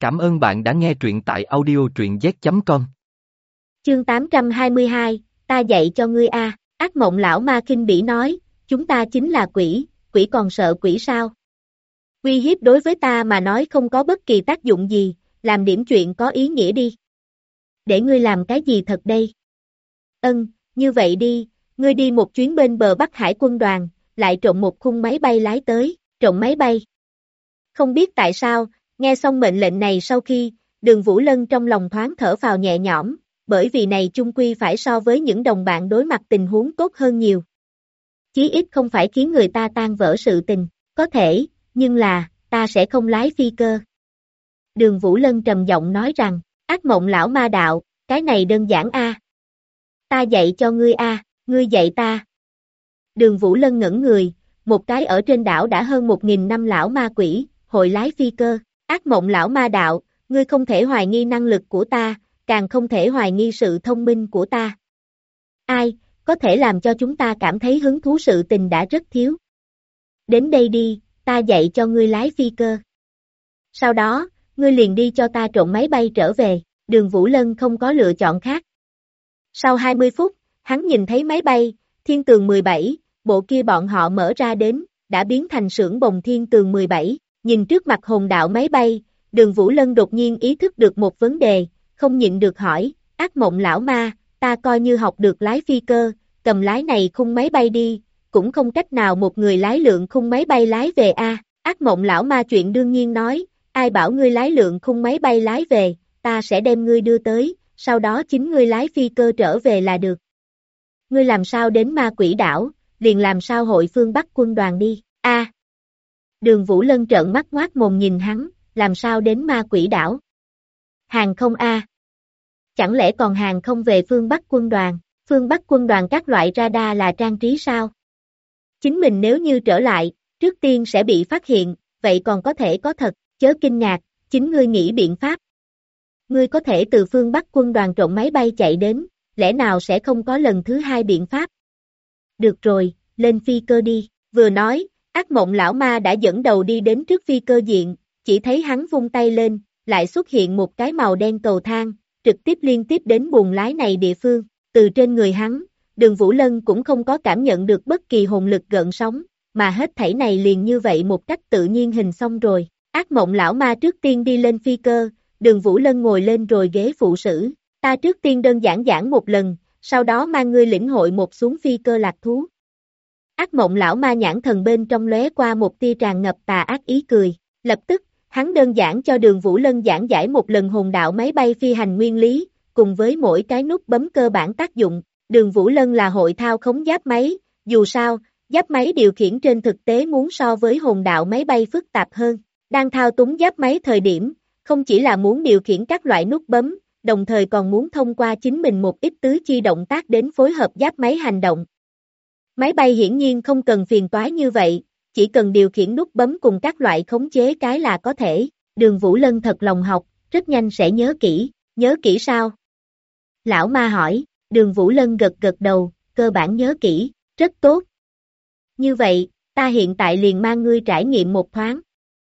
Cảm ơn bạn đã nghe truyện tại audio truyện z.com. Chương 822, ta dạy cho ngươi a. Ác mộng lão ma khinh bỉ nói, chúng ta chính là quỷ, quỷ còn sợ quỷ sao? Uy hiếp đối với ta mà nói không có bất kỳ tác dụng gì, làm điểm chuyện có ý nghĩa đi. Để ngươi làm cái gì thật đây? Như vậy đi, ngươi đi một chuyến bên bờ Bắc Hải quân đoàn, lại trộm một khung máy bay lái tới, trộm máy bay. Không biết tại sao, nghe xong mệnh lệnh này sau khi, Đường Vũ Lân trong lòng thoáng thở phào nhẹ nhõm, bởi vì này chung quy phải so với những đồng bạn đối mặt tình huống tốt hơn nhiều. Chí ít không phải khiến người ta tan vỡ sự tình, có thể, nhưng là, ta sẽ không lái phi cơ. Đường Vũ Lân trầm giọng nói rằng, ác mộng lão ma đạo, cái này đơn giản a. Ta dạy cho ngươi a, ngươi dạy ta. Đường Vũ Lân ngẩn người, một cái ở trên đảo đã hơn 1000 năm lão ma quỷ, hội lái phi cơ, ác mộng lão ma đạo, ngươi không thể hoài nghi năng lực của ta, càng không thể hoài nghi sự thông minh của ta. Ai, có thể làm cho chúng ta cảm thấy hứng thú sự tình đã rất thiếu. Đến đây đi, ta dạy cho ngươi lái phi cơ. Sau đó, ngươi liền đi cho ta trộn máy bay trở về, Đường Vũ Lân không có lựa chọn khác. Sau 20 phút, hắn nhìn thấy máy bay, Thiên Tường 17, bộ kia bọn họ mở ra đến, đã biến thành xưởng bồng Thiên Tường 17, nhìn trước mặt hồn đạo máy bay, Đường Vũ Lân đột nhiên ý thức được một vấn đề, không nhịn được hỏi, ác mộng lão ma, ta coi như học được lái phi cơ, cầm lái này khung máy bay đi, cũng không cách nào một người lái lượng khung máy bay lái về a. Ác mộng lão ma chuyện đương nhiên nói, ai bảo ngươi lái lượng khung máy bay lái về, ta sẽ đem ngươi đưa tới, sau đó chính ngươi lái phi cơ trở về là được. Ngươi làm sao đến ma quỷ đảo, liền làm sao hội phương Bắc quân đoàn đi, a. Đường Vũ Lân trợn mắt ngoác mồm nhìn hắn, làm sao đến ma quỷ đảo? Hàng không a. Chẳng lẽ còn hàng không về phương Bắc quân đoàn, phương Bắc quân đoàn các loại radar là trang trí sao? Chính mình nếu như trở lại, trước tiên sẽ bị phát hiện, vậy còn có thể có thật, chớ kinh ngạc, chính ngươi nghĩ biện pháp. Ngươi có thể từ phương Bắc quân đoàn trộn máy bay chạy đến, lẽ nào sẽ không có lần thứ hai biện pháp? Được rồi, lên phi cơ đi, vừa nói, ác mộng lão ma đã dẫn đầu đi đến trước phi cơ diện, chỉ thấy hắn vung tay lên, lại xuất hiện một cái màu đen cầu thang, trực tiếp liên tiếp đến buồng lái này địa phương, từ trên người hắn, Đường Vũ Lân cũng không có cảm nhận được bất kỳ hồn lực gợn sóng, mà hết thảy này liền như vậy một cách tự nhiên hình xong rồi, ác mộng lão ma trước tiên đi lên phi cơ, Đường Vũ Lân ngồi lên rồi ghế phụ sử, ta trước tiên đơn giản một lần, sau đó mang ngươi lĩnh hội một xuống phi cơ lạc thú. Ác mộng lão ma nhãn thần bên trong lóe qua một tia tràn ngập tà ác ý cười, lập tức, hắn đơn giản cho Đường Vũ Lân giảng giải một lần hồn đạo máy bay phi hành nguyên lý, cùng với mỗi cái nút bấm cơ bản tác dụng. Đường Vũ Lân là hội thao khống giáp máy, dù sao, giáp máy điều khiển trên thực tế muốn so với hồn đạo máy bay phức tạp hơn. Đang thao túng giáp máy thời điểm, không chỉ là muốn điều khiển các loại nút bấm, đồng thời còn muốn thông qua chính mình một ít tứ chi động tác đến phối hợp giáp máy hành động. Máy bay hiển nhiên không cần phiền toái như vậy, chỉ cần điều khiển nút bấm cùng các loại khống chế cái là có thể. Đường Vũ Lân thật lòng học, rất nhanh sẽ nhớ kỹ sao? Lão ma hỏi, Đường Vũ Lân gật đầu, cơ bản nhớ kỹ, rất tốt. Như vậy, ta hiện tại liền mang ngươi trải nghiệm một thoáng.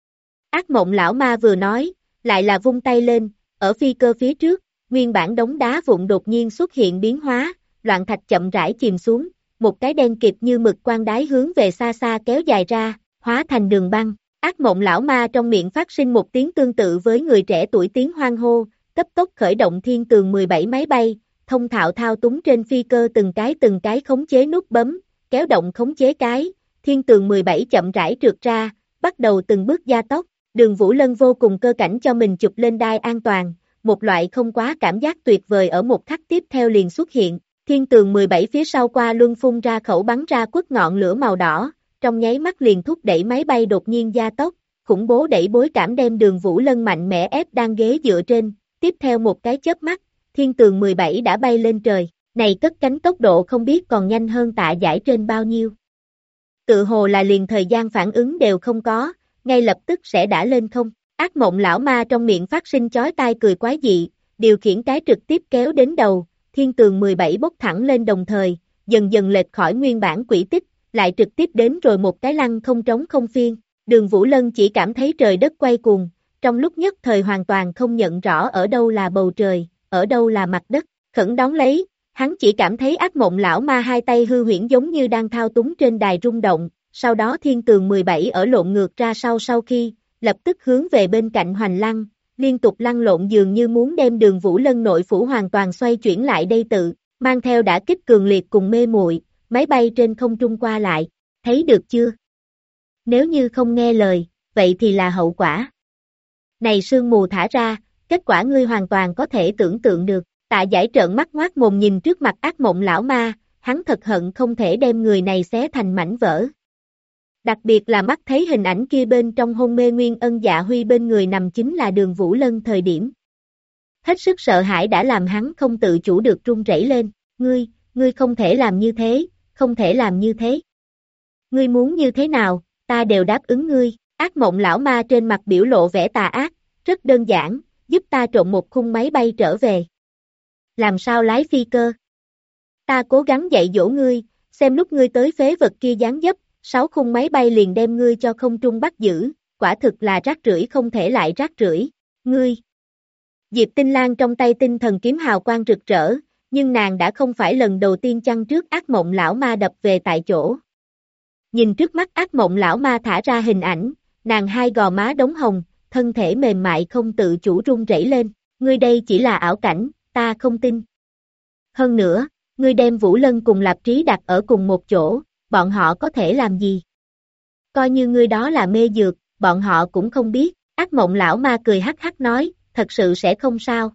Ác mộng lão ma vừa nói, lại là vung tay lên, ở phi cơ phía trước, nguyên bản đống đá vụn đột nhiên xuất hiện biến hóa, loạn thạch chậm rãi chìm xuống, một cái đen kịt như mực quan đái hướng về xa xa kéo dài ra, hóa thành đường băng. Ác mộng lão ma trong miệng phát sinh một tiếng tương tự với người trẻ tuổi tiếng hoan hô, cấp tốc khởi động Thiên Tường 17 máy bay, thông thạo thao túng trên phi cơ từng cái khống chế nút bấm, kéo động khống chế cái, Thiên Tường 17 chậm rãi trượt ra, bắt đầu từng bước gia tốc, Đường Vũ Lân vô cùng cơ cảnh cho mình chụp lên đai an toàn, một loại không quá cảm giác tuyệt vời ở một khắc tiếp theo liền xuất hiện, Thiên Tường 17 phía sau qua luân phun ra khẩu bắn ra quất ngọn lửa màu đỏ, trong nháy mắt liền thúc đẩy máy bay đột nhiên gia tốc, khủng bố đẩy bối cảm đem Đường Vũ Lân mạnh mẽ ép đang ghế dựa trên, tiếp theo một cái chớp mắt, Thiên Tường 17 đã bay lên trời, này cất cánh tốc độ không biết còn nhanh hơn Tạ Giải trên bao nhiêu. Tự hồ là liền thời gian phản ứng đều không có, ngay lập tức sẽ đã lên không, ác mộng lão ma trong miệng phát sinh chói tai cười quái dị, điều khiển cái trực tiếp kéo đến đầu, Thiên Tường 17 bốc thẳng lên đồng thời, dần dần lệch khỏi nguyên bản quỹ tích, lại trực tiếp đến rồi một cái lăn không trống không phiên, Đường Vũ Lân chỉ cảm thấy trời đất quay cuồng, trong lúc nhất thời hoàn toàn không nhận rõ ở đâu là bầu trời, ở đâu là mặt đất, khẩn đón lấy, hắn chỉ cảm thấy ác mộng lão ma hai tay hư huyễn giống như đang thao túng trên đài rung động, sau đó thiên tường 17 ở lộn ngược ra sau khi, lập tức hướng về bên cạnh hoành lăng, liên tục lăn lộn dường như muốn đem Đường Vũ Lân nội phủ hoàn toàn xoay chuyển lại đây tự, mang theo đả kích cường liệt cùng mê muội, máy bay trên không trung qua lại, thấy được chưa? Nếu như không nghe lời, vậy thì là hậu quả. Này sương mù thả ra, kết quả ngươi hoàn toàn có thể tưởng tượng được, Tạ Giải trợn mắt ngoác mồm nhìn trước mặt ác mộng lão ma, hắn thật hận không thể đem người này xé thành mảnh vỡ. Đặc biệt là mắt thấy hình ảnh kia bên trong hôn mê Nguyên Ân Dạ Huy bên người nằm chính là Đường Vũ Lân thời điểm. Hết sức sợ hãi đã làm hắn không tự chủ được run rẩy lên, ngươi không thể làm như thế, không thể làm như thế. Ngươi muốn như thế nào, ta đều đáp ứng ngươi, ác mộng lão ma trên mặt biểu lộ vẻ tà ác, rất đơn giản, giúp ta trộn một khung máy bay trở về. Làm sao lái phi cơ? Ta cố gắng dạy dỗ ngươi, xem lúc ngươi tới phế vật kia dáng dấp, 6 khung máy bay liền đem ngươi cho không trung bắt giữ, quả thực là rác rưởi không thể lại rác rưởi. Ngươi. Diệp Tinh Lan trong tay tinh thần kiếm hào quang rực rỡ, nhưng nàng đã không phải lần đầu tiên chăn trước ác mộng lão ma đập về tại chỗ. Nhìn trước mắt ác mộng lão ma thả ra hình ảnh, nàng hai gò má đống hồng, thân thể mềm mại không tự chủ run rẩy lên, ngươi đây chỉ là ảo cảnh, ta không tin. Hơn nữa, ngươi đem Vũ Lân cùng Lạp Trí đặt ở cùng một chỗ, bọn họ có thể làm gì? Coi như ngươi đó là mê dược, bọn họ cũng không biết, ác mộng lão ma cười hắc hắc nói, thật sự sẽ không sao.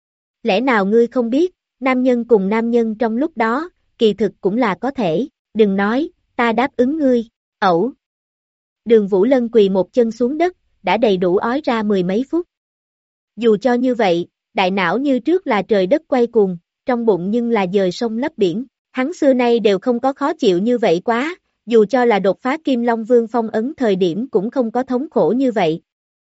Lẽ nào ngươi không biết, nam nhân cùng nam nhân trong lúc đó, kỳ thực cũng là có thể, đừng nói, ta đáp ứng ngươi, ẩu. Đường Vũ Lân quỳ một chân xuống đất, đã đầy đủ ói ra mười mấy phút. Dù cho như vậy, đại não như trước là trời đất quay cuồng, trong bụng nhưng là dời sông lấp biển, hắn xưa nay đều không có khó chịu như vậy quá, dù cho là đột phá Kim Long Vương phong ấn thời điểm cũng không có thống khổ như vậy.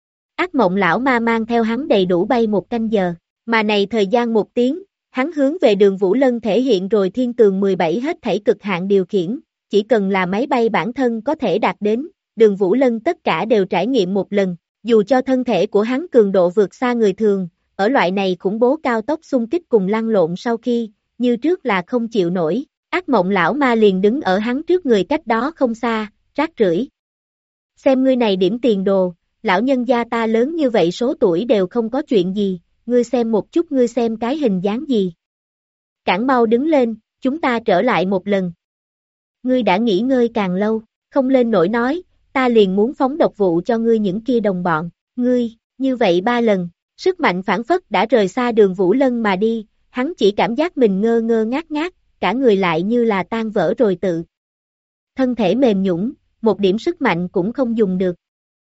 Ác mộng lão ma mang theo hắn đầy đủ bay 1 canh giờ, mà này thời gian 1 tiếng, hắn hướng về Đường Vũ Lân thể hiện rồi thiên tường 17 hết thảy cực hạn điều khiển, chỉ cần là máy bay bản thân có thể đạt đến, Đường Vũ Lân tất cả đều trải nghiệm một lần, dù cho thân thể của hắn cường độ vượt xa người thường, ở loại này khủng bố cao tốc xung kích cùng lăn lộn sau khi, như trước là không chịu nổi, ác mộng lão ma liền đứng ở hắn trước người cách đó không xa, rác rưởi. Xem ngươi này điểm tiền đồ, lão nhân gia ta lớn như vậy số tuổi đều không có chuyện gì, ngươi xem một chút ngươi xem cái hình dáng gì. Cảng mau đứng lên, chúng ta trở lại một lần. Ngươi đã nghỉ ngơi càng lâu, không lên nổi nói, ta liền muốn phóng độc vụ cho ngươi những kia đồng bọn, ngươi, như vậy 3 lần, sức mạnh phản phất đã rời xa Đường Vũ Lân mà đi, hắn chỉ cảm giác mình ngơ ngơ ngác ngác, cả người lại như là tan vỡ rồi tự. Thân thể mềm nhũn, một điểm sức mạnh cũng không dùng được.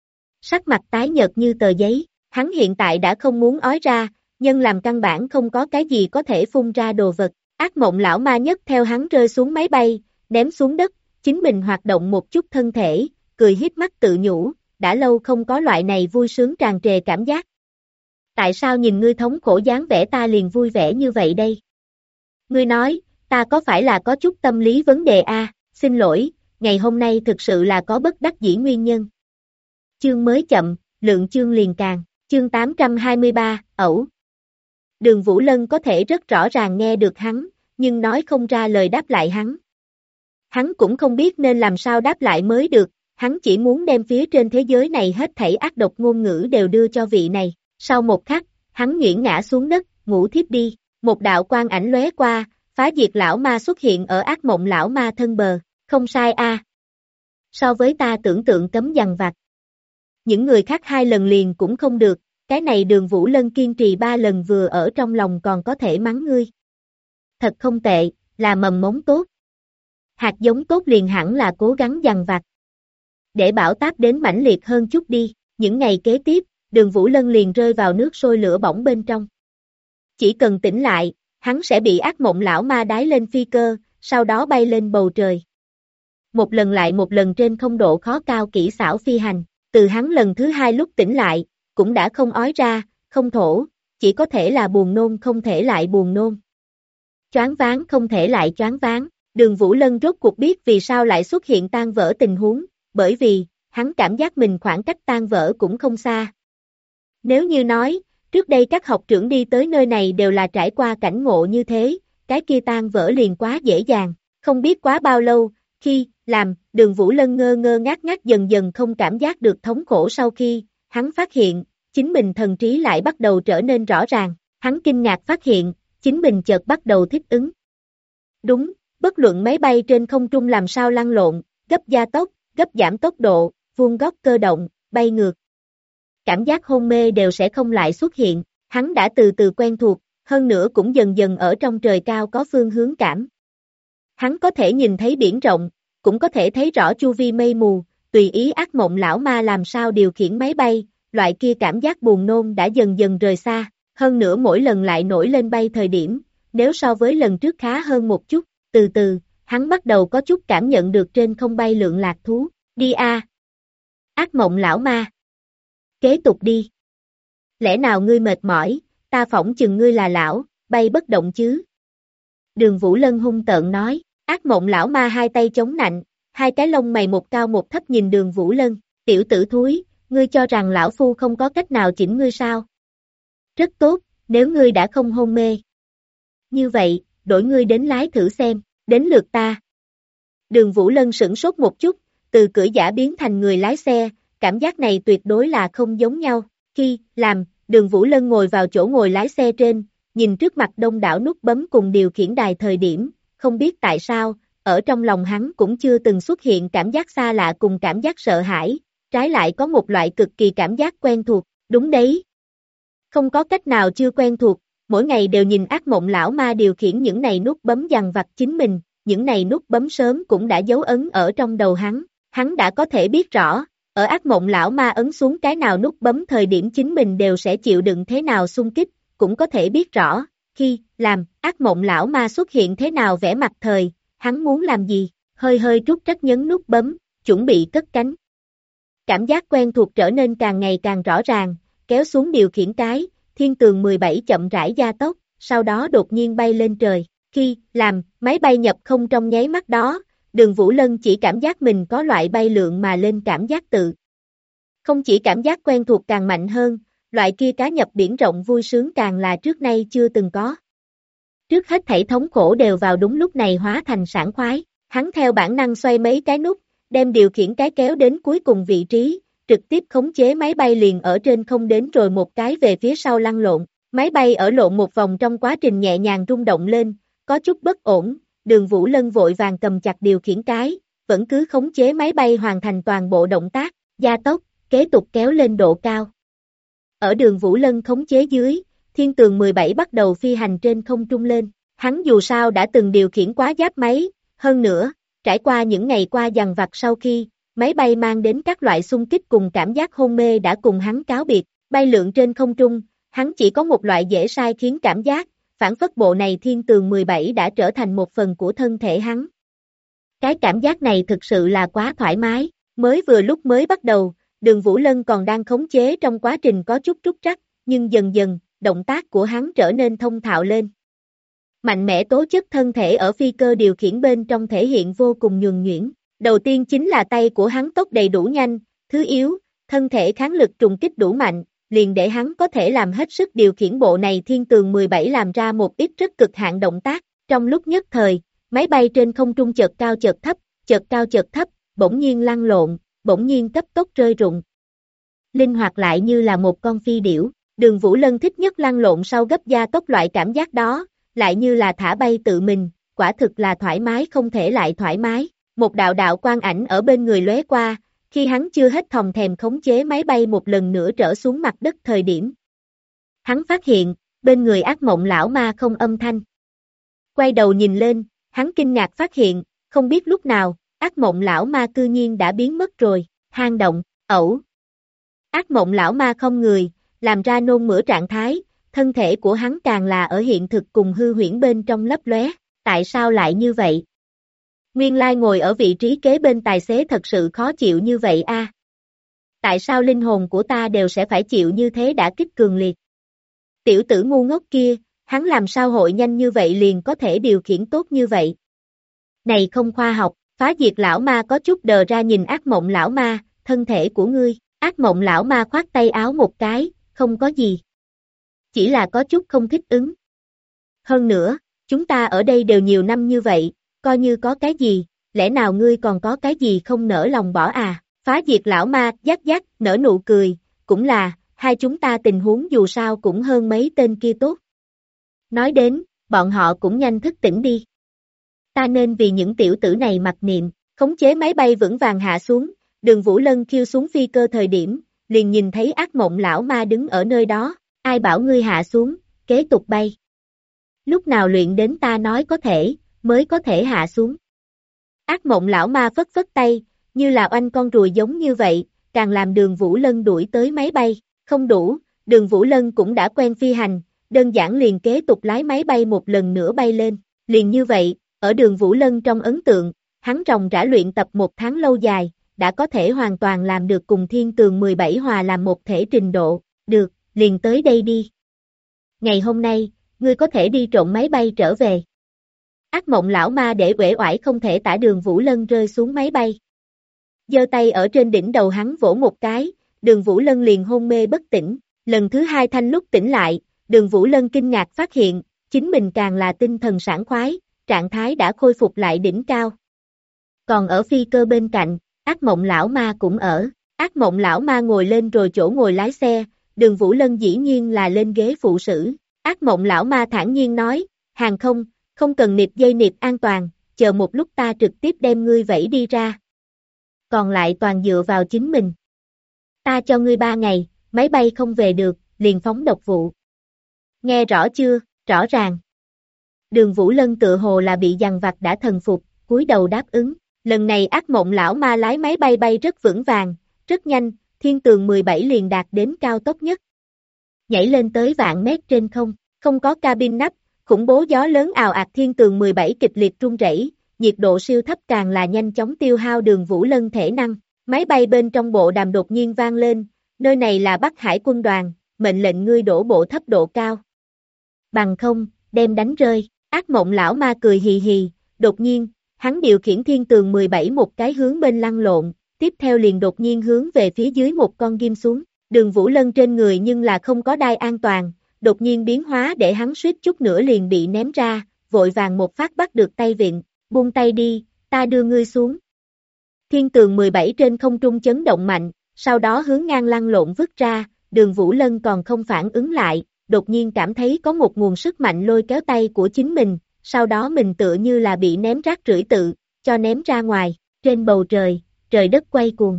Sắc mặt tái nhợt như tờ giấy, hắn hiện tại đã không muốn ói ra, nhưng làm căn bản không có cái gì có thể phun ra đồ vật, ác mộng lão ma nhất theo hắn rơi xuống máy bay, ném xuống đất, chính mình hoạt động một chút thân thể, cười híp mắt tự nhủ, đã lâu không có loại này vui sướng tràn trề cảm giác. Tại sao nhìn ngươi thống khổ dáng vẻ ta liền vui vẻ như vậy đây? Ngươi nói, ta có phải là có chút tâm lý vấn đề xin lỗi, ngày hôm nay thực sự là có bất đắc dĩ nguyên nhân. Chương mới chậm, lượng chương liền càng, chương 823, ẩu. Đường Vũ Lân có thể rất rõ ràng nghe được hắn, nhưng nói không ra lời đáp lại hắn. Hắn cũng không biết nên làm sao đáp lại mới được, hắn chỉ muốn đem phía trên thế giới này hết thảy ác độc ngôn ngữ đều đưa cho vị này. Sau một khắc, hắn nghiễng ngã xuống đất, ngủ thiếp đi, một đạo quang ảnh lóe qua, phá diệt lão ma xuất hiện ở ác mộng lão ma thân bờ, không sai So với ta tưởng tượng cấm dằn vặt. Những người khác 2 lần liền cũng không được, cái này Đường Vũ Lân kiên trì 3 lần vừa ở trong lòng còn có thể mắng ngươi. Thật không tệ, là mầm mống tốt. Hạt giống tốt liền hẳn là cố gắng dằn vặt. Để bão táp đến mãnh liệt hơn chút đi, những ngày kế tiếp, Đường Vũ Lân liền rơi vào nước sôi lửa bỏng bên trong. Chỉ cần tỉnh lại, hắn sẽ bị ác mộng lão ma đái lên phi cơ, sau đó bay lên bầu trời. Một lần lại một lần trên không độ khó cao kỹ xảo phi hành, từ hắn lần thứ 2 lúc tỉnh lại, cũng đã không ói ra, không thổ, chỉ có thể là buồn nôn không thể lại buồn nôn. Choáng váng không thể lại choáng váng, Đường Vũ Lân rốt cuộc biết vì sao lại xuất hiện tan vỡ tình huống, bởi vì, hắn cảm giác mình khoảng cách tan vỡ cũng không xa. Nếu như nói, trước đây các học trưởng đi tới nơi này đều là trải qua cảnh ngộ như thế, cái kia tan vỡ liền quá dễ dàng. Không biết quá bao lâu, khi làm, Đường Vũ Lân ngơ ngơ ngác ngác dần dần không cảm giác được thống khổ sau khi, hắn phát hiện, chính mình thần trí lại bắt đầu trở nên rõ ràng, hắn kinh ngạc phát hiện, chính mình chợt bắt đầu thích ứng. Đúng, bất luận máy bay trên không trung làm sao lăn lộn, gấp gia tốc, gấp giảm tốc độ, vuông góc cơ động, bay ngược. Cảm giác hôn mê đều sẽ không lại xuất hiện, hắn đã từ từ quen thuộc, hơn nữa cũng dần dần ở trong trời cao có phương hướng cảm. Hắn có thể nhìn thấy biển rộng, cũng có thể thấy rõ chu vi mây mù, tùy ý ác mộng lão ma làm sao điều khiển máy bay, loại kia cảm giác buồn nôn đã dần dần rời xa, hơn nữa mỗi lần lại nổi lên bay thời điểm, nếu so với lần trước khá hơn một chút, từ từ, hắn bắt đầu có chút cảm nhận được trên không bay lượn lạc thú, đi a. Ác mộng lão ma. Kế tục đi. Lẽ nào ngươi mệt mỏi, ta phỏng chừng ngươi là lão, bay bất động chứ. Đường Vũ Lân hung tợn nói, ác mộng lão ma hai tay chống nạnh, hai cái lông mày một cao một thấp nhìn Đường Vũ Lân, tiểu tử thúi, ngươi cho rằng lão phu không có cách nào chỉnh ngươi sao? Rất tốt, nếu ngươi đã không hôn mê. Như vậy, đổi ngươi đến lái thử xem, đến lượt ta. Đường Vũ Lân sửng sốt một chút, từ cưỡi giả biến thành người lái xe, cảm giác này tuyệt đối là không giống nhau. Khi làm, Đường Vũ Lân ngồi vào chỗ ngồi lái xe trên, nhìn trước mặt đông đảo nút bấm cùng điều khiển đài thời điểm, không biết tại sao, ở trong lòng hắn cũng chưa từng xuất hiện cảm giác xa lạ cùng cảm giác sợ hãi, trái lại có một loại cực kỳ cảm giác quen thuộc, đúng đấy. Không có cách nào chưa quen thuộc, mỗi ngày đều nhìn ác mộng lão ma điều khiển những này nút bấm dằn vặt chính mình, những này nút bấm sớm cũng đã dấu ấn ở trong đầu hắn đã có thể biết rõ, ở ác mộng lão ma ấn xuống cái nào nút bấm thời điểm chính mình đều sẽ chịu đựng thế nào xung kích, cũng có thể biết rõ, khi làm ác mộng lão ma xuất hiện thế nào vẻ mặt thời, hắn muốn làm gì, hơi hơi trút trách nhấn nút bấm, chuẩn bị cất cánh. Cảm giác quen thuộc trở nên càng ngày càng rõ ràng, kéo xuống điều khiển cái, thiên tường 17 chậm rãi gia tốc, sau đó đột nhiên bay lên trời, khi làm máy bay nhập không trong nháy mắt đó, Đường Vũ Lân chỉ cảm giác mình có loại bay lượn mà lên cảm giác tự. Không chỉ cảm giác quen thuộc càng mạnh hơn, loại kia cá nhập biển rộng vui sướng càng là trước nay chưa từng có. Trước hết thảy thống khổ đều vào đúng lúc này hóa thành sảng khoái, hắn theo bản năng xoay mấy cái nút, đem điều khiển cái kéo đến cuối cùng vị trí, trực tiếp khống chế máy bay liền ở trên không đến rồi một cái về phía sau lăn lộn, máy bay ở lộn một vòng trong quá trình nhẹ nhàng rung động lên, có chút bất ổn, Đường Vũ Lân vội vàng cầm chặt điều khiển cái, vẫn cứ khống chế máy bay hoàn thành toàn bộ động tác, gia tốc, kế tục kéo lên độ cao. Ở Đường Vũ Lân khống chế dưới, thiên tường 17 bắt đầu phi hành trên không trung lên, hắn dù sao đã từng điều khiển quá giáp máy, hơn nữa, trải qua những ngày qua dằn vặt sau khi, máy bay mang đến các loại xung kích cùng cảm giác hôn mê đã cùng hắn cáo biệt, bay lượn trên không trung, hắn chỉ có một loại dễ sai khiến cảm giác, phản phất bộ này thiên tường 17 đã trở thành một phần của thân thể hắn. Cái cảm giác này thực sự là quá thoải mái, mới vừa lúc mới bắt đầu, Đường Vũ Lân còn đang khống chế trong quá trình có chút trúc trắc, nhưng dần dần, động tác của hắn trở nên thông thạo lên. Mạnh mẽ tố chất thân thể ở phi cơ điều khiển bên trong thể hiện vô cùng nhuần nhuyễn. Đầu tiên chính là tay của hắn tốc đầy đủ nhanh, thứ yếu, thân thể kháng lực trùng kích đủ mạnh, liền để hắn có thể làm hết sức điều khiển bộ này thiên tường 17 làm ra một ít rất cực hạn động tác. Trong lúc nhất thời, máy bay trên không trung chợt cao chợt thấp, bỗng nhiên lăn lộn, bỗng nhiên cấp tốc rơi rụng. Linh hoạt lại như là một con phi điểu, Đường Vũ Lân thích nhất lăn lộn sau gấp gia tốc loại cảm giác đó, lại như là thả bay tự mình, quả thực là thoải mái không thể lại thoải mái. Một đạo đạo quang ảnh ở bên người lóe qua, khi hắn chưa hết thòng thèm khống chế máy bay một lần nữa trở xuống mặt đất thời điểm. Hắn phát hiện, bên người ác mộng lão ma không âm thanh. Quay đầu nhìn lên, hắn kinh ngạc phát hiện, không biết lúc nào, ác mộng lão ma cư nhiên đã biến mất rồi, hang động, ẩu. Ác mộng lão ma không người, làm ra nôn mửa trạng thái, thân thể của hắn càng là ở hiện thực cùng hư huyễn bên trong lấp lóe, tại sao lại như vậy? Nguyên lai ngồi ở vị trí kế bên tài xế thật sự khó chịu như vậy a. Tại sao linh hồn của ta đều sẽ phải chịu như thế đã kích cường liệt? Tiểu tử ngu ngốc kia, hắn làm sao hội nhanh như vậy liền có thể điều khiển tốt như vậy? Này không khoa học, phá diệt lão ma có chút đờ ra nhìn ác mộng lão ma, thân thể của ngươi, ác mộng lão ma khoát tay áo một cái, không có gì. Chỉ là có chút không thích ứng. Hơn nữa, chúng ta ở đây đều nhiều năm như vậy, coi như có cái gì, lẽ nào ngươi còn có cái gì không nỡ lòng bỏ à? Phá diệt lão ma, giác giác, nở nụ cười, cũng là, hai chúng ta tình huống dù sao cũng hơn mấy tên kia tốt. Nói đến, bọn họ cũng nhanh thức tỉnh đi. Ta nên vì những tiểu tử này mặc niệm, khống chế máy bay vững vàng hạ xuống, Đường Vũ Lân khiêu xuống phi cơ thời điểm, liền nhìn thấy ác mộng lão ma đứng ở nơi đó, ai bảo ngươi hạ xuống, kế tục bay. Lúc nào luyện đến ta nói có thể, mới có thể hạ xuống. Ác mộng lão ma phất phất tay, như là oanh con ruồi giống như vậy, càng làm Đường Vũ Lân đuổi tới máy bay, không đủ, Đường Vũ Lân cũng đã quen phi hành, đơn giản liền kế tục lái máy bay một lần nữa bay lên, liền như vậy, ở Đường Vũ Lân trong ấn tượng, hắn ròng rã luyện tập 1 tháng lâu dài, đã có thể hoàn toàn làm được cùng Thiên Tường 17 hòa làm một thể trình độ, được, liền tới đây đi. Ngày hôm nay, ngươi có thể đi trộn máy bay trở về. Ác mộng lão ma để uể oải không thể tả Đường Vũ Lân rơi xuống máy bay. Giơ tay ở trên đỉnh đầu hắn vỗ một cái, Đường Vũ Lân liền hôn mê bất tỉnh, lần thứ hai thanh lúc tỉnh lại, Đường Vũ Lân kinh ngạc phát hiện, chính mình càng là tinh thần sảng khoái, trạng thái đã khôi phục lại đỉnh cao. Còn ở phi cơ bên cạnh, ác mộng lão ma cũng ở, ác mộng lão ma ngồi lên rồi chỗ ngồi lái xe, Đường Vũ Lân dĩ nhiên là lên ghế phụ sử, ác mộng lão ma thản nhiên nói, hàng không, không cần nịp dây nịp an toàn, chờ một lúc ta trực tiếp đem ngươi vẫy đi ra. Còn lại toàn dựa vào chính mình. Ta cho ngươi 3 ngày, máy bay không về được, liền phóng độc vụ. Nghe rõ chưa, rõ ràng. Đường Vũ Lân tự hồ là bị dằn vặt đã thần phục, cúi đầu đáp ứng. Lần này ác mộng lão ma lái máy bay bay rất vững vàng, rất nhanh, Thiên Tường 17 liền đạt đến cao tốc nhất. Nhảy lên tới vạn mét trên không, không có cabin nắp, khủng bố gió lớn ào ạt Thiên Tường 17 kịch liệt rung rẩy, nhiệt độ siêu thấp càng là nhanh chóng tiêu hao Đường Vũ Lân thể năng. Máy bay bên trong bộ đàm đột nhiên vang lên, nơi này là Bắc Hải quân đoàn, mệnh lệnh ngươi đổ bộ thấp độ cao. Bằng không, đem đánh rơi, ác mộng lão ma cười hì hì, đột nhiên, hắn điều khiển Thiên Tường 17 một cái hướng bên lăn lộn, tiếp theo liền đột nhiên hướng về phía dưới một con ghim xuống, Đường Vũ Lân trên người nhưng là không có đai an toàn, đột nhiên biến hóa để hắn suýt chút nữa liền bị ném ra, vội vàng một phát bắt được tay vịn, buông tay đi, ta đưa ngươi xuống. Thiên Tường 17 trên không trung chấn động mạnh, sau đó hướng ngang lăn lộn vứt ra, Đường Vũ Lân còn không phản ứng lại, đột nhiên cảm thấy có một nguồn sức mạnh lôi kéo tay của chính mình, sau đó mình tựa như là bị ném rác rưởi tự, cho ném ra ngoài, trên bầu trời, trời đất quay cuồng.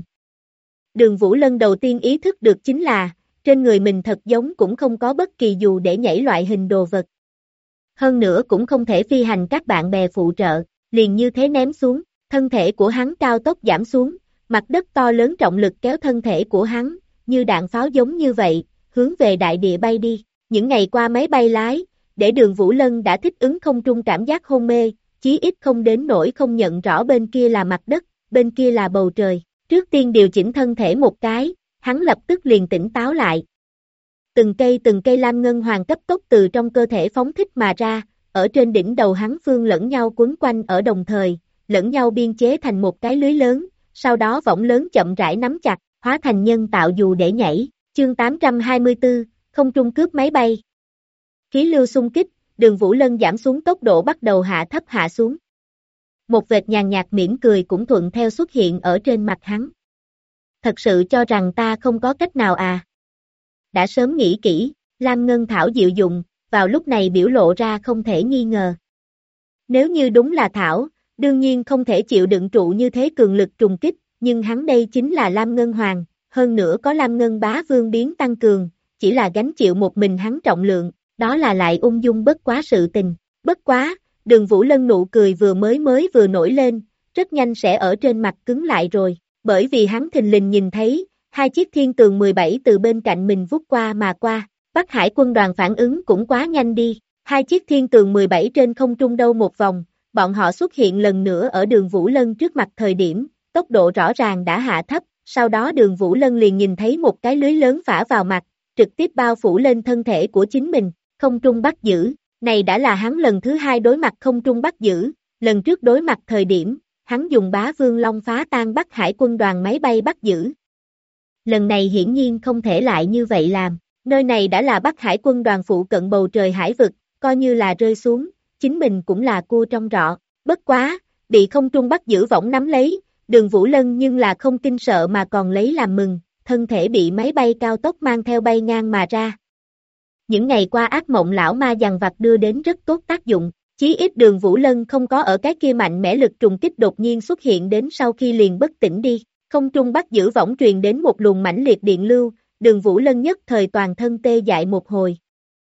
Đường Vũ Lân đầu tiên ý thức được chính là, trên người mình thật giống cũng không có bất kỳ dù để nhảy loại hình đồ vật. Hơn nữa cũng không thể phi hành các bạn bè phụ trợ, liền như thế ném xuống, thân thể của hắn cao tốc giảm xuống, mặt đất to lớn trọng lực kéo thân thể của hắn, như đạn pháo giống như vậy, hướng về đại địa bay đi. Những ngày qua máy bay lái, để Đường Vũ Lân đã thích ứng không trung cảm giác hôn mê, chí ít không đến nỗi không nhận rõ bên kia là mặt đất, bên kia là bầu trời. Trước tiên điều chỉnh thân thể một cái, hắn lập tức liền tỉnh táo lại. Từng cây lam ngân hoàng cấp tốc từ trong cơ thể phóng thích mà ra, ở trên đỉnh đầu hắn phương lẫn nhau quấn quanh ở đồng thời, lẫn nhau biên chế thành một cái lưới lớn, sau đó võng lớn chậm rãi nắm chặt, hóa thành nhân tạo dù để nhảy. Chương 824, không trung cướp máy bay. Khí lưu xung kích, Đường Vũ Lân giảm xuống tốc độ bắt đầu hạ thấp hạ xuống. Một vệt nhàn nhạt mỉm cười cũng thuận theo xuất hiện ở trên mặt hắn. Thật sự cho rằng ta không có cách nào à? Đã sớm nghĩ kỹ, Lam Ngân Thảo diệu dụng, vào lúc này biểu lộ ra không thể nghi ngờ. Nếu như đúng là Thảo, đương nhiên không thể chịu đựng trụ như thế cường lực trùng kích, nhưng hắn đây chính là Lam Ngân Hoàng, hơn nữa có Lam Ngân Bá Vương biến tăng cường, chỉ là gánh chịu một mình hắn trọng lượng, đó là lại ung dung bất quá sự tình. Bất quá, Đường Vũ Lân nụ cười mới vừa nổi lên, rất nhanh sẽ ở trên mặt cứng lại rồi, bởi vì hắn thình lình nhìn thấy, hai chiếc Thiên Tường 17 từ bên cạnh mình vút qua mà qua, Bắc Hải quân đoàn phản ứng cũng quá nhanh đi, hai chiếc Thiên Tường 17 trên không trung đâu một vòng, bọn họ xuất hiện lần nữa ở Đường Vũ Lân trước mặt thời điểm, tốc độ rõ ràng đã hạ thấp, sau đó Đường Vũ Lân liền nhìn thấy một cái lưới lớn phả vào mặt, trực tiếp bao phủ lên thân thể của chính mình, không trung bắt giữ, này đã là hắn lần thứ hai đối mặt không trung bắt giữ, lần trước đối mặt thời điểm, hắn dùng Bá Vương Long phá tan Bắc Hải quân đoàn máy bay bắt giữ. Lần này hiển nhiên không thể lại như vậy làm, Nơi này đã là Bắc Hải quân đoàn phụ cận bầu trời hải vực, coi như là rơi xuống, chính mình cũng là cua trong rọ. Bất quá, bị không trung bắt giữ võng nắm lấy, Đường Vũ Lân nhưng là không kinh sợ mà còn lấy làm mừng, thân thể bị máy bay cao tốc mang theo bay ngang mà ra. Những ngày qua ác mộng lão ma dằn vặt đưa đến rất tốt tác dụng, chí ít Đường Vũ Lân không có ở cái kia mạnh mẽ lực trùng kích đột nhiên xuất hiện đến sau khi liền bất tỉnh đi. Không trung bắt giữ võng truyền đến một luồng mãnh liệt điện lưu, Đường Vũ Lân nhất thời toàn thân tê dại một hồi.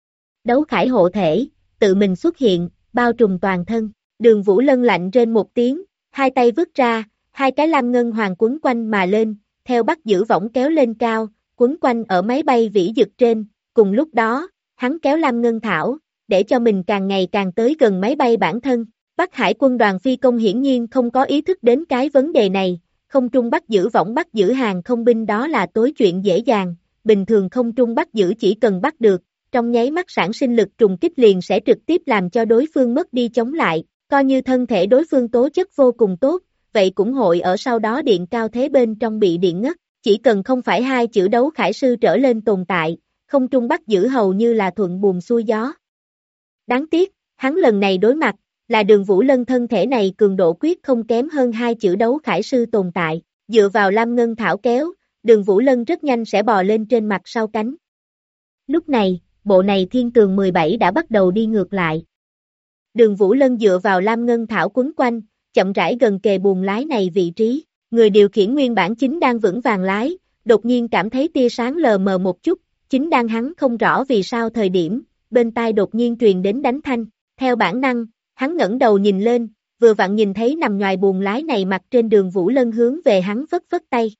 Đấu khải hộ thể, tự mình xuất hiện, bao trùm toàn thân. Đường Vũ Lân lạnh trên một tiếng, hai tay vứt ra, hai cái lam ngân hoàng quấn quanh mà lên, theo bắt giữ võng kéo lên cao, quấn quanh ở máy bay vĩ dực trên. Cùng lúc đó, hắn kéo lam ngân thảo, để cho mình càng ngày càng tới gần máy bay bản thân. Bắc Hải quân đoàn phi công hiển nhiên không có ý thức đến cái vấn đề này, không trung bắt giữ võng bắt giữ hàng không binh đó là tối chuyện dễ dàng, bình thường không trung bắt giữ chỉ cần bắt được, trong nháy mắt sản sinh lực trùng kích liền sẽ trực tiếp làm cho đối phương mất đi chống lại, coi như thân thể đối phương tố chất vô cùng tốt, vậy cũng hội ở sau đó điện cao thế bên trong bị điện ngất, chỉ cần không phải hai chữ đấu khải sư trở lên tồn tại, không trung bắt giữ hầu như là thuận buồm xuôi gió. Đáng tiếc, hắn lần này đối mặt, là Đường Vũ Lân thân thể này cường độ quyết không kém hơn hai chữ đấu khải sư tồn tại, dựa vào lam ngân thảo kéo, Đường Vũ Lân rất nhanh sẽ bò lên trên mặt sau cánh. Lúc này, bộ này Thiên Tường 17 đã bắt đầu đi ngược lại. Đường Vũ Lân dựa vào lam ngân thảo quấn quanh, chậm rãi gần kề buồng lái này vị trí, người điều khiển nguyên bản chính đang vững vàng lái, đột nhiên cảm thấy tia sáng lờ mờ một chút, chính đang hắn không rõ vì sao thời điểm, bên tai đột nhiên truyền đến đánh thanh, theo bản năng, hắn ngẩng đầu nhìn lên, vừa vặn nhìn thấy nằm ngoài buồng lái này mặt trên Đường Vũ Lân hướng về hắn phất phất tay.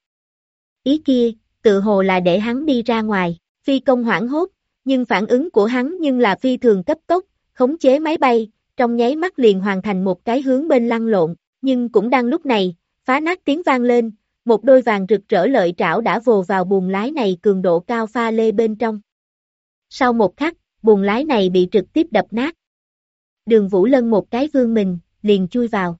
Ý kia, tự hồ là để hắn đi ra ngoài, phi công hoảng hốt, nhưng phản ứng của hắn nhưng là phi thường cấp tốc, khống chế máy bay, trong nháy mắt liền hoàn thành một cái hướng bên lăn lộn, nhưng cũng đang lúc này, phá nát tiếng vang lên, một đôi vàng rực rỡ lợi trảo đã vồ vào buồng lái này cường độ cao pha lê bên trong. Sau một khắc, buồng lái này bị trực tiếp đập nát. Đường Vũ Lân một cái vươn mình, liền chui vào.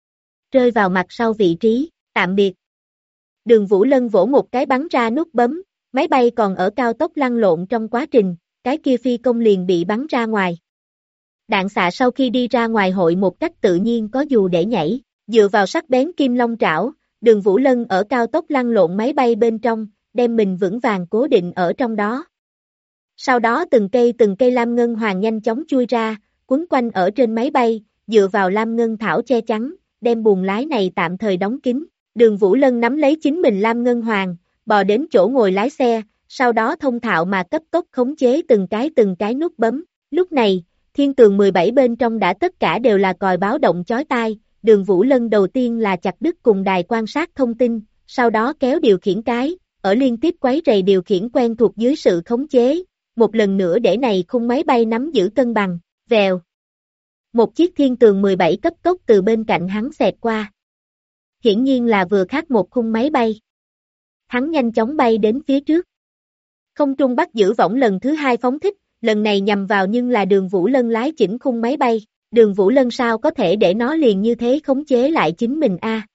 Rơi vào mặt sau vị trí, tạm biệt. Đường Vũ Lân vỗ một cái bắn ra nút bấm, máy bay còn ở cao tốc lăn lộn trong quá trình, cái kia phi công liền bị bắn ra ngoài. Đạn xạ sau khi đi ra ngoài hội một cách tự nhiên có dù để nhảy, dựa vào sắc bén kim long trảo, Đường Vũ Lân ở cao tốc lăn lộn máy bay bên trong, đem mình vững vàng cố định ở trong đó. Sau đó từng cây lam ngân hoàng nhanh chóng chui ra, quấn quanh ở trên máy bay, dựa vào lam ngân thảo che chắn, đem buồng lái này tạm thời đóng kín. Đường Vũ Lân nắm lấy chính mình lam ngân hoàng, bò đến chỗ ngồi lái xe, sau đó thông thạo mà cấp tốc khống chế từng cái nút bấm. Lúc này, Thiên Tường 17 bên trong đã tất cả đều là còi báo động chói tai, Đường Vũ Lân đầu tiên là chặt đứt cùng đài quan sát thông tin, sau đó kéo điều khiển cái, ở liên tiếp quấy rầy điều khiển quen thuộc dưới sự khống chế, một lần nữa để này khung máy bay nắm giữ cân bằng, vèo. Một chiếc Thiên Tường 17 cấp tốc từ bên cạnh hắn xẹt qua. Hiển nhiên là vừa khác một khung máy bay. Hắn nhanh chóng bay đến phía trước. Không trung bắt giữ võng lần thứ hai phóng thích, lần này nhằm vào nhưng là Đường Vũ Lân lái chỉnh khung máy bay. Đường Vũ Lân sao có thể để nó liền như thế khống chế lại chính mình a?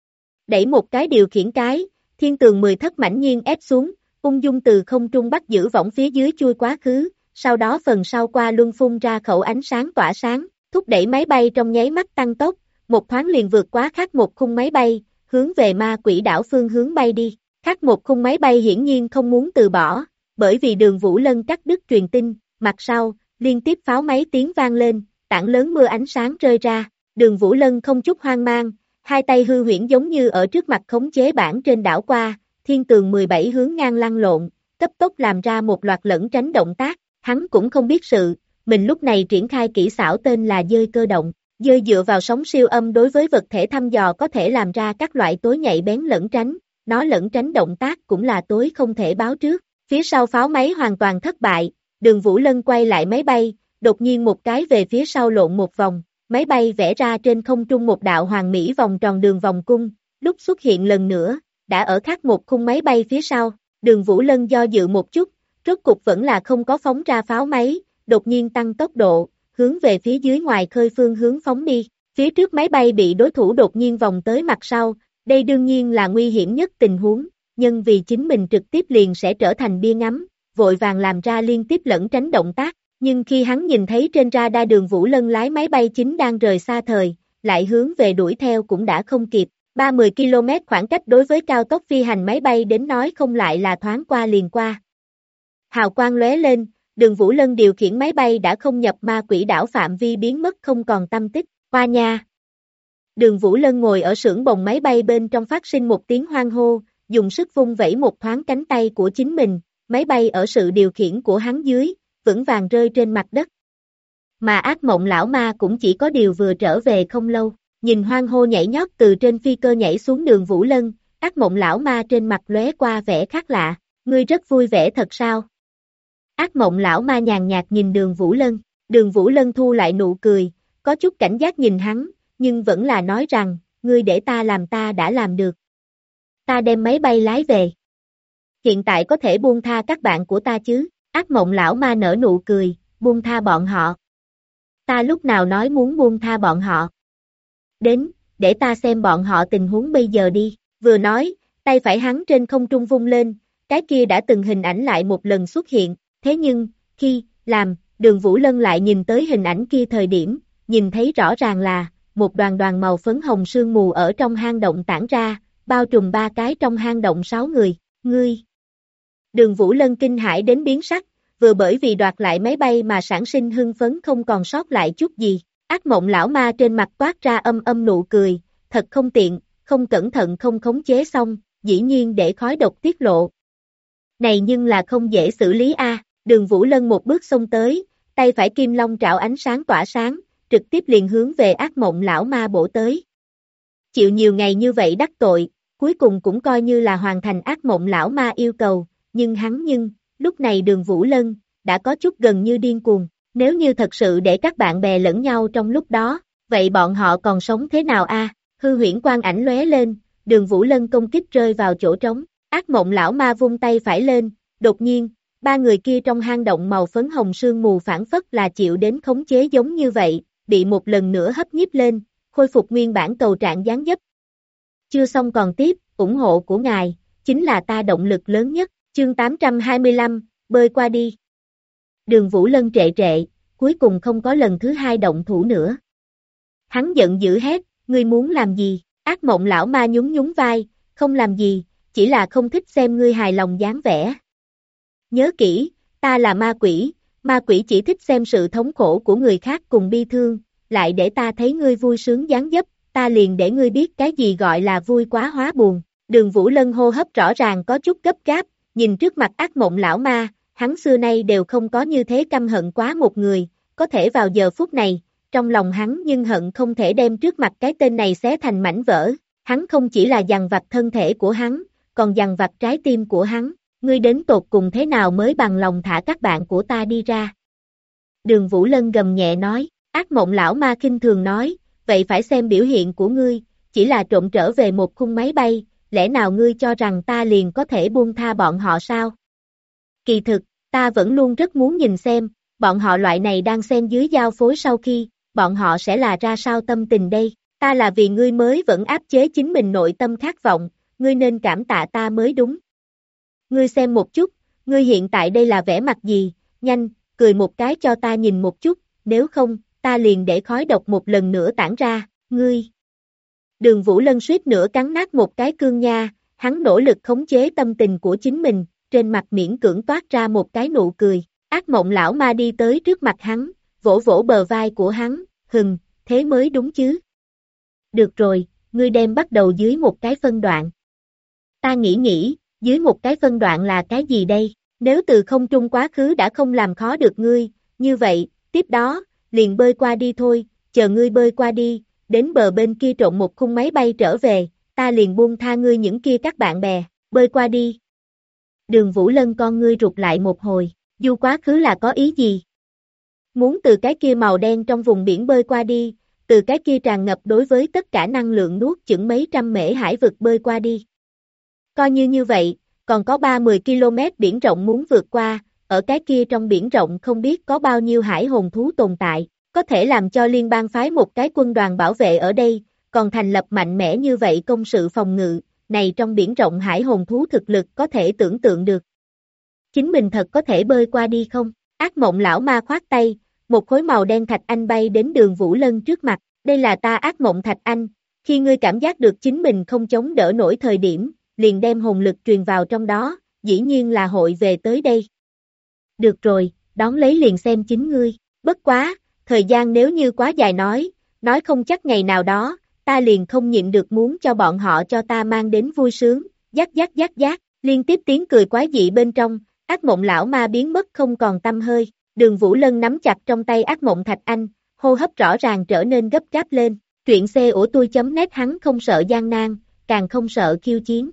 Đẩy một cái điều khiển cái, Thiên Tường 10 thất mãnh nhiên ép xuống, ung dung từ không trung bắt giữ võng phía dưới chui quá khứ, sau đó phần sau qua luân phun ra khẩu ánh sáng tỏa sáng, thúc đẩy máy bay trong nháy mắt tăng tốc, một thoáng liền vượt quá khác một khung máy bay, hướng về ma quỷ đảo phương hướng bay đi. Khác một khung máy bay hiển nhiên không muốn từ bỏ, bởi vì Đường Vũ Lân cắt đứt truyền tin, mặt sau, liên tiếp pháo máy tiếng vang lên, tảng lớn mưa ánh sáng rơi ra, Đường Vũ Lân không chút hoang mang, hai tay hư huyễn giống như ở trước mặt khống chế bảng trên đảo qua, Thiên Tường 17 hướng ngang lăn lộn, cấp tốc làm ra một loạt lẫn tránh động tác, hắn cũng không biết sự, mình lúc này triển khai kỹ xảo tên là dơi cơ động, dơi dựa vào sóng siêu âm đối với vật thể thăm dò có thể làm ra các loại tối nhạy bén lẫn tránh, nó lẫn tránh động tác cũng là tối không thể báo trước, phía sau pháo máy hoàn toàn thất bại, Đường Vũ Lân quay lại máy bay, đột nhiên một cái về phía sau lộn một vòng, máy bay vẽ ra trên không trung một đạo hoàn mỹ vòng tròn đường vòng cung, lúc xuất hiện lần nữa, đã ở khác một khung máy bay phía sau, Đường Vũ Lân do dự một chút, rốt cục vẫn là không có phóng ra pháo máy, đột nhiên tăng tốc độ, hướng về phía dưới ngoài khơi phương hướng phóng đi, phía trước máy bay bị đối thủ đột nhiên vòng tới mặt sau, đây đương nhiên là nguy hiểm nhất tình huống, nhưng vì chính mình trực tiếp liền sẽ trở thành bia ngắm, vội vàng làm ra liên tiếp lẩn tránh động tác, nhưng khi hắn nhìn thấy trên radar Đường Vũ Lân lái máy bay chính đang rời xa thời, lại hướng về đuổi theo cũng đã không kịp, 30 km khoảng cách đối với cao tốc phi hành máy bay đến nói không lại là thoáng qua liền qua. Hào quang lóe lên, Đường Vũ Lân điều khiển máy bay đã không nhập ma quỷ đảo phạm vi biến mất không còn tăm tích, qua nha. Đường Vũ Lân ngồi ở xưởng bồng máy bay bên trong phát sinh một tiếng hoan hô, dùng sức vung vẩy một thoáng cánh tay của chính mình, máy bay ở sự điều khiển của hắn dưới, vững vàng rơi trên mặt đất. Mà ác mộng lão ma cũng chỉ có điều vừa trở về không lâu, nhìn hoan hô nhảy nhót từ trên phi cơ nhảy xuống Đường Vũ Lân, ác mộng lão ma trên mặt lóe qua vẻ khác lạ, ngươi rất vui vẻ thật sao? Ác mộng lão ma nhàn nhạt nhìn Đường Vũ Lân thu lại nụ cười, có chút cảnh giác nhìn hắn, nhưng vẫn là nói rằng, ngươi để ta làm ta đã làm được. Ta đem máy bay lái về. Hiện tại có thể buông tha các bạn của ta chứ? Ác mộng lão ma nở nụ cười, buông tha bọn họ. Ta lúc nào nói muốn buông tha bọn họ? Đến, để ta xem bọn họ tình huống bây giờ đi. Vừa nói, tay phải hắn trên không trung vung lên, cái kia đã từng hình ảnh lại một lần xuất hiện, thế nhưng, khi Đường Vũ Lân lại nhìn tới hình ảnh kia thời điểm, nhìn thấy rõ ràng là, một đoàn đoàn màu phấn hồng sương mù ở trong hang động tản ra, bao trùm 3 cái trong hang động 6 người, ngươi. Đường Vũ Lân kinh hãi đến biến sắc, vừa bởi vì đoạt lại máy bay mà sản sinh hưng phấn không còn sót lại chút gì, ác mộng lão ma trên mặt toát ra âm nụ cười, thật không tiện, không cẩn thận không khống chế xong, dĩ nhiên để khói độc tiết lộ. Này nhưng là không dễ xử lý a. Đường Vũ Lân một bước xông tới, tay phải kim long trảo ánh sáng tỏa sáng, trực tiếp liền hướng về ác mộng lão ma bổ tới. Chịu nhiều ngày như vậy đắc tội, cuối cùng cũng coi như là hoàn thành ác mộng lão ma yêu cầu, nhưng lúc này Đường Vũ Lân, đã có chút gần như điên cuồng, nếu như thật sự để các bạn bè lẫn nhau trong lúc đó, vậy bọn họ còn sống thế nào a? Hư huyễn quang ảnh lóe lên, Đường Vũ Lân công kích rơi vào chỗ trống, ác mộng lão ma vung tay phải lên, đột nhiên, 3 người kia trong hang động màu phấn hồng sương mù phản phất là chịu đến khống chế giống như vậy, bị một lần nữa hấp nhiếp lên, khôi phục nguyên bản cầu trạng dáng dấp. Chưa xong còn tiếp, ủng hộ của ngài, chính là ta động lực lớn nhất, chương 825, bơi qua đi. Đường Vũ Lân trệ, cuối cùng không có lần thứ 2 động thủ nữa. Hắn giận dữ hét, ngươi muốn làm gì? Ác mộng lão ma nhún vai, không làm gì, chỉ là không thích xem ngươi hài lòng dáng vẻ. Nhớ kỹ, ta là ma quỷ chỉ thích xem sự thống khổ của người khác cùng bi thương, lại để ta thấy ngươi vui sướng dáng dấp, ta liền để ngươi biết cái gì gọi là vui quá hóa buồn. Đường Vũ Lân hô hấp rõ ràng có chút gấp gáp, nhìn trước mặt ác mộng lão ma, hắn xưa nay đều không có như thế căm hận quá một người, có thể vào giờ phút này, trong lòng hắn nhưng hận không thể đem trước mặt cái tên này xé thành mảnh vỡ, hắn không chỉ là dằn vặt thân thể của hắn, còn dằn vặt trái tim của hắn, ngươi đến tột cùng thế nào mới bằng lòng thả các bạn của ta đi ra. Đường Vũ Lân gầm nhẹ nói, ác mộng lão ma khinh thường nói, vậy phải xem biểu hiện của ngươi, chỉ là trộm trở về một khung máy bay, lẽ nào ngươi cho rằng ta liền có thể buông tha bọn họ sao? Kỳ thực, ta vẫn luôn rất muốn nhìn xem, bọn họ loại này đang xen dưới giao phối sau khi, bọn họ sẽ là ra sao tâm tình đây, ta là vì ngươi mới vẫn áp chế chính mình nội tâm khát vọng, ngươi nên cảm tạ ta mới đúng. Ngươi xem một chút, ngươi hiện tại đây là vẻ mặt gì, nhanh, cười một cái cho ta nhìn một chút, nếu không, ta liền để khói độc một lần nữa tản ra, ngươi. Đường Vũ Lân suýt nữa cắn nát một cái cương nha, hắn nỗ lực khống chế tâm tình của chính mình, trên mặt miễn cưỡng toát ra một cái nụ cười, ác mộng lão ma đi tới trước mặt hắn, vỗ vỗ bờ vai của hắn, thế mới đúng chứ. Được rồi, ngươi đem bắt đầu dưới một cái phân đoạn. Ta nghĩ, dưới một cái phân đoạn là cái gì đây? Nếu từ không trung quá khứ đã không làm khó được ngươi, như vậy, tiếp đó, liền bơi qua đi thôi, chờ ngươi bơi qua đi, đến bờ bên kia trộn một khung máy bay trở về, ta liền buông tha ngươi những kia các bạn bè, bơi qua đi. Đường Vũ Lân con ngươi rụt lại một hồi, du quá khứ là có ý gì? Muốn từ cái kia màu đen trong vùng biển bơi qua đi, từ cái kia tràn ngập đối với tất cả năng lượng nuốt chửng mấy trăm mễ hải vực bơi qua đi. Coi như vậy, còn có 30 km biển rộng muốn vượt qua, ở cái kia trong biển rộng không biết có bao nhiêu hải hồn thú tồn tại, có thể làm cho liên bang phái một cái quân đoàn bảo vệ ở đây, còn thành lập mạnh mẽ như vậy công sự phòng ngự, này trong biển rộng hải hồn thú thực lực có thể tưởng tượng được. chính mình thật có thể bơi qua đi không? Ác mộng lão ma khoát tay, một khối màu đen thạch anh bay đến Đường Vũ Lân trước mặt, đây là ta ác mộng thạch anh, khi ngươi cảm giác được chính mình không chống đỡ nổi thời điểm, liền đem hồn lực truyền vào trong đó, dĩ nhiên là hội về tới đây. Được rồi, đón lấy liền xem chính ngươi, bất quá, thời gian nếu như quá dài nói không chắc ngày nào đó, ta liền không nhịn được muốn cho bọn họ cho ta mang đến vui sướng, giác, liên tiếp tiếng cười quái dị bên trong, ác mộng lão ma biến mất không còn tăm hơi, Đường Vũ Lân nắm chặt trong tay ác mộng thạch anh, hô hấp rõ ràng trở nên gấp gáp lên, truyện c.tui.net hắn không sợ gian nan, càng không sợ khiêu chiến.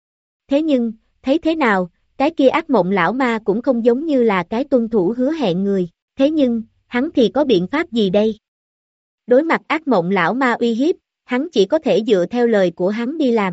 Thế nhưng, thấy thế nào, cái kia ác mộng lão ma cũng không giống như là cái tuân thủ hứa hẹn người, thế nhưng, hắn thì có biện pháp gì đây? Đối mặt ác mộng lão ma uy hiếp, hắn chỉ có thể dựa theo lời của hắn đi làm.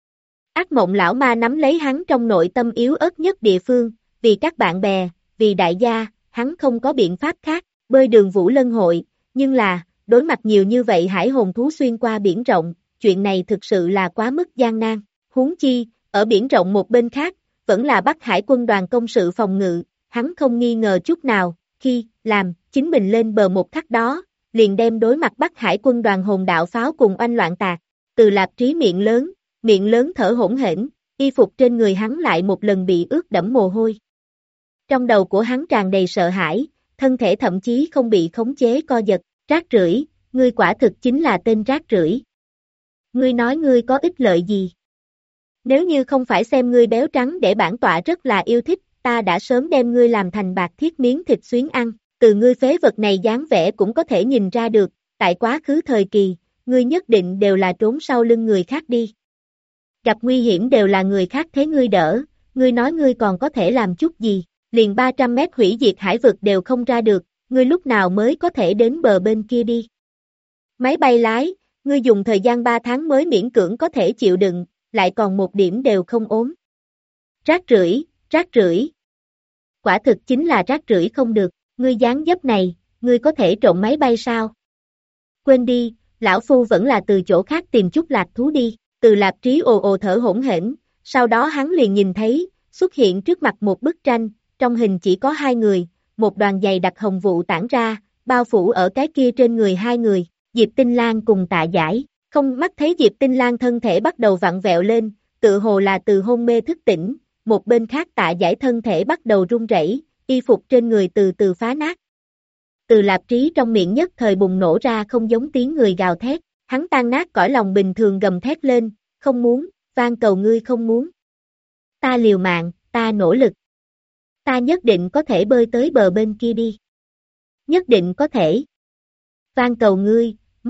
Ác mộng lão ma nắm lấy hắn trong nội tâm yếu ớt nhất địa phương, vì các bạn bè, vì đại gia, hắn không có biện pháp khác, bơi Đường Vũ Lân hội, nhưng là, đối mặt nhiều như vậy hải hồn thú xuyên qua biển rộng, chuyện này thực sự là quá mức gian nan, huống chi, ở biển rộng một bên khác, vẫn là Bắc Hải quân đoàn công sự phòng ngự, hắn không nghi ngờ chút nào, khi, làm, chính mình lên bờ một khắc đó, liền đem đối mặt Bắc Hải quân đoàn hồn đạo pháo cùng oanh loạn tạc, Từ Lạp Trí miệng lớn thở hỗn hển, y phục trên người hắn lại một lần bị ướt đẫm mồ hôi. Trong đầu của hắn tràn đầy sợ hãi, thân thể thậm chí không bị khống chế co giật, rác rưởi, ngươi quả thực chính là tên rác rưởi. Ngươi nói ngươi có ích lợi gì? Nếu như không phải xem ngươi béo trắng để bản tọa rất là yêu thích, ta đã sớm đem ngươi làm thành bạc thiết miếng thịt xuyến ăn, từ ngươi phế vật này dáng vẻ cũng có thể nhìn ra được, tại quá khứ thời kỳ, ngươi nhất định đều là trốn sau lưng người khác đi. Gặp nguy hiểm đều là người khác thế ngươi đỡ, ngươi nói ngươi còn có thể làm chút gì, liền 300 mét hủy diệt hải vực đều không ra được, ngươi lúc nào mới có thể đến bờ bên kia đi. Máy bay lái, ngươi dùng thời gian 3 tháng mới miễn cưỡng có thể chịu đựng, lại còn một điểm đều không ốm. Rác rưởi. Quả thực chính là rác rưởi không được, ngươi dáng dấp này, ngươi có thể trộm máy bay sao? Quên đi, lão phu vẫn là từ chỗ khác tìm chút lạc thú đi, Từ Lạp Trí ồ ồ thở hỗn hển, sau đó hắn liền nhìn thấy, xuất hiện trước mặt một bức tranh, trong hình chỉ có hai người, một đoàn dày đặc hồng vụ tản ra, bao phủ ở cái kia trên người hai người, Diệp Tinh Lang cùng Tạ Giải, không mắt thấy Diệp Tinh Lang thân thể bắt đầu vặn vẹo lên, tự hồ là từ hôn mê thức tỉnh, một bên khác Tạ Giải thân thể bắt đầu run rẩy, y phục trên người từ từ phá nát. Từ Lạp Trí trong miệng nhất thời bùng nổ ra không giống tiếng người gào thét, hắn tan nát cõi lòng bình thường gầm thét lên, không muốn, van cầu ngươi không muốn. Ta liều mạng, ta nỗ lực. Ta nhất định có thể bơi tới bờ bên kia đi. Nhất định có thể. Van cầu ngươi,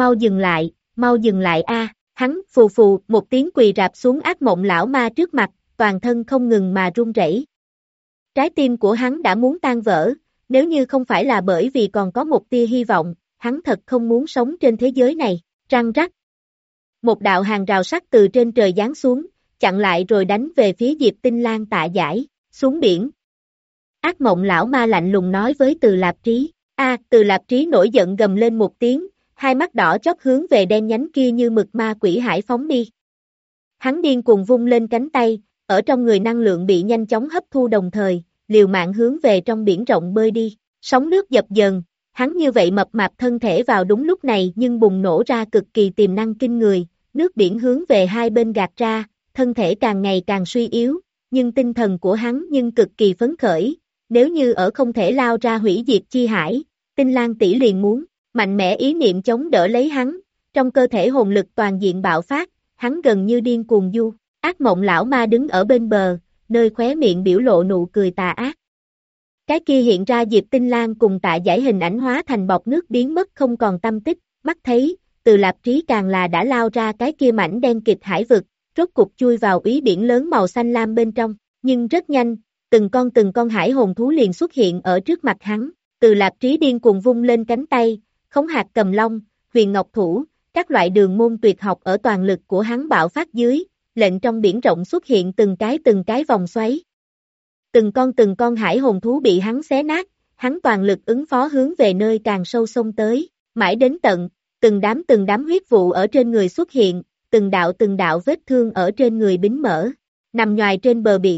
mau dừng lại a. Hắn phù phù một tiếng quỳ rạp xuống ác mộng lão ma trước mặt, toàn thân không ngừng mà run rẩy. Trái tim của hắn đã muốn tan vỡ, nếu như không phải là bởi vì còn có một tia hy vọng, hắn thật không muốn sống trên thế giới này, răng rắc. Một đạo hàng rào sắt từ trên trời giáng xuống, chặn lại rồi đánh về phía Diệp Tinh Lang Tạ Giải, xuống biển. Ác mộng lão ma lạnh lùng nói với Từ Lạp Trí, Từ Lạp Trí nổi giận gầm lên một tiếng, hai mắt đỏ chót hướng về đen nhánh kia như mực ma quỷ hải phóng đi. Hắn điên cuồng vung lên cánh tay, ở trong người năng lượng bị nhanh chóng hấp thu đồng thời, liều mạng hướng về trong biển rộng bơi đi, sóng nước dập dờn, hắn như vậy mập mạp thân thể vào đúng lúc này nhưng bùng nổ ra cực kỳ tiềm năng kinh người, nước biển hướng về hai bên gạt ra, thân thể càng ngày càng suy yếu, nhưng tinh thần của hắn nhưng cực kỳ phấn khởi, nếu như ở không thể lao ra hủy diệt chi hải, Tinh Lang tỷ liền muốn, mạnh mẽ ý niệm chống đỡ lấy hắn, trong cơ thể hồn lực toàn diện bạo phát, hắn gần như điên cuồng du, ác mộng lão ma đứng ở bên bờ, nơi khóe miệng biểu lộ nụ cười tà ác. Cái kia hiện ra Diệp Tinh Lang cùng Tạ Giải hình ảnh hóa thành bọt nước biến mất không còn tâm tích, mắt thấy, Từ Lạp Trí càng là đã lao ra cái kia mảnh đen kịt hải vực, rốt cục chui vào úy biển lớn màu xanh lam bên trong, nhưng rất nhanh, từng con hải hồn thú liền xuất hiện ở trước mặt hắn, Từ Lạp Trí điên cuồng vung lên cánh tay, khống hạt cầm long, huyền ngọc thủ, các loại đường môn tuyệt học ở toàn lực của hắn bạo phát dưới, lệnh trong biển rộng xuất hiện từng cái vòng xoáy. Từng con hải hồn thú bị hắn xé nát, hắn toàn lực ứng phó hướng về nơi càng sâu xông tới, mãi đến tận, từng đám huyết vụ ở trên người xuất hiện, từng đạo vết thương ở trên người bính mở, nằm nhoài trên bờ biển,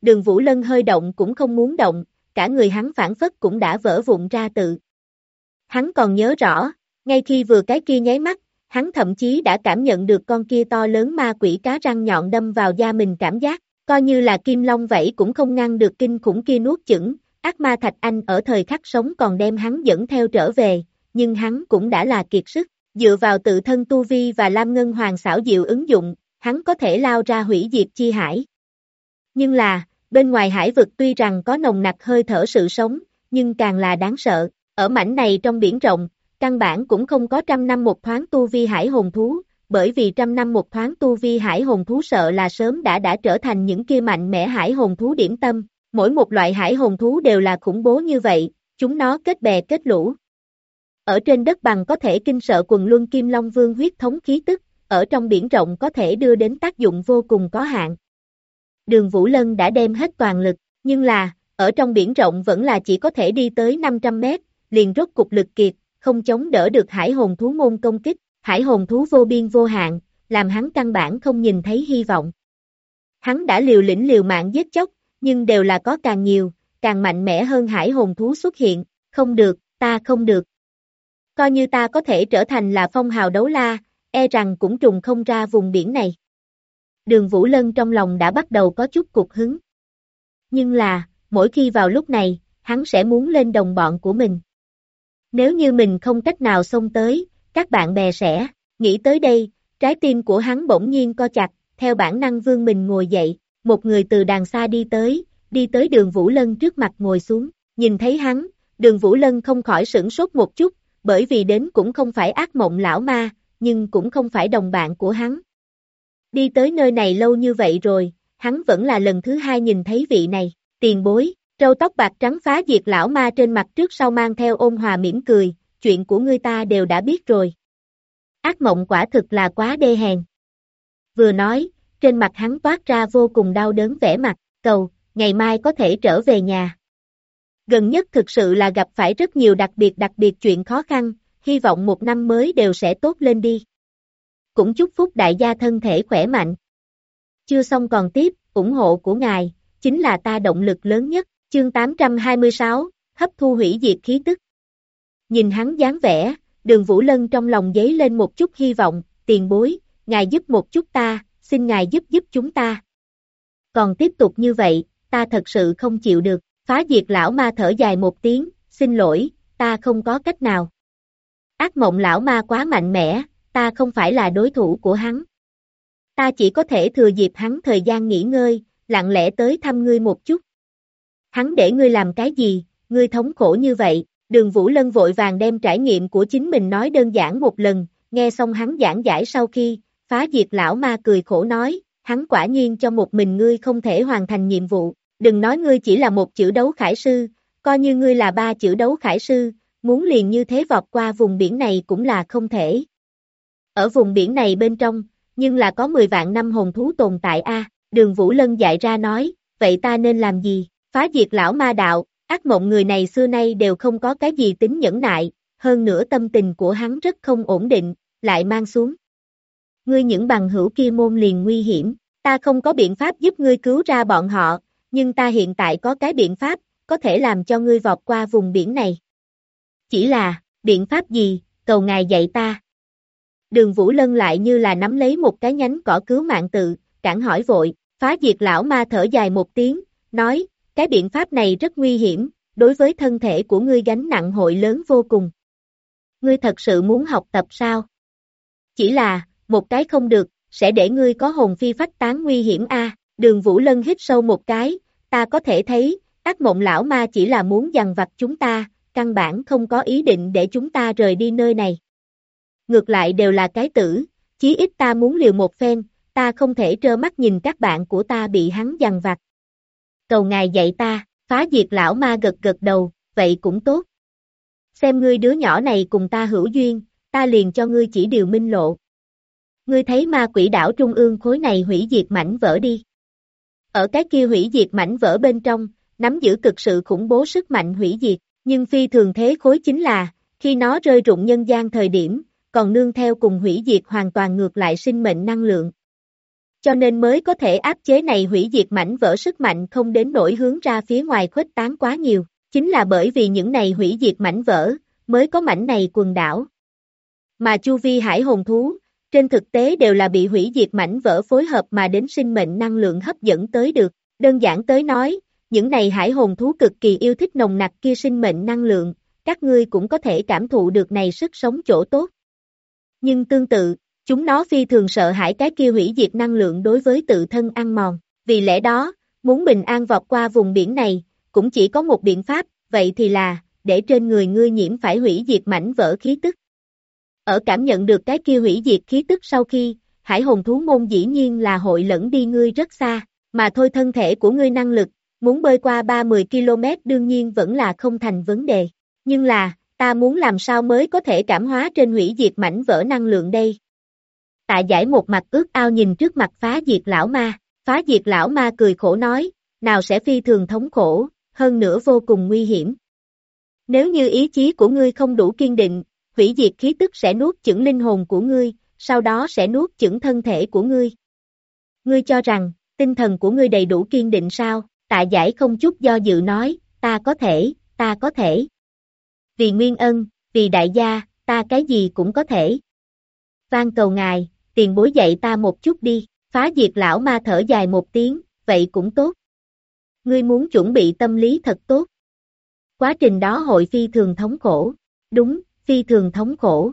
Đường Vũ Lân hơi động cũng không muốn động, cả người hắn phảng phất cũng đã vỡ vụn ra tự. Hắn còn nhớ rõ, ngay khi vừa cái kia nháy mắt, hắn thậm chí đã cảm nhận được con kia to lớn ma quỷ cá răng nhọn đâm vào da mình cảm giác, coi như là kim long vậy cũng không ngăn được kinh khủng kia nuốt chửng. Ác ma Thạch Anh ở thời khắc sống còn đem hắn dẫn theo trở về, nhưng hắn cũng đã là kiệt sức, dựa vào tự thân tu vi và Lam Ngân Hoàng xảo diệu ứng dụng, hắn có thể lao ra hủy diệt chi hải. Nhưng là, bên ngoài hải vực tuy rằng có nồng nặc hơi thở sự sống, nhưng càng là đáng sợ, ở mảnh này trong biển rộng, căn bản cũng không có 100 năm một thoáng tu vi hải hồn thú, bởi vì 100 năm một thoáng tu vi hải hồn thú sợ là sớm đã trở thành những kia mạnh mẽ hải hồn thú điểm tâm. Mỗi một loại hải hồn thú đều là khủng bố như vậy, chúng nó kết bè kết lũ. Ở trên đất bằng có thể kinh sợ quần luân Kim Long Vương huyết thống khí tức, ở trong biển rộng có thể đưa đến tác dụng vô cùng có hạn. Đường Vũ Lân đã đem hết toàn lực, nhưng là, ở trong biển rộng vẫn là chỉ có thể đi tới 500 mét, liền rốt cục lực kiệt, không chống đỡ được hải hồn thú môn công kích, hải hồn thú vô biên vô hạn, làm hắn căn bản không nhìn thấy hy vọng. Hắn đã liều lĩnh liều mạng giết chóc, nhưng đều là có càng nhiều, càng mạnh mẽ hơn hải hồn thú xuất hiện, không được, ta không được. Coi như ta có thể trở thành là phong hào đấu la, e rằng cũng trùng không ra vùng biển này. Đường Vũ Lân trong lòng đã bắt đầu có chút cục hứng. Nhưng là, mỗi khi vào lúc này, hắn sẽ muốn lên đồng bọn của mình. Nếu như mình không cách nào xông tới, các bạn bè sẽ, nghĩ tới đây, trái tim của hắn bỗng nhiên co chặt, theo bản năng vươn mình ngồi dậy. Một người từ đàng xa đi tới đường Vũ Lân trước mặt ngồi xuống, nhìn thấy hắn, đường Vũ Lân không khỏi sửng sốt một chút, bởi vì đến cũng không phải ác mộng lão ma, nhưng cũng không phải đồng bạn của hắn. Đi tới nơi này lâu như vậy rồi, hắn vẫn là lần thứ hai nhìn thấy vị này, tiền bối, râu tóc bạc trắng phá diệt lão ma trên mặt trước sau mang theo ôn hòa mỉm cười, chuyện của ngươi ta đều đã biết rồi. Ác mộng quả thực là quá đê hèn. Vừa nói, trên mặt hắn toát ra vô cùng đau đớn vẻ mặt, cầu, ngày mai có thể trở về nhà. Gần nhất thực sự là gặp phải rất nhiều đặc biệt chuyện khó khăn, hy vọng một năm mới đều sẽ tốt lên đi. Cũng chúc phúc đại gia thân thể khỏe mạnh. Chưa xong còn tiếp, ủng hộ của ngài, chính là ta động lực lớn nhất, chương 826, hấp thu hủy diệt khí tức. Nhìn hắn dáng vẻ, đường Vũ Lân trong lòng dấy lên một chút hy vọng, tiền bối, ngài giúp một chút ta, xin ngài giúp chúng ta. Còn tiếp tục như vậy, ta thật sự không chịu được, phá diệt lão ma thở dài một tiếng, xin lỗi, ta không có cách nào. Ác mộng lão ma quá mạnh mẽ, ta không phải là đối thủ của hắn. Ta chỉ có thể thừa dịp hắn thời gian nghỉ ngơi, lặng lẽ tới thăm ngươi một chút. Hắn để ngươi làm cái gì, ngươi thống khổ như vậy, đường Vũ Lân vội vàng đem trải nghiệm của chính mình nói đơn giản một lần, nghe xong hắn giảng giải sau khi, phá diệt lão ma cười khổ nói, hắn quả nhiên cho một mình ngươi không thể hoàn thành nhiệm vụ, đừng nói ngươi chỉ là một chữ đấu khải sư, coi như ngươi là 3 chữ đấu khải sư, muốn liền như thế vọt qua vùng biển này cũng là không thể. Ở vùng biển này bên trong, nhưng là có 10 vạn năm hồn thú tồn tại a. Đường Vũ Lân dạy ra nói, vậy ta nên làm gì? Phá diệt lão ma đạo, ác mộng người này xưa nay đều không có cái gì tính nhẫn nại, hơn nữa tâm tình của hắn rất không ổn định, lại mang xuống. Ngươi những bằng hữu kia môn liền nguy hiểm, ta không có biện pháp giúp ngươi cứu ra bọn họ, nhưng ta hiện tại có cái biện pháp, có thể làm cho ngươi vọt qua vùng biển này. Chỉ là, biện pháp gì, cầu ngài dạy ta. Đường Vũ Lân lại như là nắm lấy một cái nhánh cỏ cứu mạng tự, cản hỏi vội, phá diệt lão ma thở dài một tiếng, nói, cái biện pháp này rất nguy hiểm, đối với thân thể của ngươi gánh nặng hội lớn vô cùng. Ngươi thật sự muốn học tập sao? Chỉ là, một cái không được, sẽ để ngươi có hồn phi phách tán nguy hiểm a. Đường Vũ Lân hít sâu một cái, ta có thể thấy, ác mộng lão ma chỉ là muốn dằn vặt chúng ta, căn bản không có ý định để chúng ta rời đi nơi này. Ngược lại đều là cái tử, chí ít ta muốn liều một phen, ta không thể trơ mắt nhìn các bạn của ta bị hắn dằn vặt. Cầu ngài dạy ta, phá diệt lão ma gật gật đầu, vậy cũng tốt. Xem ngươi đứa nhỏ này cùng ta hữu duyên, ta liền cho ngươi chỉ điều minh lộ. Ngươi thấy ma quỷ đảo trung ương khối này hủy diệt mảnh vỡ đi. Ở cái kia hủy diệt mảnh vỡ bên trong, nắm giữ cực sự khủng bố sức mạnh hủy diệt, nhưng phi thường thế khối chính là, khi nó rơi rụng nhân gian thời điểm, còn nương theo cùng hủy diệt hoàn toàn ngược lại sinh mệnh năng lượng. cho nên mới có thể áp chế này hủy diệt mảnh vỡ sức mạnh không đến nỗi hướng ra phía ngoài khuếch tán quá nhiều. Chính là bởi vì những này hủy diệt mảnh vỡ, mới có mảnh này quần đảo. Mà chu vi hải hồn thú, trên thực tế đều là bị hủy diệt mảnh vỡ phối hợp mà đến sinh mệnh năng lượng hấp dẫn tới được. Đơn giản tới nói, những này hải hồn thú cực kỳ yêu thích nồng nặc kia sinh mệnh năng lượng, các ngươi cũng có thể cảm thụ được này sức sống chỗ tốt. Nhưng tương tự, chúng nó phi thường sợ hãi cái kia hủy diệt năng lượng đối với tự thân ăn mòn. Vì lẽ đó, muốn bình an vọt qua vùng biển này, cũng chỉ có một biện pháp, vậy thì là, để trên người ngươi nhiễm phải hủy diệt mảnh vỡ khí tức. Ở cảm nhận được cái kia hủy diệt khí tức sau khi, hải hồn thú môn dĩ nhiên là hội lẫn đi ngươi rất xa, mà thôi thân thể của ngươi năng lực, muốn bơi qua 30 km đương nhiên vẫn là không thành vấn đề. Nhưng là, ta muốn làm sao mới có thể cảm hóa trên hủy diệt mảnh vỡ năng lượng đây? Tạ Giải một mặt ước ao nhìn trước mặt phá diệt lão ma, phá diệt lão ma cười khổ nói, nào sẽ phi thường thống khổ, hơn nữa vô cùng nguy hiểm. Nếu như ý chí của ngươi không đủ kiên định, hủy diệt khí tức sẽ nuốt chửng linh hồn của ngươi, sau đó sẽ nuốt chửng thân thể của ngươi. Ngươi cho rằng, tinh thần của ngươi đầy đủ kiên định sao? Tạ Giải không chút do dự nói, ta có thể. Vì Nguyên Ân, vì đại gia, ta cái gì cũng có thể. Van cầu ngài, tiền bối dạy ta một chút đi, phá diệt lão ma thở dài một tiếng, vậy cũng tốt. Ngươi muốn chuẩn bị tâm lý thật tốt. Quá trình đó hội phi thường thống khổ. Đúng, phi thường thống khổ.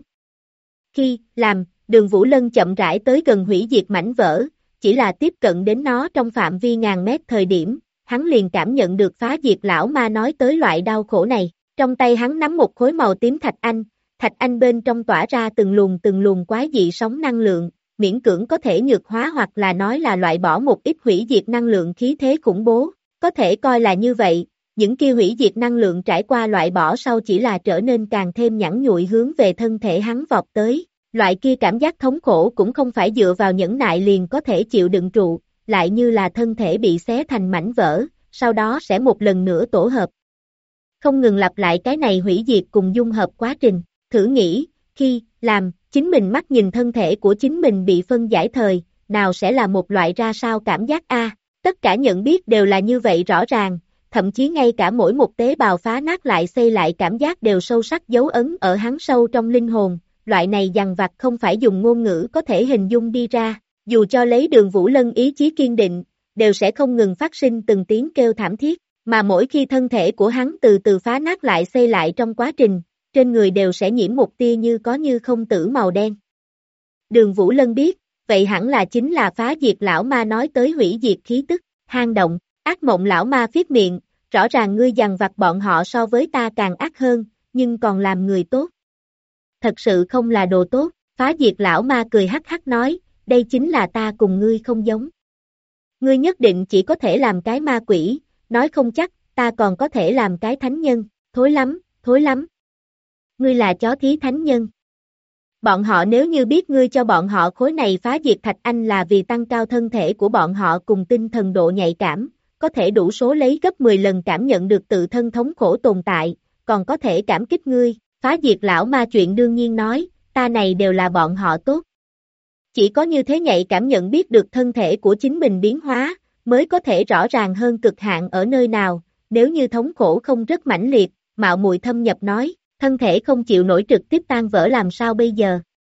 Khi, làm, Đường Vũ Lân chậm rãi tới gần hủy diệt mảnh vỡ, chỉ là tiếp cận đến nó trong phạm vi ngàn mét thời điểm, hắn liền cảm nhận được phá diệt lão ma nói tới loại đau khổ này. Trong tay hắn nắm một khối màu tím thạch anh bên trong tỏa ra từng luồng quái dị sóng năng lượng, miễn cưỡng có thể nhược hóa hoặc là nói là loại bỏ một ít hủy diệt năng lượng khí thế khủng bố, có thể coi là như vậy, những kia hủy diệt năng lượng trải qua loại bỏ sau chỉ là trở nên càng thêm nhẵn nhụi hướng về thân thể hắn vọt tới, loại kia cảm giác thống khổ cũng không phải dựa vào nhẫn nại liền có thể chịu đựng trụ, lại như là thân thể bị xé thành mảnh vỡ, sau đó sẽ một lần nữa tổ hợp. Không ngừng lặp lại cái này hủy diệt cùng dung hợp quá trình, thử nghĩ, khi, làm, chính mình mắt nhìn thân thể của chính mình bị phân giải thời, nào sẽ là một loại ra sao cảm giác a? Tất cả nhận biết đều là như vậy rõ ràng, thậm chí ngay cả mỗi một tế bào phá nát lại xây lại cảm giác đều sâu sắc dấu ấn ở hắn sâu trong linh hồn, loại này dằn vặt không phải dùng ngôn ngữ có thể hình dung đi ra, dù cho lấy Đường Vũ Lân ý chí kiên định, đều sẽ không ngừng phát sinh từng tiếng kêu thảm thiết. Mà mỗi khi thân thể của hắn từ từ phá nát lại xây lại trong quá trình, trên người đều sẽ nhiễm một tia như có như không tử màu đen. Đường Vũ Lân biết, vậy hẳn là chính là phá diệt lão ma nói tới hủy diệt khí tức, hang động, ác mộng lão ma phiết miệng, rõ ràng ngươi dằn vặt bọn họ so với ta càng ác hơn, nhưng còn làm người tốt. Thật sự không là đồ tốt, phá diệt lão ma cười hắc hắc nói, đây chính là ta cùng ngươi không giống. Ngươi nhất định chỉ có thể làm cái ma quỷ, nói không chắc, ta còn có thể làm cái thánh nhân, thối lắm. Ngươi là chó thí thánh nhân. Bọn họ nếu như biết ngươi cho bọn họ khối này phá diệt thạch anh là vì tăng cao thân thể của bọn họ cùng tinh thần độ nhạy cảm, có thể đủ số lấy gấp 10 lần cảm nhận được tự thân thống khổ tồn tại, còn có thể cảm kích ngươi, phá diệt lão ma chuyện đương nhiên nói, ta này đều là bọn họ tốt. Chỉ có như thế nhạy cảm nhận biết được thân thể của chính mình biến hóa, mới có thể rõ ràng hơn cực hạn ở nơi nào, nếu như thống khổ không rất mãnh liệt, mạo muội thâm nhập nói, thân thể không chịu nổi trực tiếp tan vỡ làm sao bây giờ.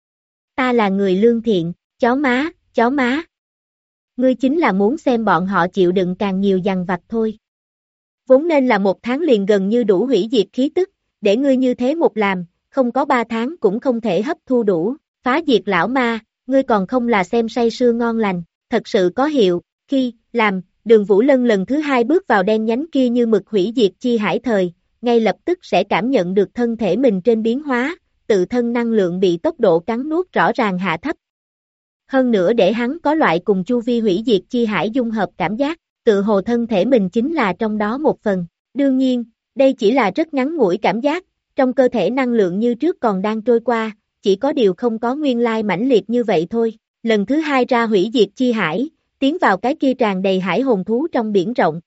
Ta là người lương thiện, chó má. Ngươi chính là muốn xem bọn họ chịu đựng càng nhiều dằn vặt thôi. Vốn nên là 1 tháng liền gần như đủ hủy diệt khí tức, để ngươi như thế một làm, không có 3 tháng cũng không thể hấp thu đủ, phá diệt lão ma, ngươi còn không là xem say sưa ngon lành, thật sự có hiệu. Khi, làm, Đường Vũ Lân lần thứ 2 bước vào đen nhánh kia như mực hủy diệt chi hải thời, ngay lập tức sẽ cảm nhận được thân thể mình trên biến hóa, tự thân năng lượng bị tốc độ cắn nuốt rõ ràng hạ thấp. Hơn nữa để hắn có loại cùng chu vi hủy diệt chi hải dung hợp cảm giác, tự hồ thân thể mình chính là trong đó một phần. Đương nhiên, đây chỉ là rất ngắn ngủi cảm giác, trong cơ thể năng lượng như trước còn đang trôi qua, chỉ có điều không có nguyên lai mãnh liệt như vậy thôi. Lần thứ 2 ra hủy diệt chi hải, tiến vào cái kia tràn đầy hải hồn thú trong biển rộng.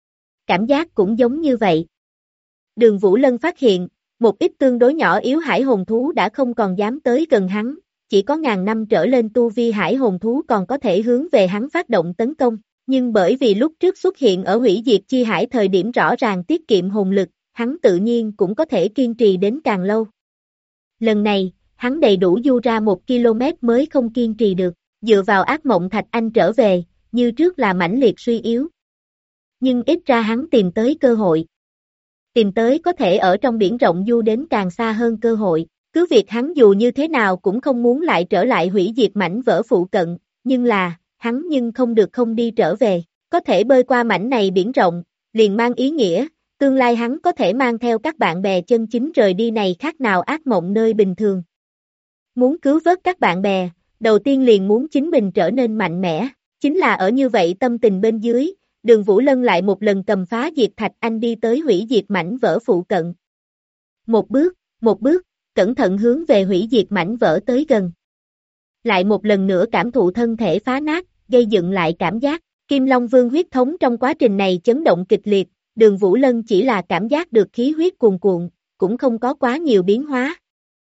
Cảm giác cũng giống như vậy. Đường Vũ Lân phát hiện, một ít tương đối nhỏ yếu hải hồn thú đã không còn dám tới gần hắn, chỉ có ngàn năm trở lên tu vi hải hồn thú còn có thể hướng về hắn phát động tấn công, nhưng bởi vì lúc trước xuất hiện ở hủy diệt chi hải thời điểm rõ ràng tiết kiệm hồn lực, hắn tự nhiên cũng có thể kiên trì đến càng lâu. Lần này, hắn đầy đủ du ra 1 km mới không kiên trì được, dựa vào ác mộng Thạch Anh trở về, như trước là mãnh liệt suy yếu. Nhưng ít ra hắn tìm tới cơ hội. Tìm tới có thể ở trong biển rộng du đến càng xa hơn cơ hội. Cứ việc hắn dù như thế nào cũng không muốn lại trở lại hủy diệt mảnh vỡ phụ cận, nhưng là, hắn nhưng không được không đi trở về. Có thể bơi qua mảnh này biển rộng, liền mang ý nghĩa, tương lai hắn có thể mang theo các bạn bè chân chính rời đi này khác nào ác mộng nơi bình thường. Muốn cứu vớt các bạn bè, đầu tiên liền muốn chính mình trở nên mạnh mẽ, chính là ở như vậy tâm tình bên dưới, Đường Vũ Lân lại một lần cầm phá diệt Thạch Anh đi tới hủy diệt mảnh vỡ phụ cận. Một bước, cẩn thận hướng về hủy diệt mảnh vỡ tới gần. Lại một lần nữa cảm thụ thân thể phá nát, gây dựng lại cảm giác, Kim Long Vương huyết thống trong quá trình này chấn động kịch liệt, Đường Vũ Lân chỉ là cảm giác được khí huyết cuồn cuộn, cũng không có quá nhiều biến hóa.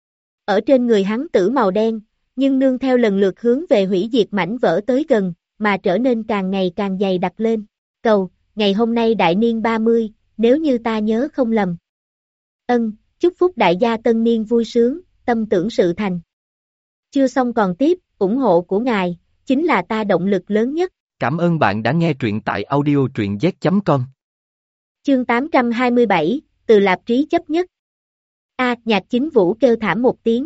Ở trên người hắn tử màu đen, nhưng nương theo lần lượt hướng về hủy diệt mảnh vỡ tới gần, mà trở nên càng ngày càng dày đặc lên. Cầu, ngày hôm nay đại niên 30, nếu như ta nhớ không lầm. Chúc phúc đại gia tân niên vui sướng, tâm tưởng sự thành. Chưa xong còn tiếp, ủng hộ của ngài, chính là ta động lực lớn nhất. Cảm ơn bạn đã nghe truyện tại audio truyện z.com. Chương 827, Từ Lạp Trí chấp nhất. Nhạc Chính Vũ kêu thảm một tiếng.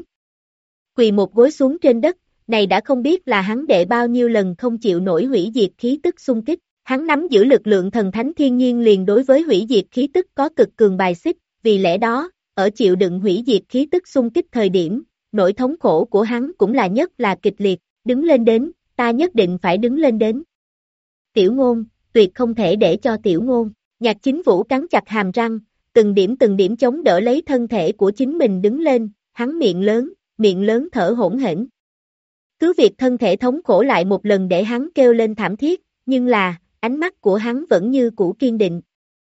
Quỳ một gối xuống trên đất, này đã không biết là hắn đệ bao nhiêu lần không chịu nổi hủy diệt khí tức xung kích. Hắn nắm giữ lực lượng thần thánh thiên nhiên liền đối với hủy diệt khí tức có cực cường bài xích, vì lẽ đó, ở chịu đựng hủy diệt khí tức xung kích thời điểm, nỗi thống khổ của hắn cũng là nhất là kịch liệt, đứng lên đến, ta nhất định phải đứng lên đến. Tiểu Ngôn, tuyệt không thể để cho Tiểu Ngôn, Nhạc Chính Vũ cắn chặt hàm răng, từng điểm chống đỡ lấy thân thể của chính mình đứng lên, hắn miệng lớn thở hỗn hển. Cứ việc thân thể thống khổ lại một lần để hắn kêu lên thảm thiết, nhưng là, ánh mắt của hắn vẫn như cũ kiên định.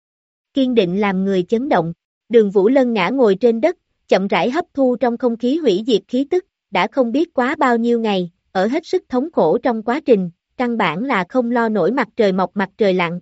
Kiên định làm người chấn động. Đường Vũ Lân ngã ngồi trên đất, chậm rãi hấp thu trong không khí hủy diệt khí tức, đã không biết quá bao nhiêu ngày, ở hết sức thống khổ trong quá trình, căn bản là không lo nổi mặt trời mọc mặt trời lặn.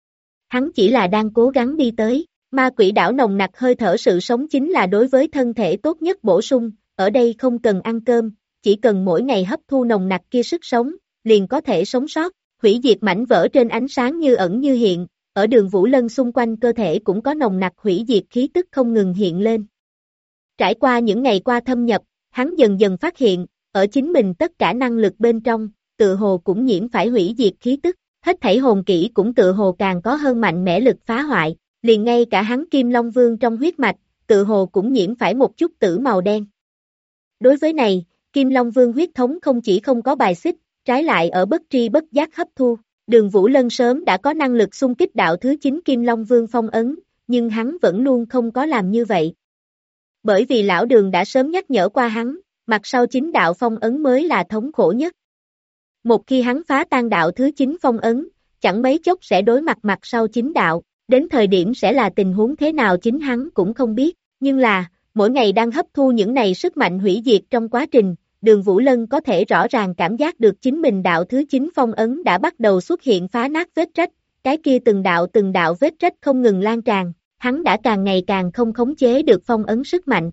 Hắn chỉ là đang cố gắng đi tới, ma quỷ đảo nồng nặc hơi thở sự sống chính là đối với thân thể tốt nhất bổ sung, ở đây không cần ăn cơm, chỉ cần mỗi ngày hấp thu nồng nặc kia sức sống, liền có thể sống sót, hủy diệt mảnh vỡ trên ánh sáng như ẩn như hiện. Ở Đường Vũ Lân xung quanh cơ thể cũng có nồng nặc hủy diệt khí tức không ngừng hiện lên. Trải qua những ngày qua thâm nhập, hắn dần dần phát hiện, ở chính mình tất cả năng lực bên trong, tự hồ cũng nhiễm phải hủy diệt khí tức, hết thảy hồn kỹ cũng tự hồ càng có hơn mạnh mẽ lực phá hoại, liền ngay cả hắn Kim Long Vương trong huyết mạch, tự hồ cũng nhiễm phải một chút tử màu đen. Đối với này, Kim Long Vương huyết thống không chỉ không có bài xích, trái lại ở bất tri bất giác hấp thu. Đường Vũ Lân sớm đã có năng lực xung kích đạo thứ 9 Kim Long Vương phong ấn, nhưng hắn vẫn luôn không có làm như vậy. Bởi vì lão Đường đã sớm nhắc nhở qua hắn, mặt sau 9 đạo phong ấn mới là thống khổ nhất. Một khi hắn phá tan đạo thứ 9 phong ấn, chẳng mấy chốc sẽ đối mặt mặt sau 9 đạo, đến thời điểm sẽ là tình huống thế nào chính hắn cũng không biết, nhưng là, mỗi ngày đang hấp thu những này sức mạnh hủy diệt trong quá trình, Đường Vũ Lân có thể rõ ràng cảm giác được chính mình đạo thứ 9 phong ấn đã bắt đầu xuất hiện phá nát vết rách, cái kia từng đạo vết rách không ngừng lan tràn, hắn đã càng ngày càng không khống chế được phong ấn sức mạnh.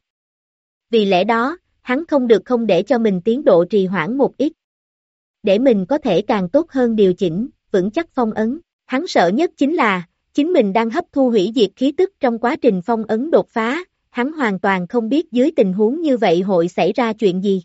Vì lẽ đó, hắn không được không để cho mình tiến độ trì hoãn một ít. Để mình có thể càng tốt hơn điều chỉnh, vững chắc phong ấn, hắn sợ nhất chính là, chính mình đang hấp thu hủy diệt khí tức trong quá trình phong ấn đột phá, hắn hoàn toàn không biết dưới tình huống như vậy hội xảy ra chuyện gì.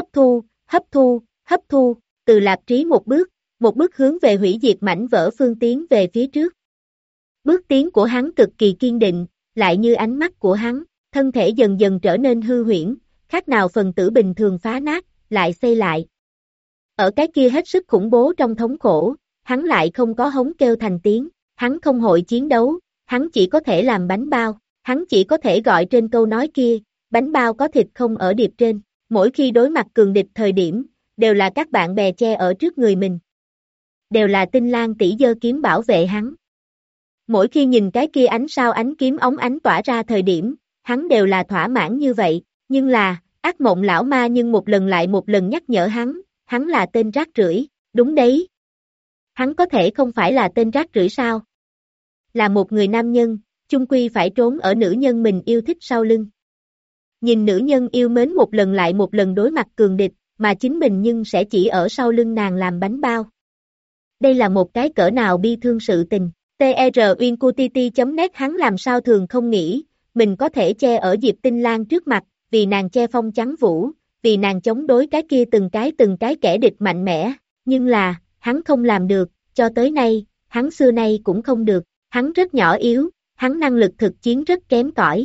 Hấp thu, Từ Lạp Trí một bước hướng về hủy diệt mảnh vỡ phương tiến về phía trước. Bước tiến của hắn cực kỳ kiên định, lại như ánh mắt của hắn, thân thể dần dần trở nên hư huyễn, khác nào phần tử bình thường phá nát, lại xây lại. Ở cái kia hết sức khủng bố trong thống khổ, hắn lại không có hống kêu thành tiếng, hắn không hội chiến đấu, hắn chỉ có thể làm bánh bao, hắn chỉ có thể gọi trên câu nói kia, bánh bao có thịt không ở điệp trên. Mỗi khi đối mặt cường địch thời điểm, đều là các bạn bè che ở trước người mình. Đều là Tinh Lang tỷ giơ kiếm bảo vệ hắn. Mỗi khi nhìn cái kia ánh sao ánh kiếm óng ánh tỏa ra thời điểm, hắn đều là thỏa mãn như vậy, nhưng là, Ác mộng lão ma nhưng một lần lại một lần nhắc nhở hắn là tên rác rưởi, đúng đấy. Hắn có thể không phải là tên rác rưởi sao? Là một người nam nhân, chung quy phải trốn ở nữ nhân mình yêu thích sau lưng. Nhìn nữ nhân yêu mến một lần lại một lần đối mặt cường địch, mà chính mình nhưng sẽ chỉ ở sau lưng nàng làm bánh bao. Đây là một cái cỡ nào bi thương sự tình. TRUNQTT.net Hắn làm sao thường không nghĩ, mình có thể che ở Diệp Tinh Lan trước mặt, vì nàng che phong trắng vũ, vì nàng chống đối cái kia từng cái kẻ địch mạnh mẽ, nhưng là, hắn không làm được, cho tới nay, hắn xưa nay cũng không được, hắn rất nhỏ yếu, hắn năng lực thực chiến rất kém cỏi.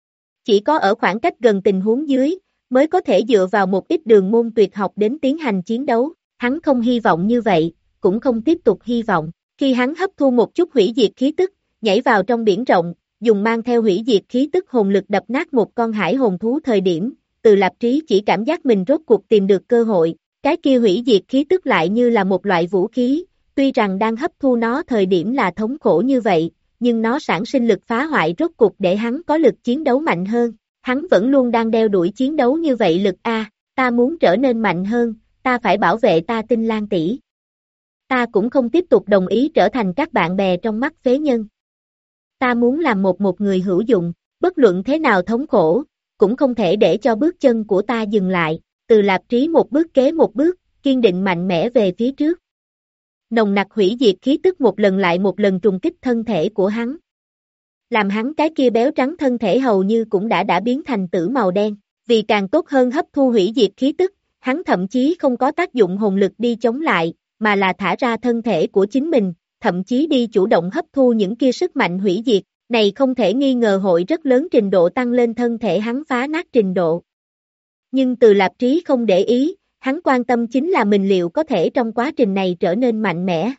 Chỉ có ở khoảng cách gần tình huống dưới, mới có thể dựa vào một ít đường môn tuyệt học đến tiến hành chiến đấu, hắn không hy vọng như vậy, cũng không tiếp tục hy vọng. Khi hắn hấp thu một chút hủy diệt khí tức, nhảy vào trong biển rộng, dùng mang theo hủy diệt khí tức hồn lực đập nát một con hải hồn thú thời điểm, Từ Lạp Trí chỉ cảm giác mình rốt cuộc tìm được cơ hội, cái kia hủy diệt khí tức lại như là một loại vũ khí, tuy rằng đang hấp thu nó thời điểm là thống khổ như vậy, nhưng nó sản sinh lực phá hoại rốt cuộc để hắn có lực chiến đấu mạnh hơn, hắn vẫn luôn đang đeo đuổi chiến đấu như vậy lực A, ta muốn trở nên mạnh hơn, ta phải bảo vệ ta Tinh Lan tỷ. Ta cũng không tiếp tục đồng ý trở thành các bạn bè trong mắt phế nhân. Ta muốn làm một người hữu dụng, bất luận thế nào thống khổ, cũng không thể để cho bước chân của ta dừng lại, Từ Lạp Trí một bước kế một bước, kiên định mạnh mẽ về phía trước. Nồng nặc hủy diệt khí tức một lần lại một lần trùng kích thân thể của hắn. Làm hắn cái kia béo trắng thân thể hầu như cũng đã biến thành tử màu đen, vì càng tốt hơn hấp thu hủy diệt khí tức, hắn thậm chí không có tác dụng hồn lực đi chống lại, mà là thả ra thân thể của chính mình, thậm chí đi chủ động hấp thu những kia sức mạnh hủy diệt, này không thể nghi ngờ hội rất lớn trình độ tăng lên thân thể hắn phá nát trình độ. Nhưng Từ Lạp Trí không để ý, hắn quan tâm chính là mình liệu có thể trong quá trình này trở nên mạnh mẽ.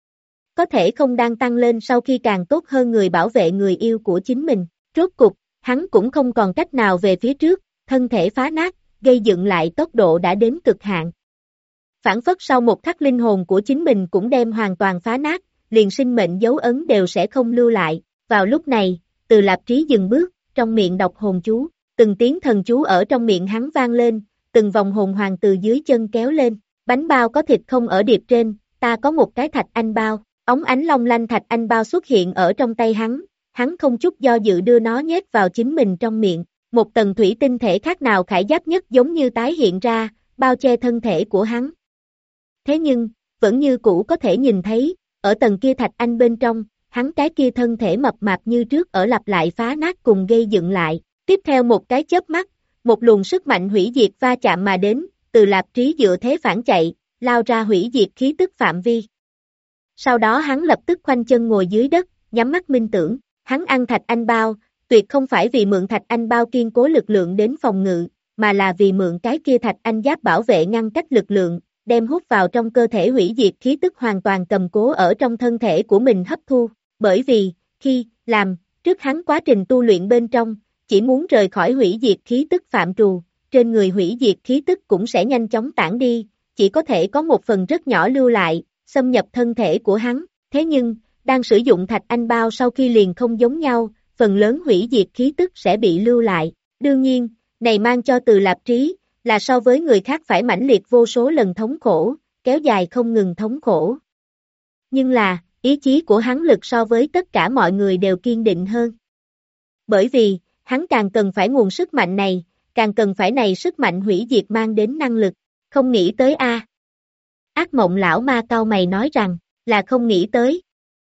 Có thể không đang tăng lên sau khi càng tốt hơn người bảo vệ người yêu của chính mình, rốt cục, hắn cũng không còn cách nào về phía trước, thân thể phá nát, gây dựng lại tốc độ đã đến cực hạn. Phản phất sau một khắc linh hồn của chính mình cũng đem hoàn toàn phá nát, liền sinh mệnh dấu ấn đều sẽ không lưu lại. Vào lúc này, Từ Lạp Trí dừng bước, trong miệng đọc hồn chú, từng tiếng thần chú ở trong miệng hắn vang lên, từng vòng hồn hoàng từ dưới chân kéo lên, bánh bao có thịt không ở điệp trên, ta có một cái thạch anh bao, óng ánh long lanh thạch anh bao xuất hiện ở trong tay hắn không chút do dự đưa nó nhét vào chính mình trong miệng, một tầng thủy tinh thể khác nào khải giáp nhất giống như tái hiện ra, bao che thân thể của hắn. Thế nhưng, vẫn như cũ có thể nhìn thấy, ở tầng kia thạch anh bên trong, hắn cái kia thân thể mập mạp như trước ở lặp lại phá nát cùng gây dựng lại. Tiếp theo một cái chớp mắt, một luồng sức mạnh hủy diệt va chạm mà đến, Từ Lạp Trí dựa thế phản chạy, lao ra hủy diệt khí tức phạm vi. Sau đó hắn lập tức khoanh chân ngồi dưới đất, nhắm mắt minh tưởng, hắn ăn thạch anh bao, tuyệt không phải vì mượn thạch anh bao kiên cố lực lượng đến phòng ngự, mà là vì mượn cái kia thạch anh giáp bảo vệ ngăn cách lực lượng, đem hút vào trong cơ thể hủy diệt khí tức hoàn toàn cầm cố ở trong thân thể của mình hấp thu, bởi vì, khi, làm, trước hắn quá trình tu luyện bên trong, chỉ muốn rời khỏi hủy diệt khí tức phạm trù, trên người hủy diệt khí tức cũng sẽ nhanh chóng tản đi, chỉ có thể có một phần rất nhỏ lưu lại, xâm nhập thân thể của hắn, thế nhưng, đang sử dụng thạch anh bao sau khi liền không giống nhau, phần lớn hủy diệt khí tức sẽ bị lưu lại, đương nhiên, này mang cho Từ Lạp Trí, là so với người khác phải mãnh liệt vô số lần thống khổ, kéo dài không ngừng thống khổ. Nhưng là, ý chí của hắn lực so với tất cả mọi người đều kiên định hơn. Bởi vì, hắn càng cần phải nguồn sức mạnh này, càng cần phải này sức mạnh hủy diệt mang đến năng lực, không nghĩ tới a. Ác mộng lão ma cau mày nói rằng, là không nghĩ tới.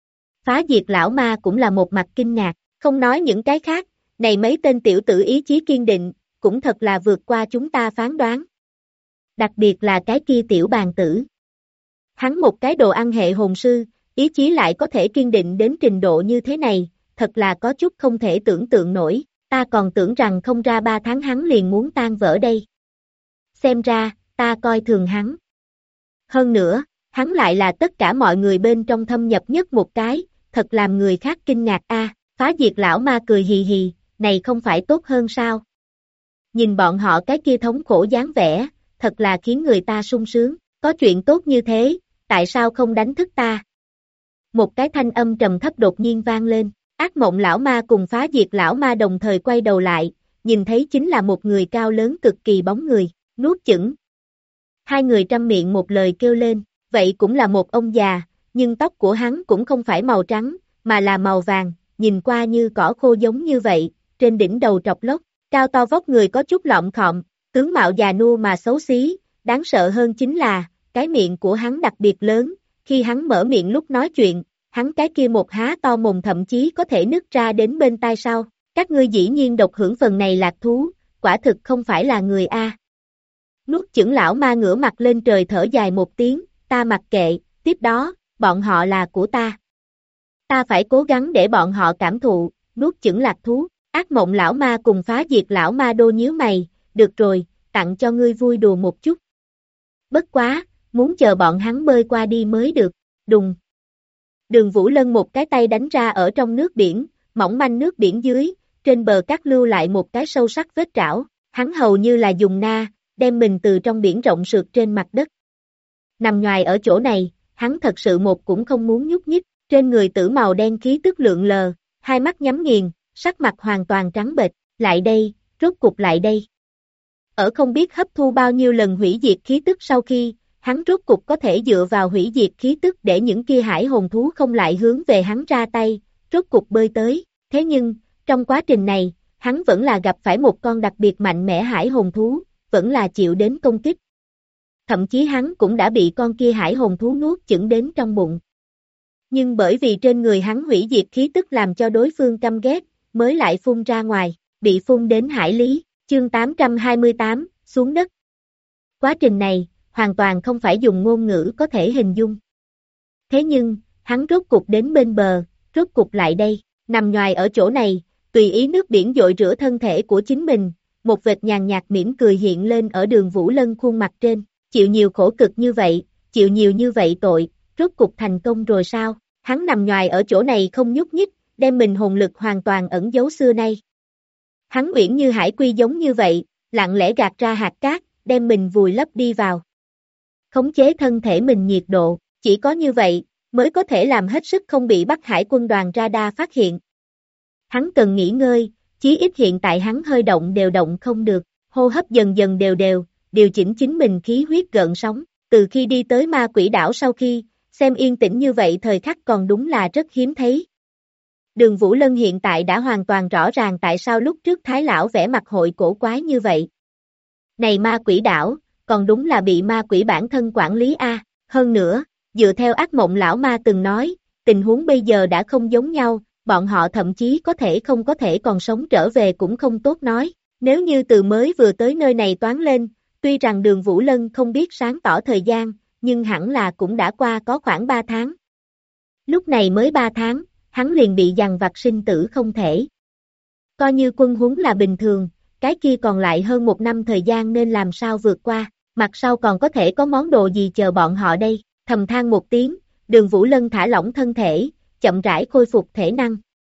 Phá diệt lão ma cũng là một mặt kinh ngạc, không nói những cái khác, này mấy tên tiểu tử ý chí kiên định, cũng thật là vượt qua chúng ta phán đoán. Đặc biệt là cái kia tiểu bàn tử. Hắn một cái đồ ăn hệ hồn sư, ý chí lại có thể kiên định đến trình độ như thế này, thật là có chút không thể tưởng tượng nổi, ta còn tưởng rằng không ra 3 tháng hắn liền muốn tan vỡ đây. Xem ra, ta coi thường hắn. Hơn nữa, hắn lại là tất cả mọi người bên trong thâm nhập nhất một cái, thật làm người khác kinh ngạc a. Phá diệt lão ma cười hì hì, này không phải tốt hơn sao? Nhìn bọn họ cái kia thống khổ dáng vẻ, thật là khiến người ta sung sướng, có chuyện tốt như thế, tại sao không đánh thức ta? Một cái thanh âm trầm thấp đột nhiên vang lên, ác mộng lão ma cùng phá diệt lão ma đồng thời quay đầu lại, nhìn thấy chính là một người cao lớn cực kỳ bóng người, nuốt chửng. Hai người trăm miệng một lời kêu lên, vậy cũng là một ông già, nhưng tóc của hắn cũng không phải màu trắng, mà là màu vàng, nhìn qua như cỏ khô giống như vậy, trên đỉnh đầu trọc lốc, cao to vóc người có chút lọm khọm, tướng mạo già nua mà xấu xí, đáng sợ hơn chính là, cái miệng của hắn đặc biệt lớn, khi hắn mở miệng lúc nói chuyện, hắn cái kia một há to mồm thậm chí có thể nứt ra đến bên tai sau, các ngươi dĩ nhiên độc hưởng phần này lạc thú, quả thực không phải là người a. Nuốt chửng lão ma ngửa mặt lên trời thở dài một tiếng, ta mặc kệ, tiếp đó, bọn họ là của ta. Ta phải cố gắng để bọn họ cảm thụ, nuốt chửng lạc thú, ác mộng lão ma cùng phá diệt lão ma đô nhíu mày, được rồi, tặng cho ngươi vui đùa một chút. Bất quá, muốn chờ bọn hắn bơi qua đi mới được, đùng. Đường Vũ Lân một cái tay đánh ra ở trong nước biển, mỏng manh nước biển dưới, trên bờ cát lưu lại một cái sâu sắc vết trảo, hắn hầu như là dùng na, đem mình từ trong biển rộng sượt trên mặt đất. Nằm nhoài ở chỗ này, hắn thật sự một cũng không muốn nhúc nhích, trên người tử màu đen khí tức lượn lờ, hai mắt nhắm nghiền, sắc mặt hoàn toàn trắng bệch, lại đây, rốt cục lại đây. Ở không biết hấp thu bao nhiêu lần hủy diệt khí tức sau khi, hắn rốt cục có thể dựa vào hủy diệt khí tức để những kia hải hồn thú không lại hướng về hắn ra tay, rốt cục bơi tới, thế nhưng, trong quá trình này, hắn vẫn là gặp phải một con đặc biệt mạnh mẽ hải hồn thú, vẫn là chịu đến công kích. Thậm chí hắn cũng đã bị con kia hải hồn thú nuốt chửng đến trong bụng. Nhưng bởi vì trên người hắn hủy diệt khí tức làm cho đối phương căm ghét, mới lại phun ra ngoài, bị phun đến hải lý, chương 828, xuống đất. Quá trình này, hoàn toàn không phải dùng ngôn ngữ có thể hình dung. Thế nhưng, hắn rốt cục đến bên bờ, rốt cục lại đây, nằm nhoài ở chỗ này, tùy ý nước biển dội rửa thân thể của chính mình, một vệt nhàn nhạt mỉm cười hiện lên ở Đường Vũ Lân khuôn mặt trên, chịu nhiều khổ cực như vậy, chịu nhiều như vậy tội, rốt cục thành công rồi sao, hắn nằm nhoài ở chỗ này không nhúc nhích, đem mình hồn lực hoàn toàn ẩn giấu xưa nay. Hắn uyển như hải quy giống như vậy, lặng lẽ gạt ra hạt cát, đem mình vùi lấp đi vào. Khống chế thân thể mình nhiệt độ, chỉ có như vậy, mới có thể làm hết sức không bị Bắc Hải quân đoàn radar phát hiện. Hắn cần nghỉ ngơi, chí ít hiện tại hắn hơi động đều động không được, hô hấp dần dần đều đều, điều chỉnh chính mình khí huyết gợn sóng, từ khi đi tới ma quỷ đảo sau khi, xem yên tĩnh như vậy thời khắc còn đúng là rất hiếm thấy. Đường Vũ Lân hiện tại đã hoàn toàn rõ ràng tại sao lúc trước Thái Lão vẽ mặt hội cổ quái như vậy. Này ma quỷ đảo, còn đúng là bị ma quỷ bản thân quản lý a. Hơn nữa, dựa theo ác mộng lão ma từng nói, tình huống bây giờ đã không giống nhau, bọn họ thậm chí có thể còn sống trở về cũng không tốt nói. Nếu như từ mới vừa tới nơi này toán lên, tuy rằng Đường Vũ Lân không biết sáng tỏ thời gian, nhưng hẳn là cũng đã qua có khoảng 3 tháng. Lúc này mới 3 tháng, hắn liền bị dằn vặt sinh tử không thể. Coi như quân huấn là bình thường, cái kia còn lại hơn 1 năm thời gian nên làm sao vượt qua, mặt sau còn có thể có món đồ gì chờ bọn họ đây, thầm than một tiếng, Đường Vũ Lân thả lỏng thân thể, chậm rãi khôi phục thể năng.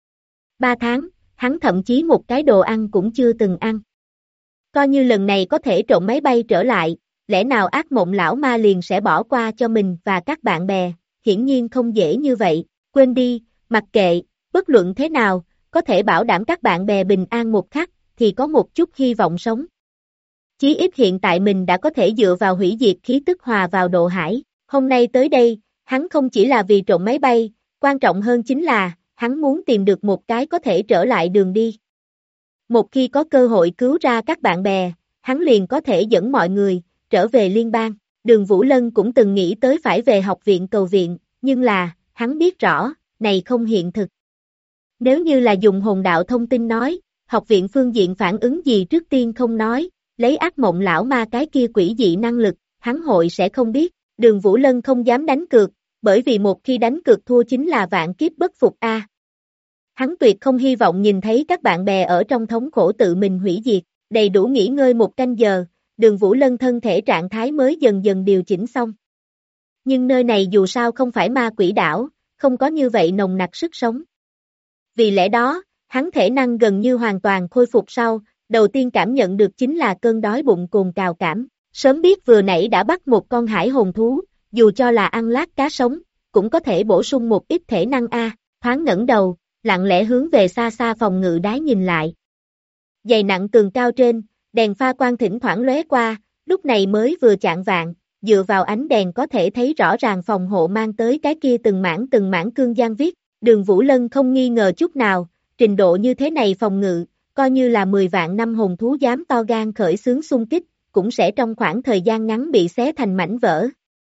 3 tháng, hắn thậm chí một cái đồ ăn cũng chưa từng ăn. Coi như lần này có thể trộn máy bay trở lại, lẽ nào ác mộng lão ma liền sẽ bỏ qua cho mình và các bạn bè, hiển nhiên không dễ như vậy, quên đi, mặc kệ, bất luận thế nào, có thể bảo đảm các bạn bè bình an một khắc, thì có một chút hy vọng sống. Chí ít hiện tại mình đã có thể dựa vào hủy diệt khí tức hòa vào độ hải, hôm nay tới đây, hắn không chỉ là vì trộn máy bay, quan trọng hơn chính là, hắn muốn tìm được một cái có thể trở lại đường đi. Một khi có cơ hội cứu ra các bạn bè, hắn liền có thể dẫn mọi người trở về liên bang. Đường Vũ Lân cũng từng nghĩ tới phải về học viện cầu viện, nhưng là, hắn biết rõ, này không hiện thực. Nếu như là dùng hồn đạo thông tin nói, học viện phương diện phản ứng gì trước tiên không nói, lấy ác mộng lão ma cái kia quỷ dị năng lực, hắn hội sẽ không biết. Đường Vũ Lân không dám đánh cược, bởi vì một khi đánh cược thua chính là vạn kiếp bất phục a. Hắn tuyệt không hy vọng nhìn thấy các bạn bè ở trong thống khổ tự mình hủy diệt, đầy đủ nghỉ ngơi 1 canh giờ, Đường Vũ Lân thân thể trạng thái mới dần dần điều chỉnh xong. Nhưng nơi này dù sao không phải ma quỷ đảo, không có như vậy nồng nặc sức sống. Vì lẽ đó, hắn thể năng gần như hoàn toàn khôi phục sau, đầu tiên cảm nhận được chính là cơn đói bụng cồn cào cảm. Sớm biết vừa nãy đã bắt một con hải hồn thú, dù cho là ăn lát cá sống, cũng có thể bổ sung một ít thể năng a. Thoáng ngẩng đầu, lặng lẽ hướng về xa xa phòng ngự đái nhìn lại. Dày nặng tường cao trên, đèn pha quang thỉnh thoảng lóe qua, lúc này mới vừa chạng vạng, dựa vào ánh đèn có thể thấy rõ ràng phòng hộ mang tới cái kia từng mảng cương giang viết, Đường Vũ Lân không nghi ngờ chút nào, trình độ như thế này phòng ngự, coi như là 10 vạn năm hồn thú dám to gan khởi xướng xung kích, cũng sẽ trong khoảng thời gian ngắn bị xé thành mảnh vỡ.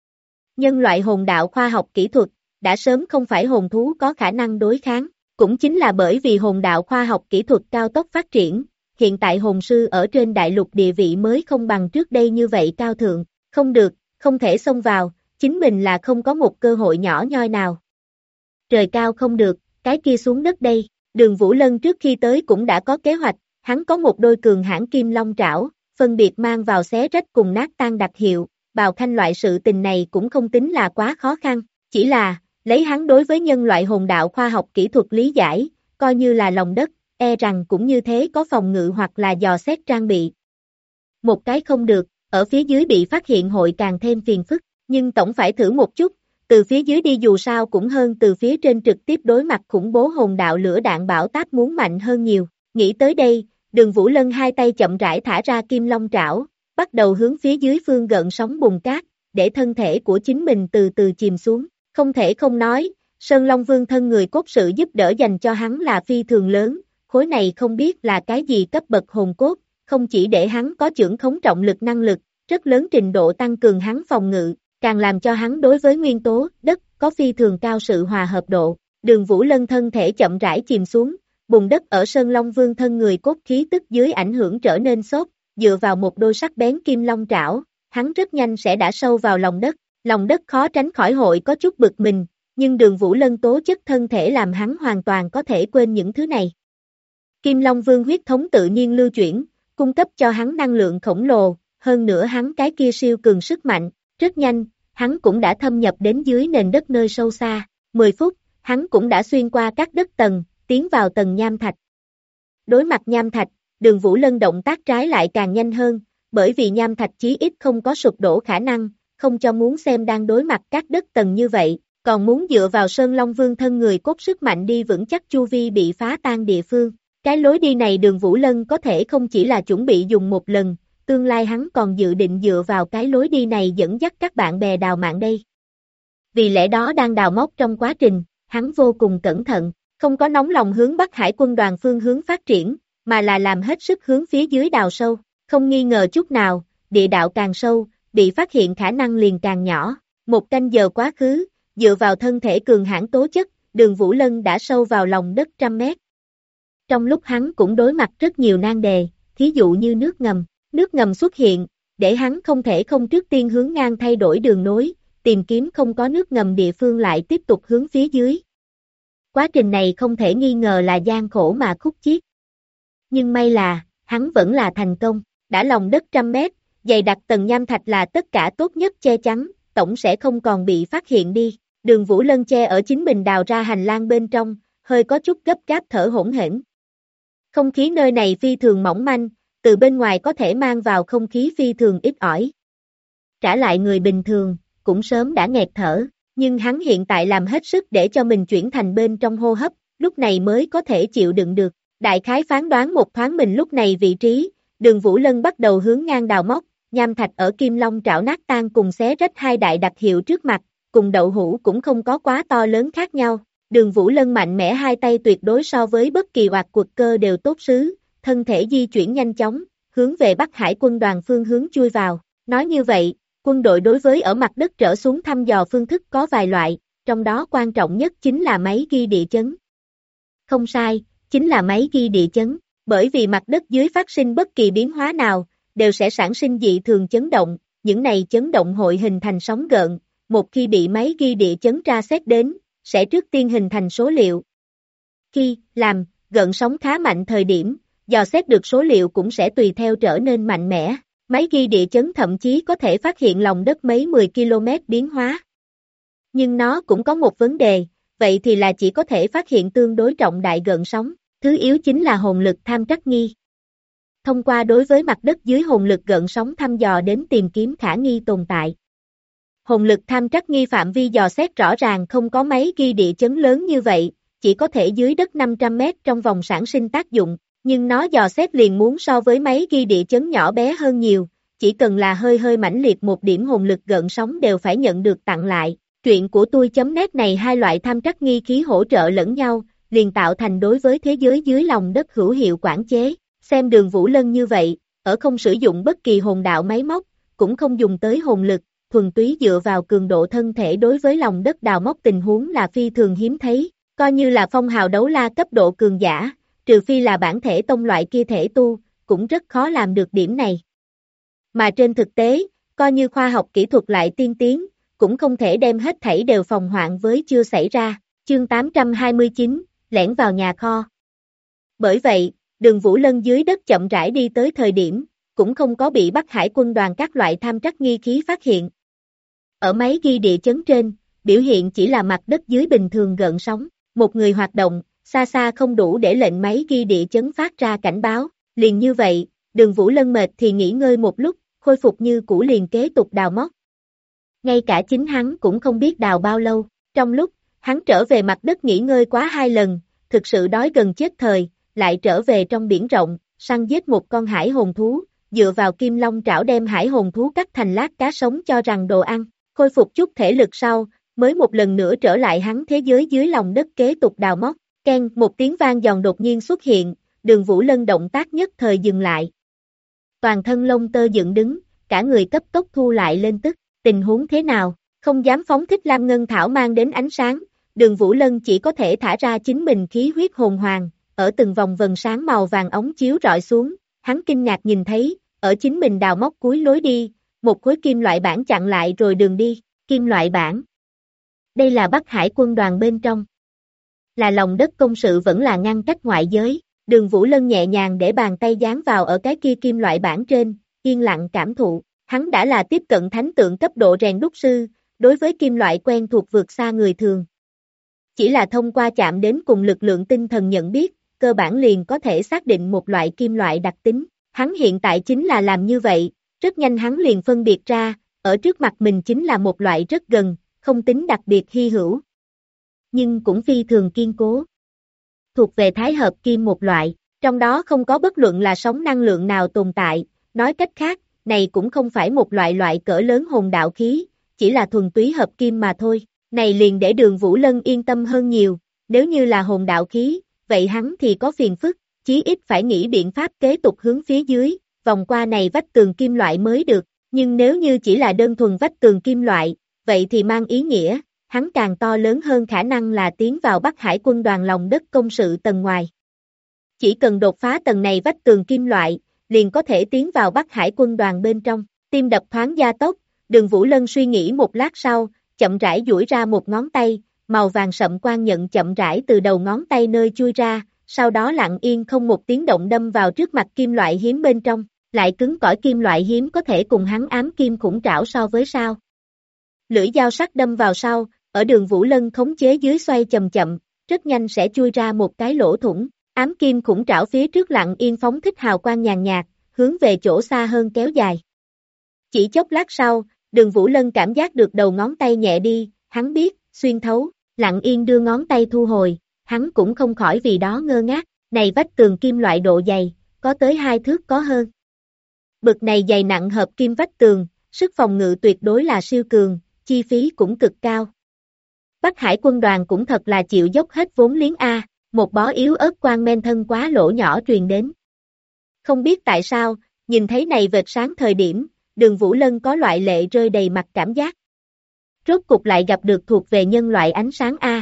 Nhân loại hồn đạo khoa học kỹ thuật, đã sớm không phải hồn thú có khả năng đối kháng, cũng chính là bởi vì hồn đạo khoa học kỹ thuật cao tốc phát triển, hiện tại hồn sư ở trên đại lục địa vị mới không bằng trước đây như vậy cao thượng, không được, không thể xông vào, chính mình là không có một cơ hội nhỏ nhoi nào. Trời cao không được, cái kia xuống đất đây, Đường Vũ Lân trước khi tới cũng đã có kế hoạch, hắn có một đôi cường hãn kim long trảo, phân biệt mang vào xé rách cùng nát tan đặc hiệu, bào khanh loại sự tình này cũng không tính là quá khó khăn, chỉ là, lấy hắn đối với nhân loại hồn đạo khoa học kỹ thuật lý giải, coi như là lòng đất, e rằng cũng như thế có phòng ngự hoặc là dò xét trang bị. Một cái không được, ở phía dưới bị phát hiện hội càng thêm phiền phức, nhưng tổng phải thử một chút, từ phía dưới đi dù sao cũng hơn từ phía trên trực tiếp đối mặt khủng bố hồn đạo lửa đạn bão táp muốn mạnh hơn nhiều. Nghĩ tới đây, Đường Vũ Lân hai tay chậm rãi thả ra kim long trảo, bắt đầu hướng phía dưới phương gợn sóng bùn cát, để thân thể của chính mình từ từ chìm xuống. Không thể không nói, Sơn Long Vương thân người cốt sự giúp đỡ dành cho hắn là phi thường lớn, khối này không biết là cái gì cấp bậc hồn cốt, không chỉ để hắn có chưởng khống trọng lực năng lực, rất lớn trình độ tăng cường hắn phòng ngự, càng làm cho hắn đối với nguyên tố, đất, có phi thường cao sự hòa hợp độ. Đường Vũ Lân thân thể chậm rãi chìm xuống, bùn đất ở Sơn Long Vương thân người cốt khí tức dưới ảnh hưởng trở nên xốp, dựa vào một đôi sắc bén kim long trảo, hắn rất nhanh sẽ đã sâu vào lòng đất khó tránh khỏi hội có chút bực mình, nhưng Đường Vũ Lân tố chất thân thể làm hắn hoàn toàn có thể quên những thứ này. Kim Long Vương huyết thống tự nhiên lưu chuyển, cung cấp cho hắn năng lượng khổng lồ, hơn nữa hắn cái kia siêu cường sức mạnh, rất nhanh, hắn cũng đã thâm nhập đến dưới nền đất nơi sâu xa, 10 phút, hắn cũng đã xuyên qua các đất tầng, tiến vào tầng nham thạch. Đối mặt nham thạch, Đường Vũ Lân động tác trái lại càng nhanh hơn, bởi vì nham thạch chí ít không có sụp đổ khả năng, không cho muốn xem đang đối mặt các đất tầng như vậy, còn muốn dựa vào Sơn Long Vương thân người cốt sức mạnh đi vững chắc chu vi bị phá tan địa phương. Cái lối đi này Đường Vũ Lân có thể không chỉ là chuẩn bị dùng một lần, tương lai hắn còn dự định dựa vào cái lối đi này dẫn dắt các bạn bè đào mạng đây. Vì lẽ đó đang đào móc trong quá trình, hắn vô cùng cẩn thận, không có nóng lòng hướng Bắc Hải quân đoàn phương hướng phát triển, mà là làm hết sức hướng phía dưới đào sâu, không nghi ngờ chút nào, địa đạo càng sâu, bị phát hiện khả năng liền càng nhỏ. Một canh giờ quá khứ, dựa vào thân thể cường hãn tố chất, Đường Vũ Lân đã sâu vào lòng đất 100 mét. Trong lúc hắn cũng đối mặt rất nhiều nan đề, thí dụ như nước ngầm xuất hiện, để hắn không thể không trước tiên hướng ngang thay đổi đường nối, tìm kiếm không có nước ngầm địa phương lại tiếp tục hướng phía dưới. Quá trình này không thể nghi ngờ là gian khổ mà khúc chiết. Nhưng may là, hắn vẫn là thành công, đã lòng đất 100 mét, dày đặc tầng nham thạch là tất cả tốt nhất che chắn, tổng sẽ không còn bị phát hiện đi. Đường Vũ Lân che ở chính mình đào ra hành lang bên trong, hơi có chút gấp gáp thở hỗn hển. Không khí nơi này phi thường mỏng manh, từ bên ngoài có thể mang vào không khí phi thường ít ỏi. Trả lại người bình thường, cũng sớm đã nghẹt thở, nhưng hắn hiện tại làm hết sức để cho mình chuyển thành bên trong hô hấp, lúc này mới có thể chịu đựng được. Đại khái phán đoán một thoáng mình lúc này vị trí, Đường Vũ Lân bắt đầu hướng ngang đào móc, nham thạch ở kim long trảo nát tan cùng xé rách hai đại đặc hiệu trước mặt, cùng đậu hũ cũng không có quá to lớn khác nhau. Đường Vũ Lân mạnh mẽ hai tay tuyệt đối so với bất kỳ oạt quật cơ đều tốt xứ, thân thể di chuyển nhanh chóng, hướng về Bắc Hải quân đoàn phương hướng chui vào. Nói như vậy, quân đội đối với ở mặt đất trở xuống thăm dò phương thức có vài loại, trong đó quan trọng nhất chính là máy ghi địa chấn. Không sai, chính là máy ghi địa chấn, bởi vì mặt đất dưới phát sinh bất kỳ biến hóa nào, đều sẽ sản sinh dị thường chấn động, những này chấn động hội hình thành sóng gợn, một khi bị máy ghi địa chấn tra xét đến, sẽ trước tiên hình thành số liệu. Khi làm gợn sóng khá mạnh thời điểm, dò xét được số liệu cũng sẽ tùy theo trở nên mạnh mẽ. Máy ghi địa chấn thậm chí có thể phát hiện lòng đất mấy 10 km biến hóa. Nhưng nó cũng có một vấn đề, vậy thì là chỉ có thể phát hiện tương đối trọng đại gợn sóng, thứ yếu chính là hồn lực tham trắc nghi. Thông qua đối với mặt đất dưới hồn lực gợn sóng thăm dò đến tìm kiếm khả nghi tồn tại. Hồn lực tham trắc nghi phạm vi dò xét rõ ràng không có máy ghi địa chấn lớn như vậy, chỉ có thể dưới đất 500 mét trong vòng sản sinh tác dụng, Nhưng nó dò xét liền muốn so với máy ghi địa chấn nhỏ bé hơn nhiều, chỉ cần là hơi hơi mãnh liệt một điểm hồn lực gợn sóng đều phải nhận được tặng lại. Truyện của tôi.net này hai loại tham trắc nghi khí hỗ trợ lẫn nhau, liền tạo thành đối với thế giới dưới lòng đất hữu hiệu quản chế. Xem Đường Vũ Lân như vậy, ở không sử dụng bất kỳ hồn đạo máy móc, cũng không dùng tới hồn lực, thuần túy dựa vào cường độ thân thể đối với lòng đất đào móc tình huống là phi thường hiếm thấy, coi như là phong hào đấu la cấp độ cường giả, trừ phi là bản thể tông loại kia thể tu, cũng rất khó làm được điểm này. Mà trên thực tế, coi như khoa học kỹ thuật lại tiên tiến, cũng không thể đem hết thảy đều phòng hoạn với chưa xảy ra. Chương 829, lẻn vào nhà kho. Bởi vậy, Đường Vũ Lân dưới đất chậm rãi đi tới thời điểm, cũng không có bị Bắc Hải quân đoàn các loại tham trắc nghi khí phát hiện. Ở máy ghi địa chấn trên, biểu hiện chỉ là mặt đất dưới bình thường gợn sóng, một người hoạt động, xa xa không đủ để lệnh máy ghi địa chấn phát ra cảnh báo, liền như vậy, Đường Vũ Lân mệt thì nghỉ ngơi một lúc, khôi phục như cũ liền kế tục đào móc. Ngay cả chính hắn cũng không biết đào bao lâu, trong lúc, hắn trở về mặt đất nghỉ ngơi quá 2 lần, thực sự đói gần chết thời, lại trở về trong biển rộng, săn giết một con hải hồn thú, dựa vào kim long trảo đem hải hồn thú cắt thành lát cá sống cho rằng đồ ăn, khôi phục chút thể lực sau, mới một lần nữa trở lại hắn thế giới dưới lòng đất kế tục đào móc. Keng, một tiếng vang giòn đột nhiên xuất hiện, Đường Vũ Lân động tác nhất thời dừng lại. Toàn thân lông tơ dựng đứng, cả người cấp tốc thu lại lên tức, tình huống thế nào, không dám phóng thích Lam Ngân Thảo mang đến ánh sáng, Đường Vũ Lân chỉ có thể thả ra chính mình khí huyết hồn hoàng, ở từng vòng vần sáng màu vàng ống chiếu rọi xuống, hắn kinh ngạc nhìn thấy, ở chính mình đào móc cuối lối đi, một khối kim loại bản chặn lại rồi đường đi, kim loại bản. Đây là Bắc Hải quân đoàn bên trong. Là lòng đất công sự vẫn là ngăn cách ngoại giới, Đường Vũ Lân nhẹ nhàng để bàn tay dán vào ở cái kia kim loại bản trên, yên lặng cảm thụ, hắn đã là tiếp cận thánh tượng cấp độ rèn đúc sư, đối với kim loại quen thuộc vượt xa người thường. Chỉ là thông qua chạm đến cùng lực lượng tinh thần nhận biết, cơ bản liền có thể xác định một loại kim loại đặc tính, hắn hiện tại chính là làm như vậy, rất nhanh hắn liền phân biệt ra, ở trước mặt mình chính là một loại rất gần, không tính đặc biệt hy hữu, nhưng cũng phi thường kiên cố. Thuộc về thái hợp kim một loại, trong đó không có bất luận là sóng năng lượng nào tồn tại, nói cách khác, này cũng không phải một loại cỡ lớn hồn đạo khí, chỉ là thuần túy hợp kim mà thôi, này liền để Đường Vũ Lân yên tâm hơn nhiều, nếu như là hồn đạo khí, vậy hắn thì có phiền phức, chí ít phải nghĩ biện pháp kế tục hướng phía dưới, vòng qua này vách tường kim loại mới được, nhưng nếu như chỉ là đơn thuần vách tường kim loại, vậy thì mang ý nghĩa, hắn càng to lớn hơn khả năng là tiến vào Bắc Hải quân đoàn lòng đất công sự tầng ngoài. Chỉ cần đột phá tầng này vách tường kim loại, liền có thể tiến vào Bắc Hải quân đoàn bên trong, tim đập thoáng gia tốc, Đường Vũ Lân suy nghĩ một lát sau, chậm rãi duỗi ra một ngón tay, màu vàng sậm quang nhận chậm rãi từ đầu ngón tay nơi chui ra, sau đó lặng yên không một tiếng động đâm vào trước mặt kim loại hiếm bên trong, lại cứng cỏi kim loại hiếm có thể cùng hắn ám kim khủng trảo so với sao. Lưỡi dao sắc đâm vào sau, ở Đường Vũ Lân khống chế dưới xoay chậm chậm, rất nhanh sẽ chui ra một cái lỗ thủng, ám kim khủng trảo phía trước lặng yên phóng thích hào quang nhàn nhạt, hướng về chỗ xa hơn kéo dài. Chỉ chốc lát sau, Đường Vũ Lân cảm giác được đầu ngón tay nhẹ đi, hắn biết, xuyên thấu, lặng yên đưa ngón tay thu hồi, hắn cũng không khỏi vì đó ngơ ngác, này vách tường kim loại độ dày, có tới 2 thước có hơn. Bực này dày nặng hợp kim vách tường, sức phòng ngự tuyệt đối là siêu cường, chi phí cũng cực cao. Bắc Hải quân đoàn cũng thật là chịu dốc hết vốn liếng A, một bó yếu ớt quang men thân quá lỗ nhỏ truyền đến. Không biết tại sao, nhìn thấy này vệt sáng thời điểm, Đường Vũ Lân có loại lệ rơi đầy mặt cảm giác. Rốt cục lại gặp được thuộc về nhân loại ánh sáng A.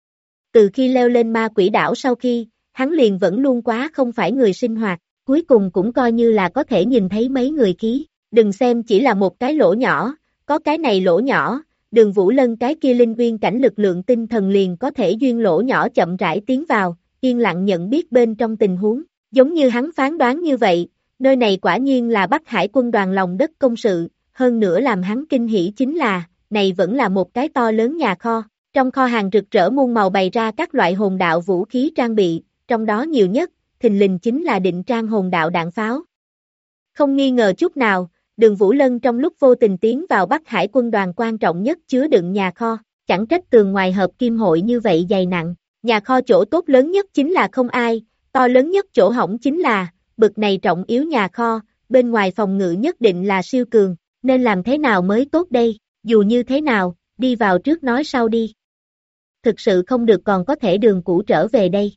Từ khi leo lên ma quỷ đảo sau khi, hắn liền vẫn luôn quá không phải người sinh hoạt, cuối cùng cũng coi như là có thể nhìn thấy mấy người khí. Đừng xem chỉ là một cái lỗ nhỏ, có cái này lỗ nhỏ, Đường Vũ Lân cái kia linh uyên cảnh lực lượng tinh thần liền có thể duyên lỗ nhỏ chậm rãi tiến vào, yên lặng nhận biết bên trong tình huống, giống như hắn phán đoán như vậy, nơi này quả nhiên là Bắc Hải quân đoàn lòng đất công sự, hơn nữa làm hắn kinh hỉ chính là, này vẫn là một cái to lớn nhà kho, trong kho hàng rực rỡ muôn màu bày ra các loại hồn đạo vũ khí trang bị, trong đó nhiều nhất, thình lình chính là định trang hồn đạo đạn pháo. Không nghi ngờ chút nào, Đường Vũ Lân trong lúc vô tình tiến vào Bắc Hải quân đoàn quan trọng nhất chứa đựng nhà kho, chẳng trách tường ngoài hợp kim hội như vậy dày nặng, nhà kho chỗ tốt lớn nhất chính là không ai, To lớn nhất chỗ hỏng chính là, bực này trọng yếu nhà kho, bên ngoài phòng ngự nhất định là siêu cường, nên làm thế nào mới tốt đây, dù như thế nào, đi vào trước nói sau đi. Thực sự không được còn có thể đường cũ trở về đây.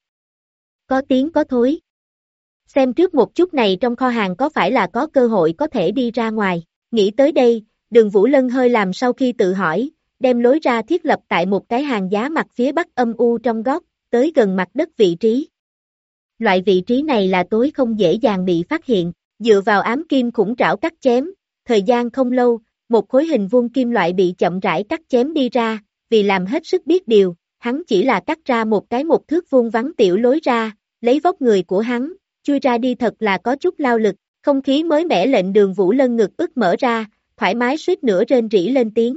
Có tiếng có thối. Xem trước một chút này trong kho hàng có phải là có cơ hội có thể đi ra ngoài. Nghĩ tới đây, Đường Vũ Lân hơi làm sau khi tự hỏi, đem lối ra thiết lập tại một cái hàng giá mặt phía bắc âm u trong góc, tới gần mặt đất vị trí. Loại vị trí này là tối không dễ dàng bị phát hiện, dựa vào ám kim khủng trảo cắt chém, thời gian không lâu, một khối hình vuông kim loại bị chậm rãi cắt chém đi ra, vì làm hết sức biết điều, hắn chỉ là cắt ra một cái 1 thước vuông vắn tiểu lối ra, lấy vóc người của hắn, chui ra đi thật là có chút lao lực, không khí mới mẻ lệnh Đường Vũ Lân ngực ức mở ra, thoải mái suýt nữa rên rỉ lên tiếng.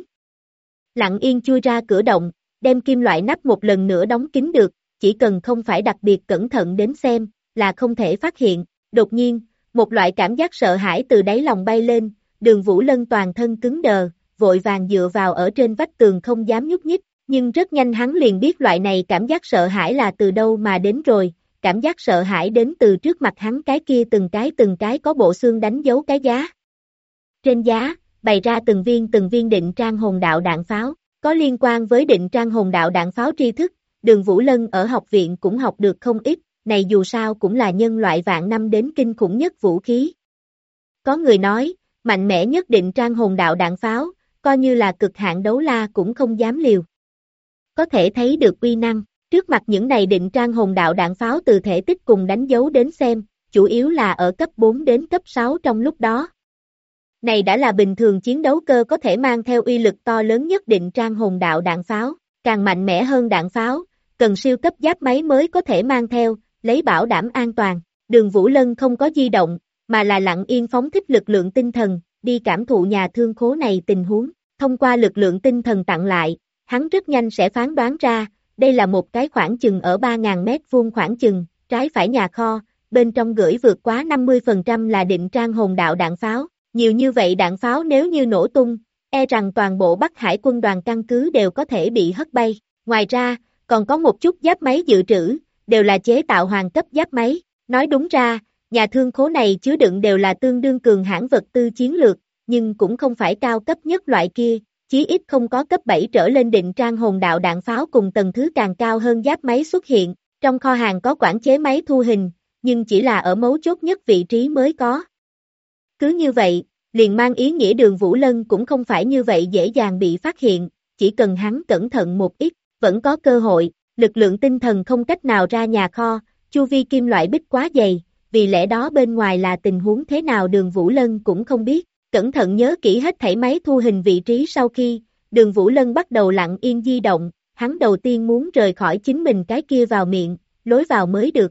Lặng yên chui ra cửa động, đem kim loại nắp một lần nữa đóng kín được, chỉ cần không phải đặc biệt cẩn thận đến xem, là không thể phát hiện. Đột nhiên, một loại cảm giác sợ hãi từ đáy lòng bay lên, Đường Vũ Lân toàn thân cứng đờ, vội vàng dựa vào ở trên vách tường không dám nhúc nhích, nhưng rất nhanh hắn liền biết loại này cảm giác sợ hãi là từ đâu mà đến rồi, cảm giác sợ hãi đến từ trước mặt hắn cái kia từng cái có bộ xương đánh dấu cái giá. Trên giá, bày ra từng viên định trang hồn đạo đạn pháo, có liên quan với định trang hồn đạo đạn pháo tri thức, Đường Vũ Lân ở học viện cũng học được không ít, này dù sao cũng là nhân loại vạn năm đến kinh khủng nhất vũ khí. Có người nói, mạnh mẽ nhất định trang hồn đạo đạn pháo, coi như là cực hạn đấu la cũng không dám liều. Có thể thấy được uy năng, trước mặt những này định trang hồn đạo đạn pháo từ thể tích cùng đánh dấu đến xem, chủ yếu là ở cấp 4 đến cấp 6 trong lúc đó. Này đã là bình thường chiến đấu cơ có thể mang theo uy lực to lớn nhất định trang hồn đạo đạn pháo, càng mạnh mẽ hơn đạn pháo, cần siêu cấp giáp máy mới có thể mang theo, lấy bảo đảm an toàn. Đường Vũ Lân không có di động, mà là lặng yên phóng thích lực lượng tinh thần, đi cảm thụ nhà thương khố này tình huống. Thông qua lực lượng tinh thần tặng lại, hắn rất nhanh sẽ phán đoán ra, đây là một cái khoảng chừng ở 3.000 mét vuông khoảng chừng, trái phải nhà kho, bên trong gửi vượt quá 50% là định trang hồn đạo đạn pháo. Nhiều như vậy đạn pháo nếu như nổ tung, e rằng toàn bộ Bắc Hải quân đoàn căn cứ đều có thể bị hất bay. Ngoài ra, còn có một chút giáp máy dự trữ, đều là chế tạo hoàng cấp giáp máy. Nói đúng ra, nhà thương khố này chứa đựng đều là tương đương cường hãn vật tư chiến lược, nhưng cũng không phải cao cấp nhất loại kia, chí ít không có cấp 7 trở lên định trang hồn đạo đạn pháo cùng tầng thứ càng cao hơn giáp máy xuất hiện. Trong kho hàng có quản chế máy thu hình, nhưng chỉ là ở mấu chốt nhất vị trí mới có. Cứ như vậy, liền mang ý nghĩa Đường Vũ Lân cũng không phải như vậy dễ dàng bị phát hiện, chỉ cần hắn cẩn thận một ít, vẫn có cơ hội, lực lượng tinh thần không cách nào ra nhà kho, chu vi kim loại bích quá dày, vì lẽ đó bên ngoài là tình huống thế nào Đường Vũ Lân cũng không biết, cẩn thận nhớ kỹ hết thảy máy thu hình vị trí sau khi, Đường Vũ Lân bắt đầu lặng yên di động, hắn đầu tiên muốn rời khỏi chính mình cái kia vào miệng, lối vào mới được.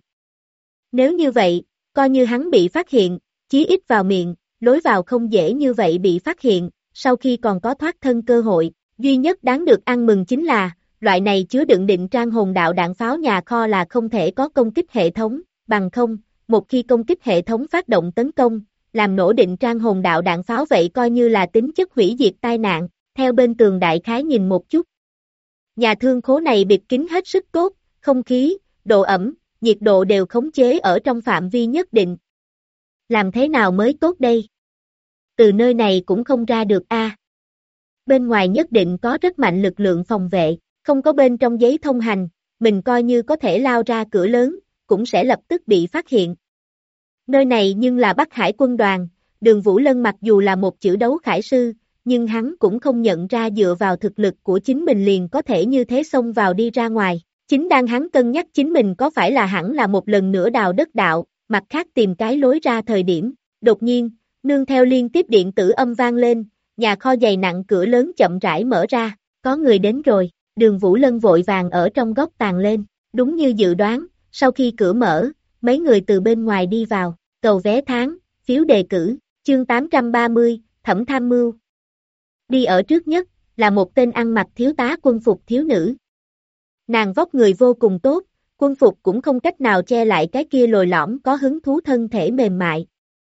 Nếu như vậy, coi như hắn bị phát hiện, chí ít vào miệng, lối vào không dễ như vậy bị phát hiện, sau khi còn có thoát thân cơ hội, duy nhất đáng được ăn mừng chính là, loại này chứa đựng định trang hồn đạo đạn pháo nhà kho là không thể có công kích hệ thống, bằng không, một khi công kích hệ thống phát động tấn công, làm nổ định trang hồn đạo đạn pháo vậy coi như là tính chất hủy diệt tai nạn, theo bên tường đại khái nhìn một chút. Nhà thương khố này bịt kín hết sức tốt, không khí, độ ẩm, nhiệt độ đều khống chế ở trong phạm vi nhất định. Làm thế nào mới tốt đây? Từ nơi này cũng không ra được a. Bên ngoài nhất định có rất mạnh lực lượng phòng vệ, không có bên trong giấy thông hành, mình coi như có thể lao ra cửa lớn, cũng sẽ lập tức bị phát hiện. Nơi này nhưng là Bắc Hải quân đoàn, Đường Vũ Lân mặc dù là một chữ đấu khải sư, nhưng hắn cũng không nhận ra dựa vào thực lực của chính mình liền có thể như thế xông vào đi ra ngoài. Chính đang hắn cân nhắc chính mình có phải là hẳn là một lần nữa đào đất đạo, mặt khác tìm cái lối ra thời điểm, đột nhiên, nương theo liên tiếp điện tử âm vang lên, nhà kho dày nặng cửa lớn chậm rãi mở ra, có người đến rồi, Đường Vũ Lân vội vàng ở trong góc tàng lên, đúng như dự đoán, sau khi cửa mở, mấy người từ bên ngoài đi vào, cầu vé tháng, phiếu đề cử, chương 830, Thẩm Tham Mưu. Đi ở trước nhất, là một tên ăn mặc thiếu tá quân phục thiếu nữ. Nàng vóc người vô cùng tốt, quân phục cũng không cách nào che lại cái kia lồi lõm có hứng thú thân thể mềm mại.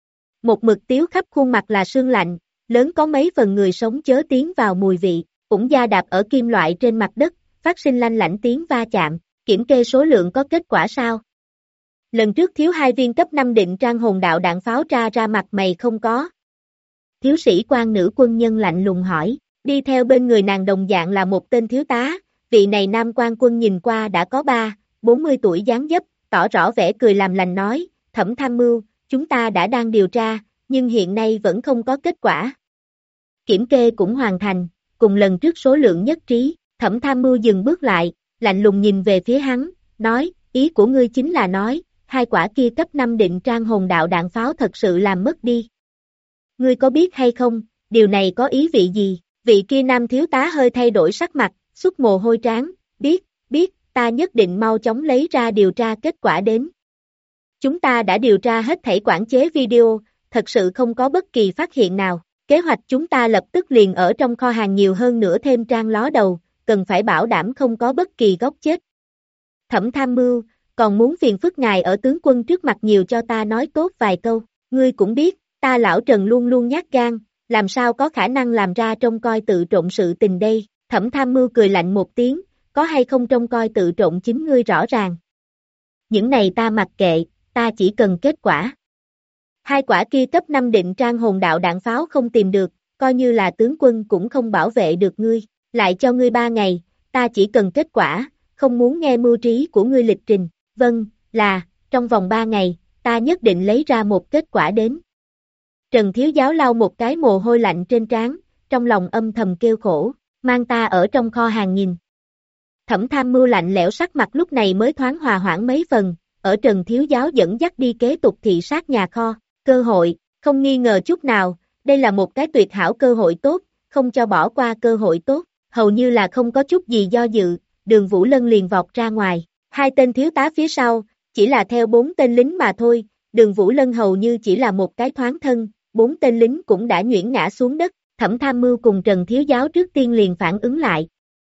Một mực tiếu khắp khuôn mặt là sương lạnh, lớn có mấy phần người sống chớ tiến vào mùi vị, cũng da đạp ở kim loại trên mặt đất, phát sinh lanh lảnh tiếng va chạm, kiểm kê số lượng có kết quả sao? Lần trước thiếu 2 viên cấp 5 định trang hồn đạo đạn pháo ra mặt mày không có. Thiếu sĩ quan nữ quân nhân lạnh lùng hỏi, đi theo bên người nàng đồng dạng là một tên thiếu tá, vị này nam quan quân nhìn qua đã có 40 tuổi dáng dấp, tỏ rõ vẻ cười làm lành nói, Thẩm tham mưu, chúng ta đã đang điều tra, nhưng hiện nay vẫn không có kết quả. Kiểm kê cũng hoàn thành, cùng lần trước số lượng nhất trí, Thẩm tham mưu dừng bước lại, lạnh lùng nhìn về phía hắn, nói, ý của ngươi chính là nói, 2 quả kia cấp 5 định trang hồn đạo đạn pháo thật sự làm mất đi. Ngươi có biết hay không, điều này có ý vị gì? Vị kia nam thiếu tá hơi thay đổi sắc mặt, xuất mồ hôi trán, biết, ta nhất định mau chóng lấy ra điều tra kết quả đến. Chúng ta đã điều tra hết thảy quản chế video, thật sự không có bất kỳ phát hiện nào. Kế hoạch chúng ta lập tức liền ở trong kho hàng nhiều hơn nữa thêm trang ló đầu, cần phải bảo đảm không có bất kỳ góc chết. Thẩm tham mưu, còn muốn phiền phức ngài ở tướng quân trước mặt nhiều cho ta nói tốt vài câu. Ngươi cũng biết, ta lão Trần luôn luôn nhát gan, làm sao có khả năng làm ra trông coi tự trộn sự tình đây. Thẩm tham mưu cười lạnh một tiếng, có hay không trông coi tự trộn chính ngươi rõ ràng. Những này ta mặc kệ, ta chỉ cần kết quả. 2 quả kia cấp 5 định trang hồn đạo đạn pháo không tìm được, coi như là tướng quân cũng không bảo vệ được ngươi, lại cho ngươi 3 ngày, ta chỉ cần kết quả, không muốn nghe mưu trí của ngươi lịch trình, vâng, là, trong vòng 3 ngày, ta nhất định lấy ra một kết quả đến. Trần Thiếu Giáo lau một cái mồ hôi lạnh trên trán, trong lòng âm thầm kêu khổ, mang ta ở trong kho hàng nhìn. Thẩm tham mưu lạnh lẽo sắc mặt lúc này mới thoáng hòa hoãn mấy phần, ở Trần Thiếu Giáo dẫn dắt đi kế tục thị sát nhà kho, cơ hội, không nghi ngờ chút nào, đây là một cái tuyệt hảo cơ hội tốt, không cho bỏ qua cơ hội tốt, hầu như là không có chút gì do dự, Đường Vũ Lân liền vọt ra ngoài, 2 tên thiếu tá phía sau, chỉ là theo 4 tên lính mà thôi, Đường Vũ Lân hầu như chỉ là một cái thoáng thân, 4 tên lính cũng đã nhuyễn ngã xuống đất, Thẩm tham mưu cùng Trần Thiếu Giáo trước tiên liền phản ứng lại.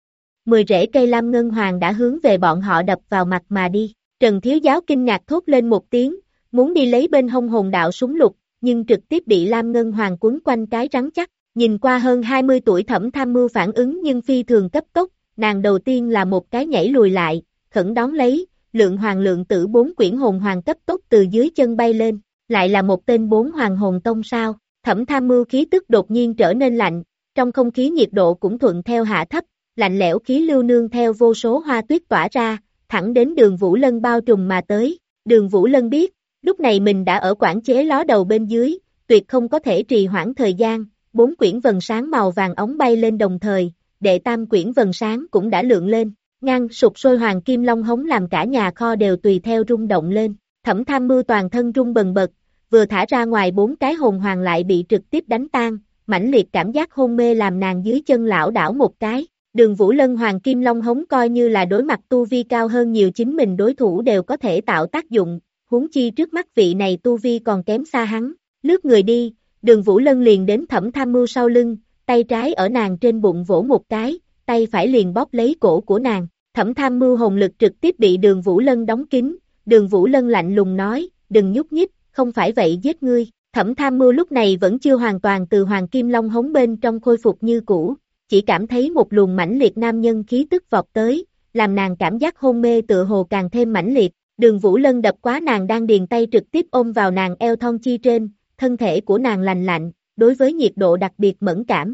10 rễ cây lam ngân hoàng đã hướng về bọn họ đập vào mặt mà đi, Trần Thiếu Giáo kinh ngạc thốt lên một tiếng, muốn đi lấy bên hông hồn đạo súng lục, nhưng trực tiếp bị lam ngân hoàng quấn quanh cái rắn chắc, nhìn qua hơn 20 tuổi Thẩm tham mưu phản ứng nhưng phi thường cấp tốc, nàng đầu tiên là một cái nhảy lùi lại, khẩn đón lấy, lượng hoàng lượng tử 4 quyển hồn hoàng cấp tốc từ dưới chân bay lên, lại là một tên 4 hoàng hồn tông sao, Thẩm tham mưu khí tức đột nhiên trở nên lạnh, trong không khí nhiệt độ cũng thuận theo hạ thấp, lạnh lẽo khí lưu nương theo vô số hoa tuyết tỏa ra, thẳng đến Đường Vũ Lân bao trùm mà tới, Đường Vũ Lân biết, lúc này mình đã ở quản chế ló đầu bên dưới, tuyệt không có thể trì hoãn thời gian, 4 quyển vần sáng màu vàng ống bay lên đồng thời, đệ tam quyển vần sáng cũng đã lượng lên, ngang sụp sôi hoàng kim long hống làm cả nhà kho đều tùy theo rung động lên, Thẩm tham mưu toàn thân rung bần bật, vừa thả ra ngoài 4 cái hồn hoàng lại bị trực tiếp đánh tan, mãnh liệt cảm giác hôn mê làm nàng dưới chân lảo đảo một cái. Đường Vũ Lân hoàng kim long hống coi như là đối mặt tu vi cao hơn nhiều chính mình đối thủ đều có thể tạo tác dụng, huống chi trước mắt vị này tu vi còn kém xa hắn, lướt người đi, Đường Vũ Lân liền đến Thẩm tham mưu sau lưng, tay trái ở nàng trên bụng vỗ một cái, tay phải liền bóp lấy cổ của nàng, Thẩm tham mưu hồn lực trực tiếp bị Đường Vũ Lân đóng kín, Đường Vũ Lân lạnh lùng nói, đừng nhúc nhích, không phải vậy giết ngươi, Thẩm tham mưu lúc này vẫn chưa hoàn toàn từ hoàng kim long hống bên trong khôi phục như cũ, chỉ cảm thấy một luồng mãnh liệt nam nhân khí tức vọt tới, làm nàng cảm giác hôn mê tựa hồ càng thêm mãnh liệt, Đường Vũ Lân đập quá nàng đang điền tay trực tiếp ôm vào nàng eo thon chi trên, thân thể của nàng lành lạnh, đối với nhiệt độ đặc biệt mẫn cảm.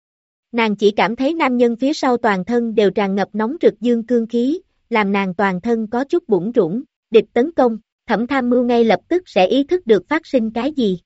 Nàng chỉ cảm thấy nam nhân phía sau toàn thân đều tràn ngập nóng rực dương cương khí, làm nàng toàn thân có chút bủn rủn, địch tấn công, Thẩm tham mưu ngay lập tức sẽ ý thức được phát sinh cái gì.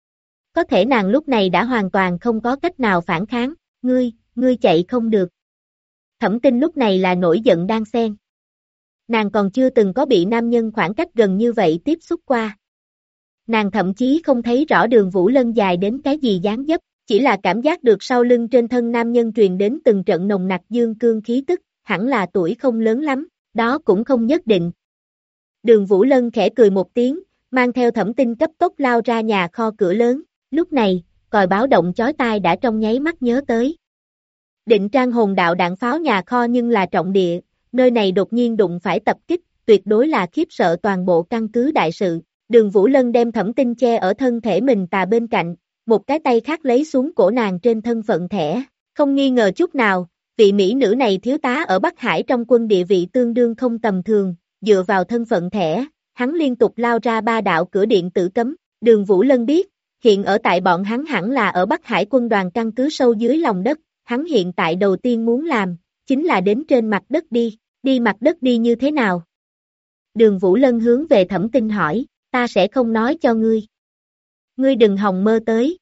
Có thể nàng lúc này đã hoàn toàn không có cách nào phản kháng, ngươi chạy không được. Thẩm Tinh lúc này là nổi giận đan xen. Nàng còn chưa từng có bị nam nhân khoảng cách gần như vậy tiếp xúc qua. Nàng thậm chí không thấy rõ Đường Vũ Lân dài đến cái gì dáng dấp, chỉ là cảm giác được sau lưng trên thân nam nhân truyền đến từng trận nồng nặc dương cương khí tức, hẳn là tuổi không lớn lắm, đó cũng không nhất định. Đường Vũ Lân khẽ cười một tiếng, mang theo Thẩm Tinh cấp tốc lao ra nhà kho cửa lớn, lúc này, còi báo động chói tai đã trong nháy mắt nhớ tới. Định trang hồn đạo đạn pháo nhà kho nhưng là trọng địa, nơi này đột nhiên đụng phải tập kích, tuyệt đối là khiếp sợ toàn bộ căn cứ đại sự. Đường Vũ Lân đem Thẩm Tinh che ở thân thể mình tà bên cạnh, một cái tay khác lấy xuống cổ nàng trên thân phận thẻ, không nghi ngờ chút nào, vị mỹ nữ này thiếu tá ở Bắc Hải trong quân địa vị tương đương không tầm thường, dựa vào thân phận thẻ, hắn liên tục lao ra 3 đạo cửa điện tử cấm, Đường Vũ Lân biết, hiện ở tại bọn hắn hẳn là ở Bắc Hải quân đoàn căn cứ sâu dưới lòng đất, hắn hiện tại đầu tiên muốn làm, chính là đến trên mặt đất đi mặt đất đi như thế nào? Đường Vũ Lân hướng về Thẩm Tinh hỏi, ta sẽ không nói cho ngươi. Ngươi đừng hòng mơ tới.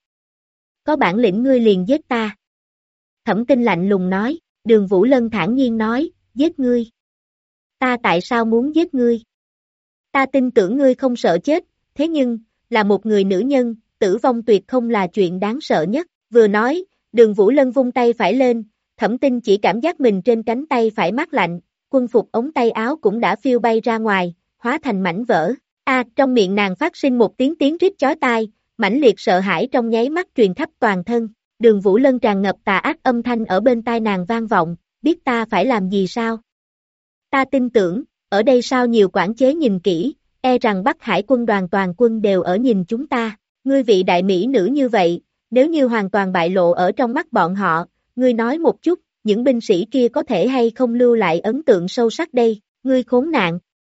Có bản lĩnh ngươi liền giết ta. Thẩm Tinh lạnh lùng nói, Đường Vũ Lân thản nhiên nói, giết ngươi. Ta tại sao muốn giết ngươi? Ta tin tưởng ngươi không sợ chết, thế nhưng, là một người nữ nhân, tử vong tuyệt không là chuyện đáng sợ nhất. Vừa nói, Đường Vũ Lân vung tay phải lên, Thẩm Tinh chỉ cảm giác mình trên cánh tay phải mát lạnh, quân phục ống tay áo cũng đã phiêu bay ra ngoài, hóa thành mảnh vỡ. Trong miệng nàng phát sinh một tiếng rít chói tai, mãnh liệt sợ hãi trong nháy mắt truyền khắp toàn thân. Đường Vũ Lân tràn ngập tà ác âm thanh ở bên tai nàng vang vọng, biết ta phải làm gì sao? Ta tin tưởng, ở đây sao nhiều quản chế nhìn kỹ, e rằng Bắc Hải quân đoàn toàn quân đều ở nhìn chúng ta. Ngươi vị đại mỹ nữ như vậy, nếu như hoàn toàn bại lộ ở trong mắt bọn họ, ngươi nói một chút, những binh sĩ kia có thể hay không lưu lại ấn tượng sâu sắc đây, ngươi khốn nạn.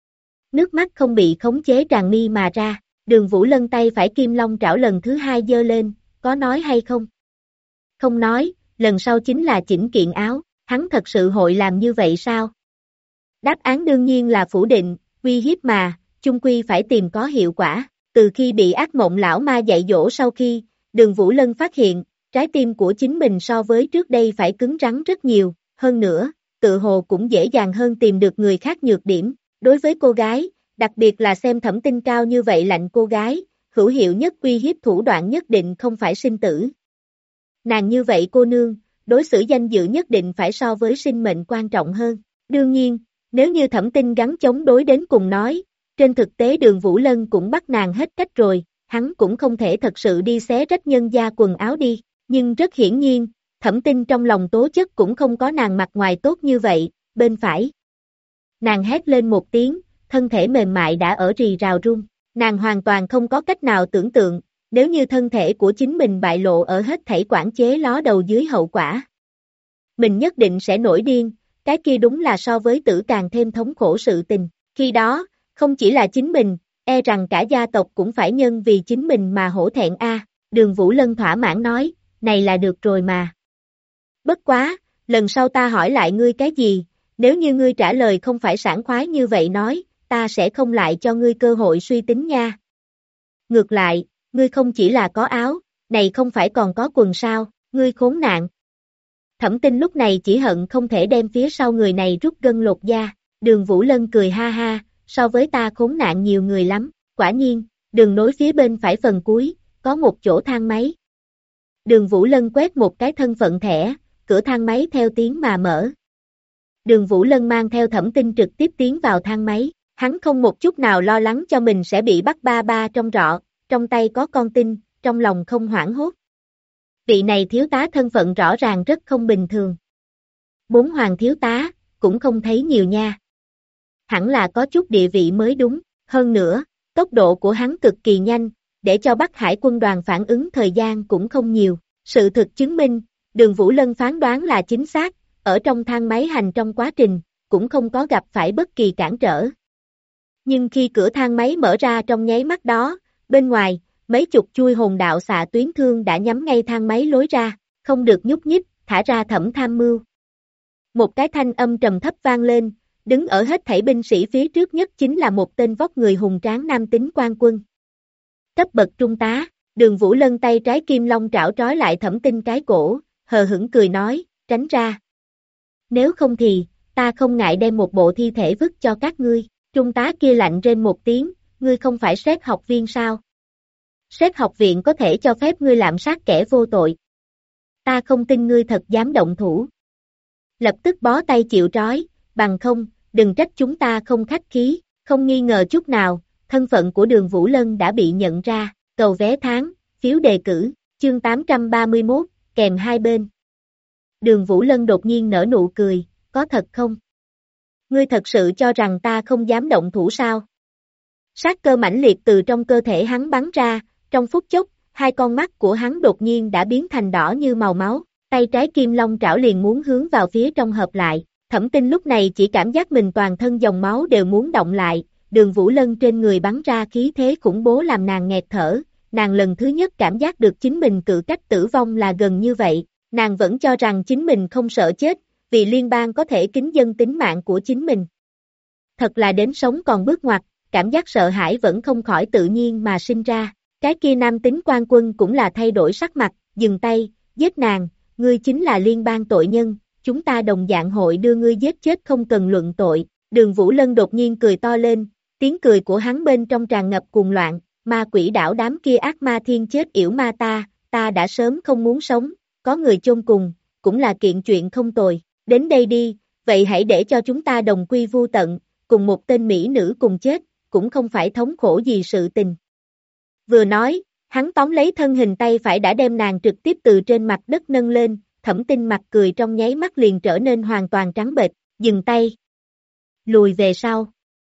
Nước mắt không bị khống chế tràn mi mà ra, Đường Vũ Lân tay phải kim long trảo lần thứ 2 giơ lên, có nói hay không? Không nói, lần sau chính là chỉnh kiện áo, hắn thật sự hội làm như vậy sao? Đáp án đương nhiên là phủ định, uy hiếp mà, chung quy phải tìm có hiệu quả. Từ khi bị ác mộng lão ma dạy dỗ sau khi, Đường Vũ Lân phát hiện, trái tim của chính mình so với trước đây phải cứng rắn rất nhiều, hơn nữa, tự hồ cũng dễ dàng hơn tìm được người khác nhược điểm. Đối với cô gái, đặc biệt là xem Thẩm Tinh cao như vậy lạnh cô gái, hữu hiệu nhất uy hiếp thủ đoạn nhất định không phải sinh tử. Nàng như vậy cô nương, đối xử danh dự nhất định phải so với sinh mệnh quan trọng hơn. Đương nhiên, nếu như Thẩm Tinh gắn chống đối đến cùng nói, trên thực tế Đường Vũ Lân cũng bắt nàng hết cách rồi, hắn cũng không thể thật sự đi xé rách nhân gia quần áo đi, nhưng rất hiển nhiên, Thẩm Tinh trong lòng tố chất cũng không có nàng mặt ngoài tốt như vậy, bên phải. Nàng hét lên một tiếng, thân thể mềm mại đã ở rì rào run, nàng hoàn toàn không có cách nào tưởng tượng, nếu như thân thể của chính mình bại lộ ở hết thảy quản chế ló đầu dưới hậu quả. Mình nhất định sẽ nổi điên, cái kia đúng là so với tử càng thêm thống khổ sự tình, khi đó, không chỉ là chính mình, e rằng cả gia tộc cũng phải nhân vì chính mình mà hổ thẹn Đường Vũ Lân thỏa mãn nói, này là được rồi mà. Bất quá, lần sau ta hỏi lại ngươi cái gì, nếu như ngươi trả lời không phải sảng khoái như vậy nói, ta sẽ không lại cho ngươi cơ hội suy tính nha. Ngược lại, ngươi không chỉ là có áo, này không phải còn có quần sao, ngươi khốn nạn. Thẩm Tinh lúc này chỉ hận không thể đem phía sau người này rút gân lột da, Đường Vũ Lân cười ha ha, so với ta khốn nạn nhiều người lắm, quả nhiên, đường nối phía bên phải phần cuối, có một chỗ thang máy. Đường Vũ Lân quét một cái thân phận thẻ, cửa thang máy theo tiếng mà mở. Đường Vũ Lân mang theo Thẩm Tinh trực tiếp tiến vào thang máy, hắn không một chút nào lo lắng cho mình sẽ bị bắt ba trong rọ, trong tay có con tin, trong lòng không hoảng hốt. Vị này thiếu tá thân phận rõ ràng rất không bình thường. 4 hoàng thiếu tá, cũng không thấy nhiều nha. Hẳn là có chút địa vị mới đúng, hơn nữa, tốc độ của hắn cực kỳ nhanh, để cho Bắc Hải quân đoàn phản ứng thời gian cũng không nhiều. Sự thực chứng minh, Đường Vũ Lân phán đoán là chính xác, ở trong thang máy hành trong quá trình, cũng không có gặp phải bất kỳ cản trở. Nhưng khi cửa thang máy mở ra trong nháy mắt đó, bên ngoài, mấy chục chui hồn đạo xạ tuyến thương đã nhắm ngay thang máy lối ra, không được nhúc nhích, thả ra Thẩm Tham Mưu. Một cái thanh âm trầm thấp vang lên, đứng ở hết thảy binh sĩ phía trước nhất chính là một tên vóc người hùng tráng nam tính quan quân. Cấp bậc trung tá, Đường Vũ Lân tay trái kim long trảo trói lại Thẩm Tinh cái cổ, hờ hững cười nói, tránh ra. Nếu không thì, ta không ngại đem một bộ thi thể vứt cho các ngươi. Trung tá kia lạnh rên một tiếng, ngươi không phải sếp học viên sao? Sếp học viện có thể cho phép ngươi lạm sát kẻ vô tội. Ta không tin ngươi thật dám động thủ. Lập tức bó tay chịu trói, bằng không, đừng trách chúng ta không khách khí, không nghi ngờ chút nào, thân phận của Đường Vũ Lân đã bị nhận ra, cầu vé tháng, phiếu đề cử, chương 831, kèm hai bên. Đường Vũ Lân đột nhiên nở nụ cười, có thật không? Ngươi thật sự cho rằng ta không dám động thủ sao? Sát cơ mãnh liệt từ trong cơ thể hắn bắn ra, trong phút chốc, hai con mắt của hắn đột nhiên đã biến thành đỏ như màu máu, tay trái kim long trảo liền muốn hướng vào phía trong hợp lại. Thẩm Tinh lúc này chỉ cảm giác mình toàn thân dòng máu đều muốn động lại, Đường Vũ Lân trên người bắn ra khí thế khủng bố làm nàng nghẹt thở, nàng lần thứ nhất cảm giác được chính mình cự cách tử vong là gần như vậy, nàng vẫn cho rằng chính mình không sợ chết, vì liên bang có thể kính dâng tính mạng của chính mình. Thật là đến sống còn bước ngoặt, cảm giác sợ hãi vẫn không khỏi tự nhiên mà sinh ra, cái kia nam tính quan quân cũng là thay đổi sắc mặt, dừng tay, giết nàng, ngươi chính là liên bang tội nhân, chúng ta đồng dạng hội đưa ngươi giết chết không cần luận tội. Đường Vũ Lân đột nhiên cười to lên, tiếng cười của hắn bên trong tràn ngập cuồng loạn, ma quỷ đảo đám kia ác ma thiên chết yểu ma ta đã sớm không muốn sống, có người chôn cùng, cũng là kiện chuyện không tồi, đến đây đi, vậy hãy để cho chúng ta đồng quy vu tận, cùng một tên mỹ nữ cùng chết, cũng không phải thống khổ gì sự tình. Vừa nói, hắn tóm lấy thân hình tay phải đã đem nàng trực tiếp từ trên mặt đất nâng lên, Thẩm Tinh mặt cười trong nháy mắt liền trở nên hoàn toàn trắng bệch, dừng tay. Lùi về sau.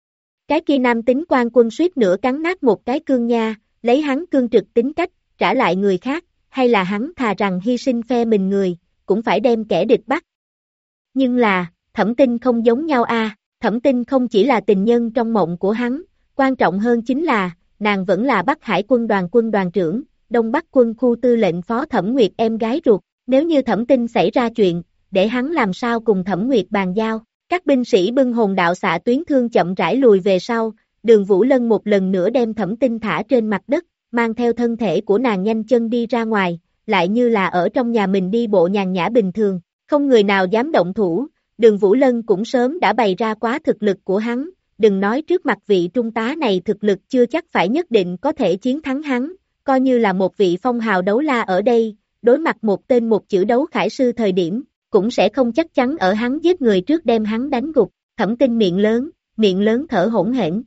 Cái kia nam tính quan quân suýt nữa cắn nát một cái cương nha, lấy hắn cương trực tính cách, trả lại người khác, hay là hắn thà rằng hy sinh phe mình người, cũng phải đem kẻ địch bắt. Nhưng là, Thẩm Tinh không giống nhau a, Thẩm Tinh không chỉ là tình nhân trong mộng của hắn, quan trọng hơn chính là, nàng vẫn là Bắc Hải quân đoàn trưởng, Đông Bắc quân khu tư lệnh phó Thẩm Nguyệt em gái ruột, nếu như Thẩm Tinh xảy ra chuyện, để hắn làm sao cùng Thẩm Nguyệt bàn giao. Các binh sĩ bưng hồn đạo xạ tuyến thương chậm rãi lùi về sau, Đường Vũ Lân một lần nữa đem Thẩm Tinh thả trên mặt đất, mang theo thân thể của nàng nhanh chân đi ra ngoài, lại như là ở trong nhà mình đi bộ nhàn nhã bình thường, không người nào dám động thủ, Đường Vũ Lân cũng sớm đã bày ra quá thực lực của hắn, đừng nói trước mặt vị trung tá này thực lực chưa chắc phải nhất định có thể chiến thắng hắn, coi như là một vị phong hào đấu la ở đây, đối mặt một tên một chữ đấu khải sư thời điểm, cũng sẽ không chắc chắn ở hắn giết người trước đem hắn đánh gục, Thẩm Tinh miệng lớn thở hổn hển.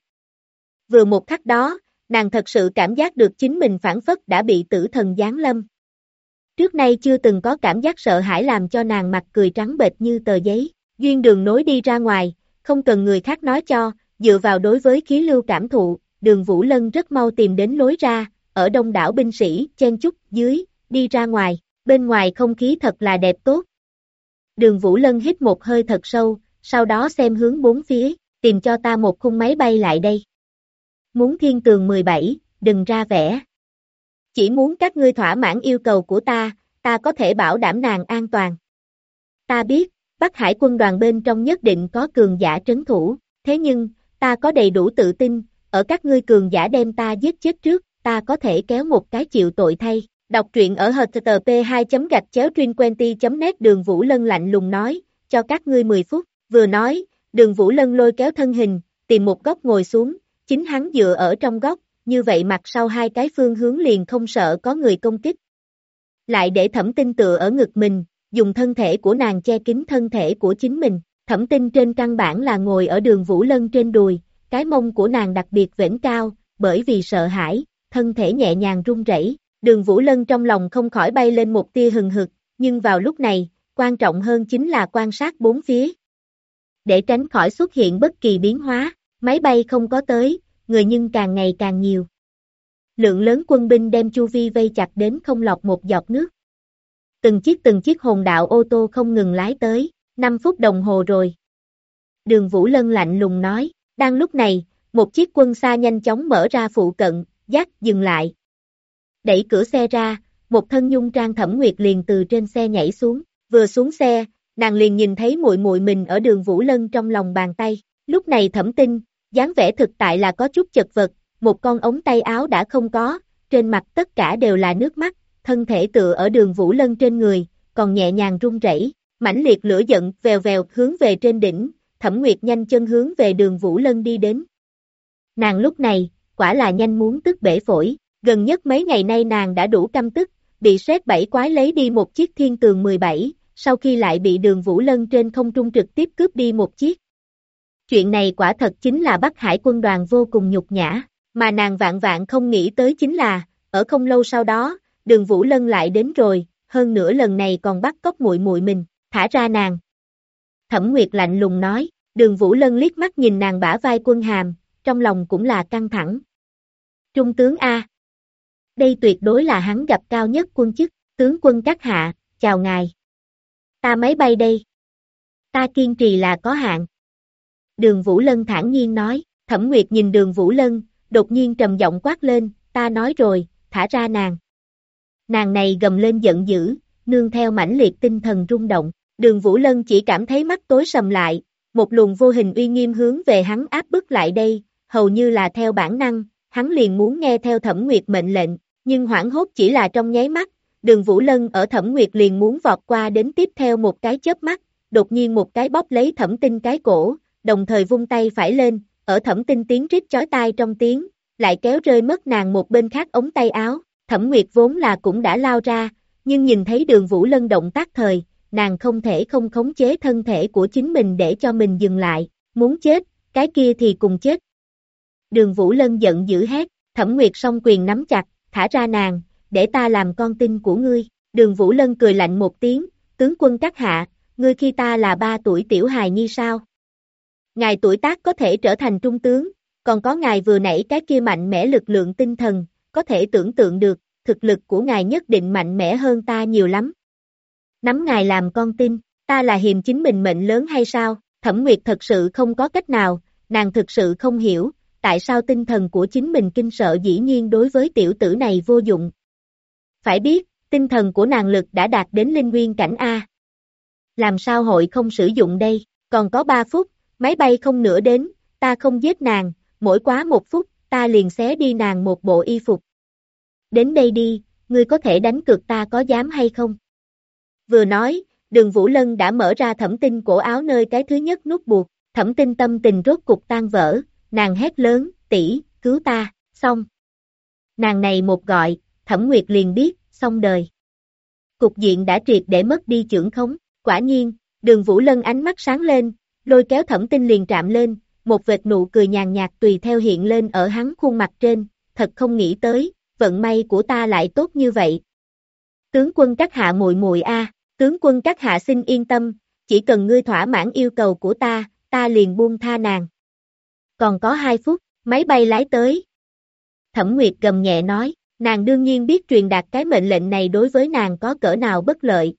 Vừa một khắc đó, nàng thật sự cảm giác được chính mình phảng phất đã bị tử thần giáng lâm. Trước nay chưa từng có cảm giác sợ hãi làm cho nàng mặt cười trắng bệch như tờ giấy, duyên đường nối đi ra ngoài, không cần người khác nói cho, dựa vào đối với khí lưu cảm thụ, Đường Vũ Lân rất mau tìm đến lối ra, ở đông đảo binh sĩ, chen chúc dưới, đi ra ngoài, bên ngoài không khí thật là đẹp tốt. Đường Vũ Lân hít một hơi thật sâu, sau đó xem hướng bốn phía, tìm cho ta một khung máy bay lại đây. Muốn Thiên Tường 17, đừng ra vẻ. Chỉ muốn các ngươi thỏa mãn yêu cầu của ta có thể bảo đảm nàng an toàn. Ta biết, Bắc Hải quân đoàn bên trong nhất định có cường giả trấn thủ, thế nhưng, ta có đầy đủ tự tin, ở các ngươi cường giả đem ta giết chết trước, ta có thể kéo một cái chịu tội thay. Đọc truyện ở http://tren20net. Đường Vũ Lân lạnh lùng nói, cho các ngươi 10 phút, vừa nói, Đường Vũ Lân lôi kéo thân hình, tìm một góc ngồi xuống, chính hắn dựa ở trong góc, như vậy mặt sau hai cái phương hướng liền không sợ có người công kích. Lại để Thẩm Tinh tựa ở ngực mình, dùng thân thể của nàng che kín thân thể của chính mình, Thẩm Tinh trên căn bản là ngồi ở Đường Vũ Lân trên đùi, cái mông của nàng đặc biệt vểnh cao, bởi vì sợ hãi, thân thể nhẹ nhàng run rẩy. Đường Vũ Lân trong lòng không khỏi bay lên một tia hừng hực, nhưng vào lúc này, quan trọng hơn chính là quan sát bốn phía. Để tránh khỏi xuất hiện bất kỳ biến hóa, máy bay không có tới, người nhưng càng ngày càng nhiều. Lượng lớn quân binh đem chu vi vây chặt đến không lọt một giọt nước. Từng chiếc hồn đạo ô tô không ngừng lái tới, 5 phút đồng hồ rồi. Đường Vũ Lân lạnh lùng nói, đang lúc này, một chiếc quân xa nhanh chóng mở ra phụ cận, dắt dừng lại. Đẩy cửa xe ra, một thân nhung trang Thẩm Nguyệt liền từ trên xe nhảy xuống, vừa xuống xe, nàng liền nhìn thấy muội muội mình ở Đường Vũ Lân trong lòng bàn tay, lúc này Thẩm Tinh, dáng vẻ thực tại là có chút chật vật, một con ống tay áo đã không có, trên mặt tất cả đều là nước mắt, thân thể tựa ở Đường Vũ Lân trên người, còn nhẹ nhàng run rẩy, mãnh liệt lửa giận vèo vèo hướng về trên đỉnh, Thẩm Nguyệt nhanh chân hướng về Đường Vũ Lân đi đến. Nàng lúc này, quả là nhanh muốn tức bể phổi. Gần nhất mấy ngày nay nàng đã đủ căm tức, bị sét bảy quái lấy đi một chiếc Thiên Tường 17, sau khi lại bị Đường Vũ Lân trên không trung trực tiếp cướp đi một chiếc. Chuyện này quả thật chính là Bắc Hải quân đoàn vô cùng nhục nhã, mà nàng vạn vạn không nghĩ tới chính là, ở không lâu sau đó, Đường Vũ Lân lại đến rồi, hơn nữa lần này còn bắt cóc muội muội mình, thả ra nàng. Thẩm Nguyệt lạnh lùng nói, Đường Vũ Lân liếc mắt nhìn nàng bả vai quân hàm, trong lòng cũng là căng thẳng. Trung tướng A. Đây tuyệt đối là hắn gặp cao nhất quân chức, tướng quân các hạ, chào ngài. Ta máy bay đây. Ta kiên trì là có hạn. Đường Vũ Lân thản nhiên nói, Thẩm Nguyệt nhìn Đường Vũ Lân, đột nhiên trầm giọng quát lên, ta nói rồi, thả ra nàng. Nàng này gầm lên giận dữ, nương theo mãnh liệt tinh thần rung động, Đường Vũ Lân chỉ cảm thấy mắt tối sầm lại, một luồng vô hình uy nghiêm hướng về hắn áp bức lại đây, hầu như là theo bản năng, hắn liền muốn nghe theo Thẩm Nguyệt mệnh lệnh, nhưng hoảng hốt chỉ là trong nháy mắt, Đường Vũ Lân ở Thẩm Nguyệt liền muốn vọt qua đến tiếp theo một cái chớp mắt, đột nhiên một cái bóp lấy Thẩm Tinh cái cổ, đồng thời vung tay phải lên, ở Thẩm Tinh tiếng rít chói tai trong tiếng, lại kéo rơi mất nàng một bên khác ống tay áo, Thẩm Nguyệt vốn là cũng đã lao ra, nhưng nhìn thấy Đường Vũ Lân động tác thời, nàng không thể không khống chế thân thể của chính mình để cho mình dừng lại, muốn chết, cái kia thì cùng chết. Đường Vũ Lân giận dữ hét, Thẩm Nguyệt song quyền nắm chặt, thả ra nàng, để ta làm con tin của ngươi. Đường Vũ Lân cười lạnh một tiếng, tướng quân các hạ, ngươi khi ta là 3 tuổi tiểu hài nhi sao? Ngài tuổi tác có thể trở thành trung tướng, còn có ngài vừa nãy cái kia mạnh mẽ lực lượng tinh thần, có thể tưởng tượng được, thực lực của ngài nhất định mạnh mẽ hơn ta nhiều lắm. Nắm ngài làm con tin, ta là hiềm chính mình mệnh lớn hay sao? Thẩm Nguyệt thật sự không có cách nào, nàng thực sự không hiểu, tại sao tinh thần của chính mình kinh sợ dĩ nhiên đối với tiểu tử này vô dụng. Phải biết, tinh thần của nàng lực đã đạt đến linh nguyên cảnh A. Làm sao hội không sử dụng đây, còn có 3 phút, máy bay không nữa đến, ta không giết nàng, mỗi quá 1 phút, ta liền xé đi nàng một bộ y phục. Đến đây đi, ngươi có thể đánh cược ta có dám hay không? Vừa nói, Đường Vũ Lân đã mở ra Thẩm Tinh cổ áo nơi cái thứ nhất nút buộc, Thẩm Tinh tâm tình rốt cục tan vỡ, nàng hét lớn, tỷ, cứu ta, xong. Nàng này một gọi, Thẩm Nguyệt liền biết, xong đời. Cục diện đã triệt để mất đi chưởng khống, quả nhiên, Đường Vũ Lân ánh mắt sáng lên, lôi kéo Thẩm Tinh liền chạm lên, một vệt nụ cười nhàn nhạt tùy theo hiện lên ở hắn khuôn mặt trên, thật không nghĩ tới, vận may của ta lại tốt như vậy. Tướng quân các hạ muội muội a, tướng quân các hạ xin yên tâm, chỉ cần ngươi thỏa mãn yêu cầu của ta liền buông tha nàng. Còn có 2 phút, máy bay lái tới. Thẩm Nguyệt gầm nhẹ nói, nàng đương nhiên biết truyền đạt cái mệnh lệnh này đối với nàng có cỡ nào bất lợi.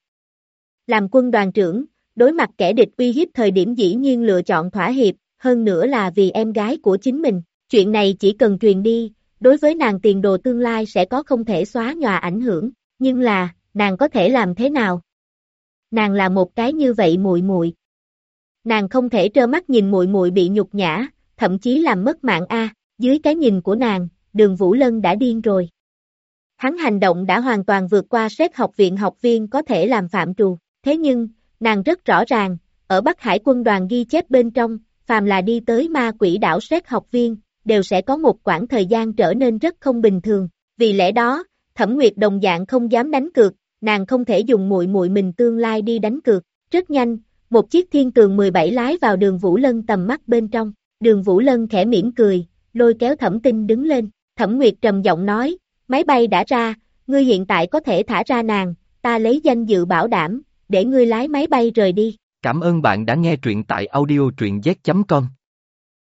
Làm quân đoàn trưởng, đối mặt kẻ địch uy hiếp thời điểm dĩ nhiên lựa chọn thỏa hiệp, hơn nữa là vì em gái của chính mình. Chuyện này chỉ cần truyền đi, đối với nàng tiền đồ tương lai sẽ có không thể xóa nhòa ảnh hưởng, nhưng là, nàng có thể làm thế nào? Nàng là một cái như vậy muội muội. Nàng không thể trơ mắt nhìn muội muội bị nhục nhã, thậm chí làm mất mạng a. Dưới cái nhìn của nàng, Đường Vũ Lân đã điên rồi. Hắn hành động đã hoàn toàn vượt qua xét học viện học viên có thể làm phạm trù, thế nhưng, nàng rất rõ ràng, ở Bắc Hải quân đoàn ghi chép bên trong, phàm là đi tới ma quỷ đảo xét học viên, đều sẽ có một quãng thời gian trở nên rất không bình thường, vì lẽ đó, Thẩm Nguyệt đồng dạng không dám đánh cược, nàng không thể dùng muội muội mình tương lai đi đánh cược, rất nhanh, một chiếc Thiên Tường 17 lái vào Đường Vũ Lân tầm mắt bên trong, Đường Vũ Lân khẽ mỉm cười, lôi kéo Thẩm Tinh đứng lên, Thẩm Nguyệt trầm giọng nói, máy bay đã ra, ngươi hiện tại có thể thả ra nàng, ta lấy danh dự bảo đảm, để ngươi lái máy bay rời đi. Cảm ơn bạn đã nghe truyện tại audio truyện z.com.